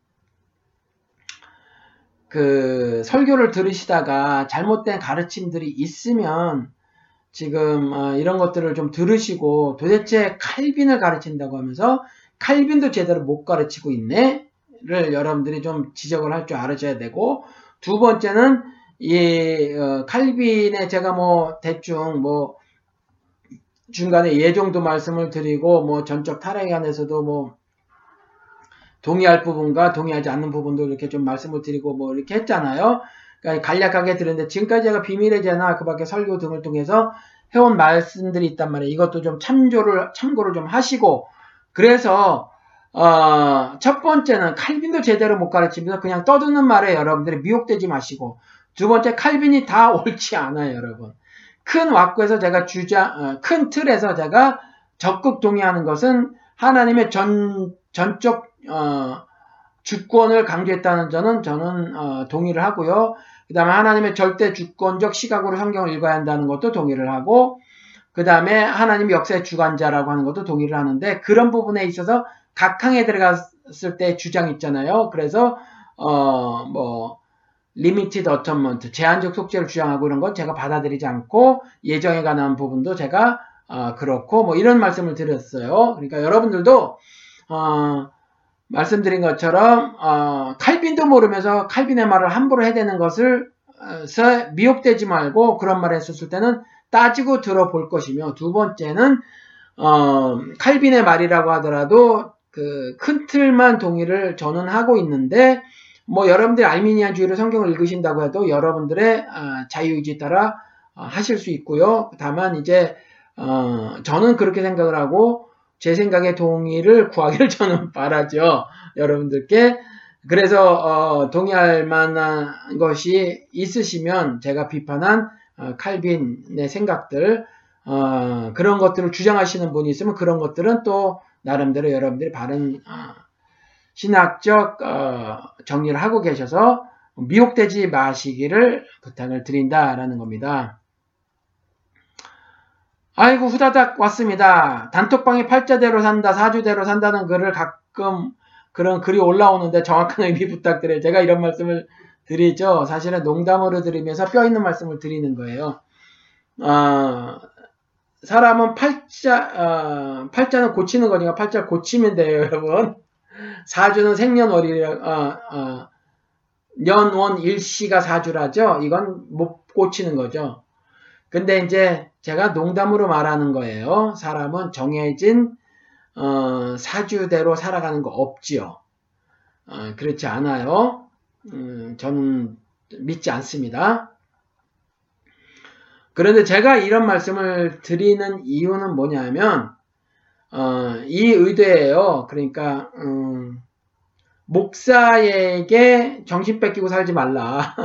그 설교를 들으시다가 잘못된 가르침들이 있으면 지금 어, 이런 것들을 좀 들으시고 도대체 칼빈을 가르친다고 하면서 칼빈도 제대로 못 가르치고 있네를 여러분들이 좀 지적을 할 줄 알으셔야 되고, 두 번째는 이 어, 칼빈의 제가 뭐 대충 뭐 중간에 예정도 말씀을 드리고 뭐 전적 타락에 관해서도 뭐 동의할 부분과 동의하지 않는 부분도 이렇게 좀 말씀을 드리고 뭐 이렇게 했잖아요. 그러니까 간략하게 드렸는데 지금까지 제가 비밀의 제나 그 밖에 설교 등을 통해서 해온 말씀들이 있단 말이에요. 이것도 좀 참조를, 참고를 좀 하시고, 그래서, 어, 첫 번째는 칼빈도 제대로 못 가르치면서 그냥 떠드는 말에 여러분들이 미혹되지 마시고, 두 번째, 칼빈이 다 옳지 않아요, 여러분. 큰 왁구에서 제가 주장, 어, 큰 틀에서 제가 적극 동의하는 것은 하나님의 전, 전적, 어, 주권을 강조했다는 점은 저는, 어, 동의를 하고요. 그 다음에 하나님의 절대 주권적 시각으로 성경을 읽어야 한다는 것도 동의를 하고, 그 다음에 하나님이 역사의 주관자라고 하는 것도 동의를 하는데, 그런 부분에 있어서 각항에 들어갔을 때 주장이 있잖아요. 그래서, 어, 뭐, limited atonement, 제한적 속죄를 주장하고 이런 건 제가 받아들이지 않고, 예정에 관한 부분도 제가, 어, 그렇고, 뭐, 이런 말씀을 드렸어요. 그러니까 여러분들도, 어, 말씀드린 것처럼, 어, 칼빈도 모르면서 칼빈의 말을 함부로 해대는 것을, 어, 미혹되지 말고, 그런 말을 했었을 때는 따지고 들어볼 것이며, 두 번째는, 어, 칼빈의 말이라고 하더라도, 그, 큰 틀만 동의를 저는 하고 있는데, 뭐 여러분들이 알미니안주의로 성경을 읽으신다고 해도 여러분들의 어, 자유의지에 따라 어, 하실 수 있고요. 다만 이제 어, 저는 그렇게 생각을 하고 제 생각의 동의를 구하기를 저는 바라죠. 여러분들께. 그래서 어, 동의할 만한 것이 있으시면 제가 비판한 어, 칼빈의 생각들 어, 그런 것들을 주장하시는 분이 있으면 그런 것들은 또 나름대로 여러분들이 바른 어, 신학적 어, 정리를 하고 계셔서 미혹되지 마시기를 부탁을 드린다라는 겁니다. 아이고 후다닥 왔습니다. 단톡방에 팔자대로 산다, 사주대로 산다는 글을 가끔 그런 글이 올라오는데 정확한 의미 부탁드려요. 제가 이런 말씀을 드리죠. 사실은 농담으로 드리면서 뼈 있는 말씀을 드리는 거예요. 어, 사람은 팔자, 어, 팔자는 고치는 거니까 팔자 고치면 돼요, 여러분. 사주는 생년월일, 어, 어, 년원 일시가 사주라죠. 이건 못 고치는 거죠. 근데 이제 제가 농담으로 말하는 거예요. 사람은 정해진 어, 사주대로 살아가는 거 없지요. 어, 그렇지 않아요. 음, 저는 믿지 않습니다. 그런데 제가 이런 말씀을 드리는 이유는 뭐냐면 어, 이 의도예요. 그러니까 음, 목사에게 정신 뺏기고 살지 말라.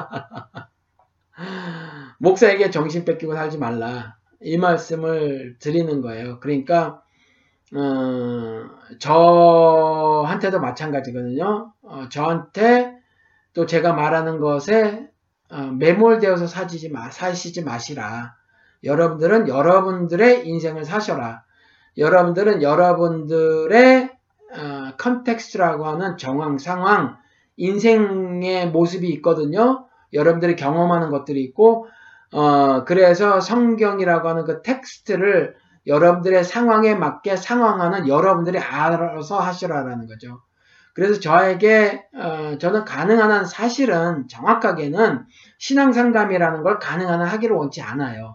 목사에게 정신 뺏기고 살지 말라. 이 말씀을 드리는 거예요. 그러니까 어, 저한테도 마찬가지거든요. 어, 저한테 또 제가 말하는 것에 어, 매몰되어서 사시지 마, 사시지 마시라. 여러분들은 여러분들의 인생을 사셔라. 여러분들은 여러분들의 어, 컨텍스트라고 하는 정황, 상황, 인생의 모습이 있거든요. 여러분들이 경험하는 것들이 있고 어, 그래서 성경이라고 하는 그 텍스트를 여러분들의 상황에 맞게 상황하는 여러분들이 알아서 하시라라는 거죠. 그래서 저에게 어, 저는 가능한 한 사실은 정확하게는 신앙상담이라는 걸 가능한 한 하기를 원치 않아요.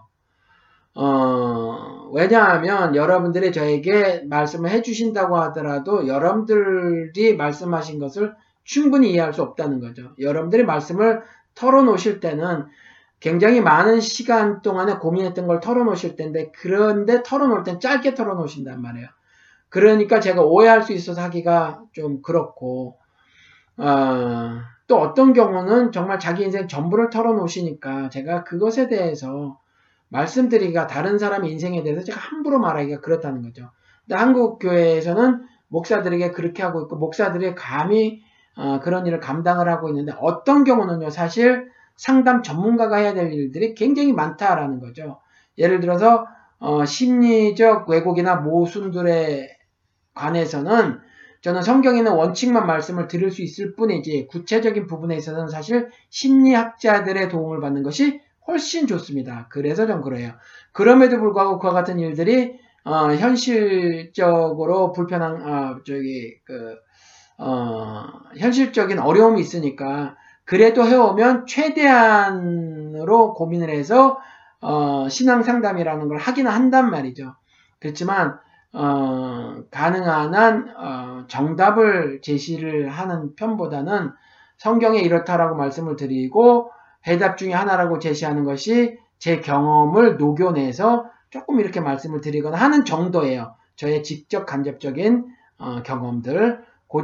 어, 왜냐하면 여러분들이 저에게 말씀을 해주신다고 하더라도 여러분들이 말씀하신 것을 충분히 이해할 수 없다는 거죠. 여러분들이 말씀을 털어놓으실 때는 굉장히 많은 시간 동안에 고민했던 걸 털어놓으실 텐데 그런데 털어놓을 땐 짧게 털어놓으신단 말이에요. 그러니까 제가 오해할 수 있어서 하기가 좀 그렇고 어, 또 어떤 경우는 정말 자기 인생 전부를 털어놓으시니까 제가 그것에 대해서 말씀드리기가 다른 사람의 인생에 대해서 제가 함부로 말하기가 그렇다는 거죠. 근데 한국 교회에서는 목사들에게 그렇게 하고 있고 목사들이 감히 어, 그런 일을 감당을 하고 있는데 어떤 경우는요 사실 상담 전문가가 해야 될 일들이 굉장히 많다라는 거죠. 예를 들어서 어, 심리적 왜곡이나 모순들에 관해서는 저는 성경에 있는 원칙만 말씀을 드릴 수 있을 뿐이지 구체적인 부분에 있어서는 사실 심리학자들의 도움을 받는 것이 훨씬 좋습니다. 그래서 좀 그래요. 그럼에도 불구하고 그와 같은 일들이 어, 현실적으로 불편한 아, 저기 그 어, 현실적인 어려움이 있으니까 그래도 해오면 최대한으로 고민을 해서 어, 신앙 상담이라는 걸 하기는 한단 말이죠. 그렇지만 어, 가능한 한 어, 정답을 제시를 하는 편보다는 성경에 이렇다라고 말씀을 드리고 해답 중에 하나라고 제시하는 것이 제 경험을 녹여내서 조금 이렇게 말씀을 드리거나 하는 정도예요. 저의 직접 간접적인 어, 경험들. 그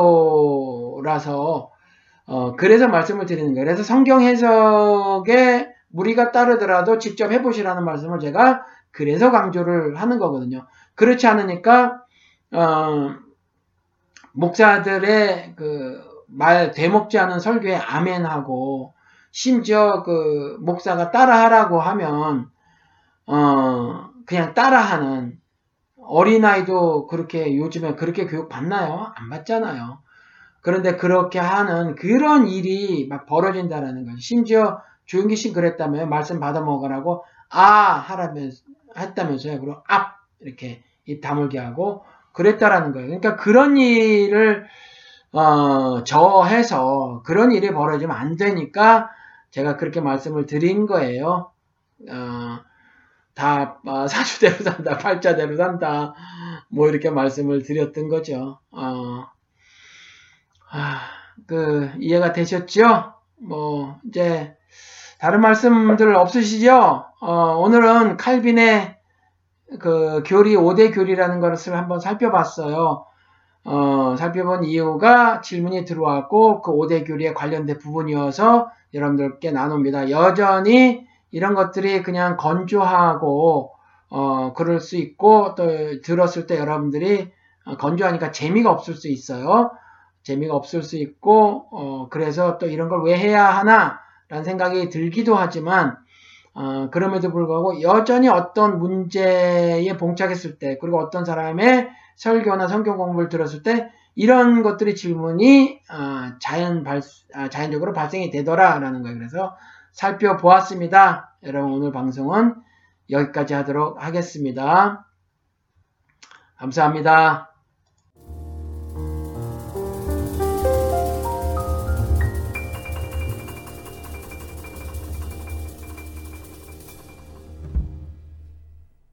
정도라서 어, 그래서 말씀을 드리는 거예요. 그래서 성경 해석에 무리가 따르더라도 직접 해보시라는 말씀을 제가 그래서 강조를 하는 거거든요. 그렇지 않으니까 어, 목사들의 그 말 되먹지 않은 설교에 아멘하고 심지어 그 목사가 따라하라고 하면 어 그냥 따라하는 어린아이도 그렇게 요즘에 그렇게 교육 받나요? 안 받잖아요. 그런데 그렇게 하는 그런 일이 막 벌어진다라는 거죠. 심지어 조용기 씨 그랬다면 말씀 받아 먹으라고 아 하라면서 했다면서요. 그리고 앞 이렇게 입 다물게 하고 그랬다라는 거예요. 그러니까 그런 일을 어, 저해서 그런 일이 벌어지면 안 되니까 제가 그렇게 말씀을 드린 거예요. 어, 다 어, 사주대로 산다, 팔자대로 산다, 뭐 이렇게 말씀을 드렸던 거죠. 어, 아, 그 이해가 되셨죠? 뭐 이제 다른 말씀들 없으시죠? 어, 오늘은 칼빈의 그 교리 오 대 교리라는 것을 한번 살펴봤어요. 어, 살펴본 이유가 질문이 들어왔고 그 오 대 교리에 관련된 부분이어서 여러분들께 나눕니다. 여전히 이런 것들이 그냥 건조하고 어, 그럴 수 있고 또 들었을 때 여러분들이 건조하니까 재미가 없을 수 있어요. 재미가 없을 수 있고 어, 그래서 또 이런 걸 왜 해야 하나 라는 생각이 들기도 하지만 어, 그럼에도 불구하고 여전히 어떤 문제에 봉착했을 때 그리고 어떤 사람의 설교나 성경 공부를 들었을 때 이런 것들이 질문이 어, 자연 발, 아, 자연적으로 발생이 되더라라는 거예요. 그래서 살펴보았습니다. 여러분 오늘 방송은 여기까지 하도록 하겠습니다. 감사합니다.